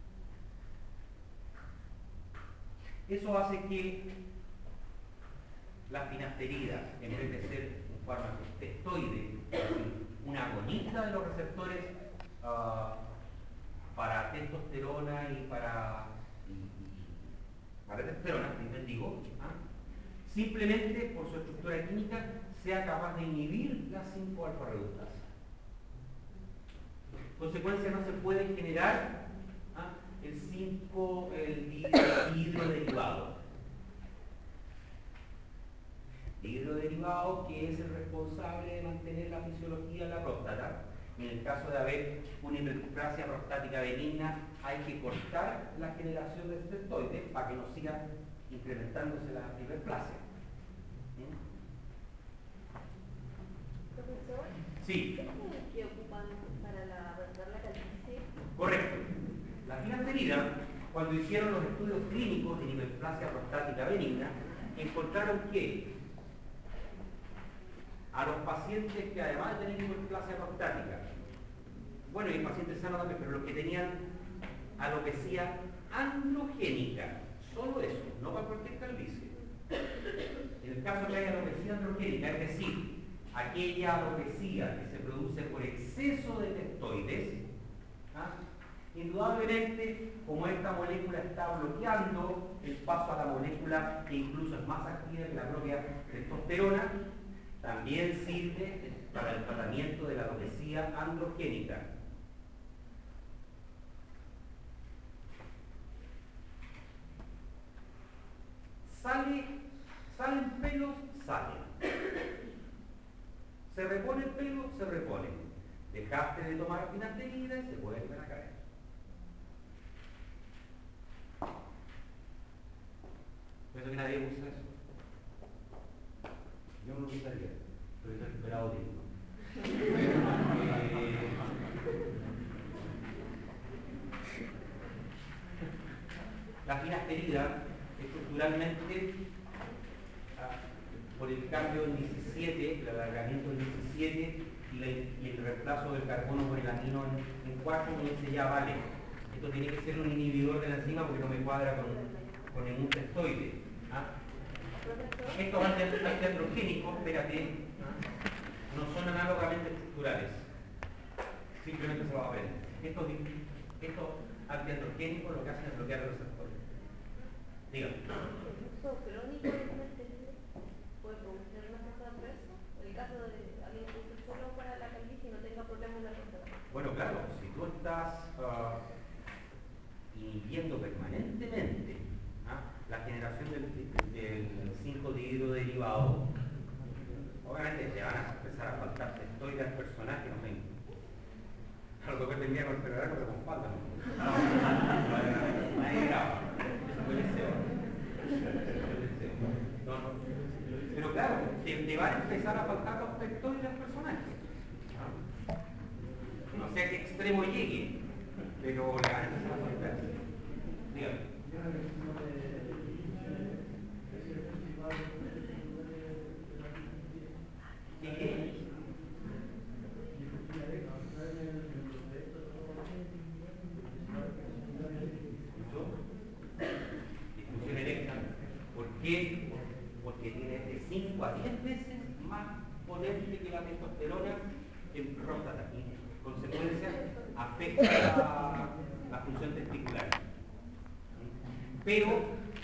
Eso hace que la finasterida, en vez de ser un fármaco testoide, un agonista de los receptores para testosterona y para testosterona, simplemente por su estructura química sea capaz de inhibir la 5-alfa reductasa. En consecuencia, no se puede generar el dihidroderivado. Dihidroderivado que es el responsable de mantener la fisiología en la próstata. En el caso de haber una hiperplasia prostática benigna, hay que cortar la generación de testoides para que no siga incrementándose la hiperplasia. Profesor, sí. ¿qué ocupan para tratar la calvicie? Correcto. La finasterida, cuando hicieron los estudios clínicos de hiperplasia prostática benigna, encontraron que a los pacientes que además de tener hiperplasia prostática, bueno, y pacientes sanos también, pero los que tenían alopecia androgénica, solo eso, no para cualquier calvicie. En el caso que haya alopecia androgénica, es decir, aquella alopecia que se produce por exceso de testoides, indudablemente, como esta molécula está bloqueando el paso a la molécula que incluso es más activa que la propia testosterona, también sirve para el tratamiento de la alopecia androgénica. ¿Salen pelos? Salen. ¿Se repone el pelo? Se repone. Dejaste de tomar finasterida y se vuelven a caer. Por eso que nadie usa eso. Yo no lo usaría, pero yo he esperado tiempo. La finasterida, estructuralmente, por el cambio en 17, el alargamiento en 17 y el reemplazo del carbono por el amino en 4, uno dice ya vale. Esto tiene que ser un inhibidor de la enzima porque no me cuadra con ningún testoide. Estos antiandrogénicos, espérate, no son análogamente estructurales. Simplemente se los aprenden. Estos antiandrogénicos lo que hacen es bloquear los receptores. Dígame. ¿El uso crónico de finasterida puede producir una cosa adversa? En el caso de alguien que use solo para la calvicie y no tenga problemas en la próstata. Bueno, claro, si tú estás inhibiendo permanentemente la generación del 5-dihidroderivado, obviamente te van a empezar a faltar testoides al personaje, no tengo. A lo mejor tendría que esperar porque con falta. Nadie graba. Eso fue el deseo. Pero claro, te van a empezar a faltar los testoides al personaje. No sé a qué extremo llegue, pero le van a empezar a faltar. Dígame. ¿Qué? Disfunción eréctil. ¿Por qué? Porque tiene de 5 a 10 veces más potente que la testosterona en próstata y en consecuencia afecta la función testicular. Pero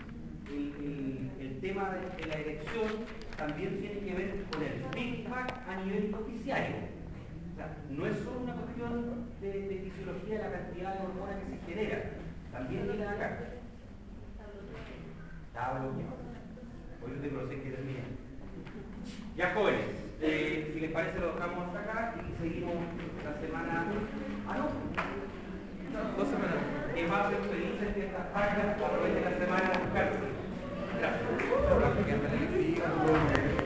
el tema de la erección también tiene que ver con el feedback a nivel propiciario. O sea, no es solo una cuestión de fisiología de la cantidad de hormonas que se genera, también viene acá. Está bloqueado. Por eso te procede que termine. Ya jóvenes, si les parece lo dejamos hasta acá y seguimos la semana. No. 2 semanas. Que pasen felices de estas páginas, aprovechen la semana a buscarse. Gracias.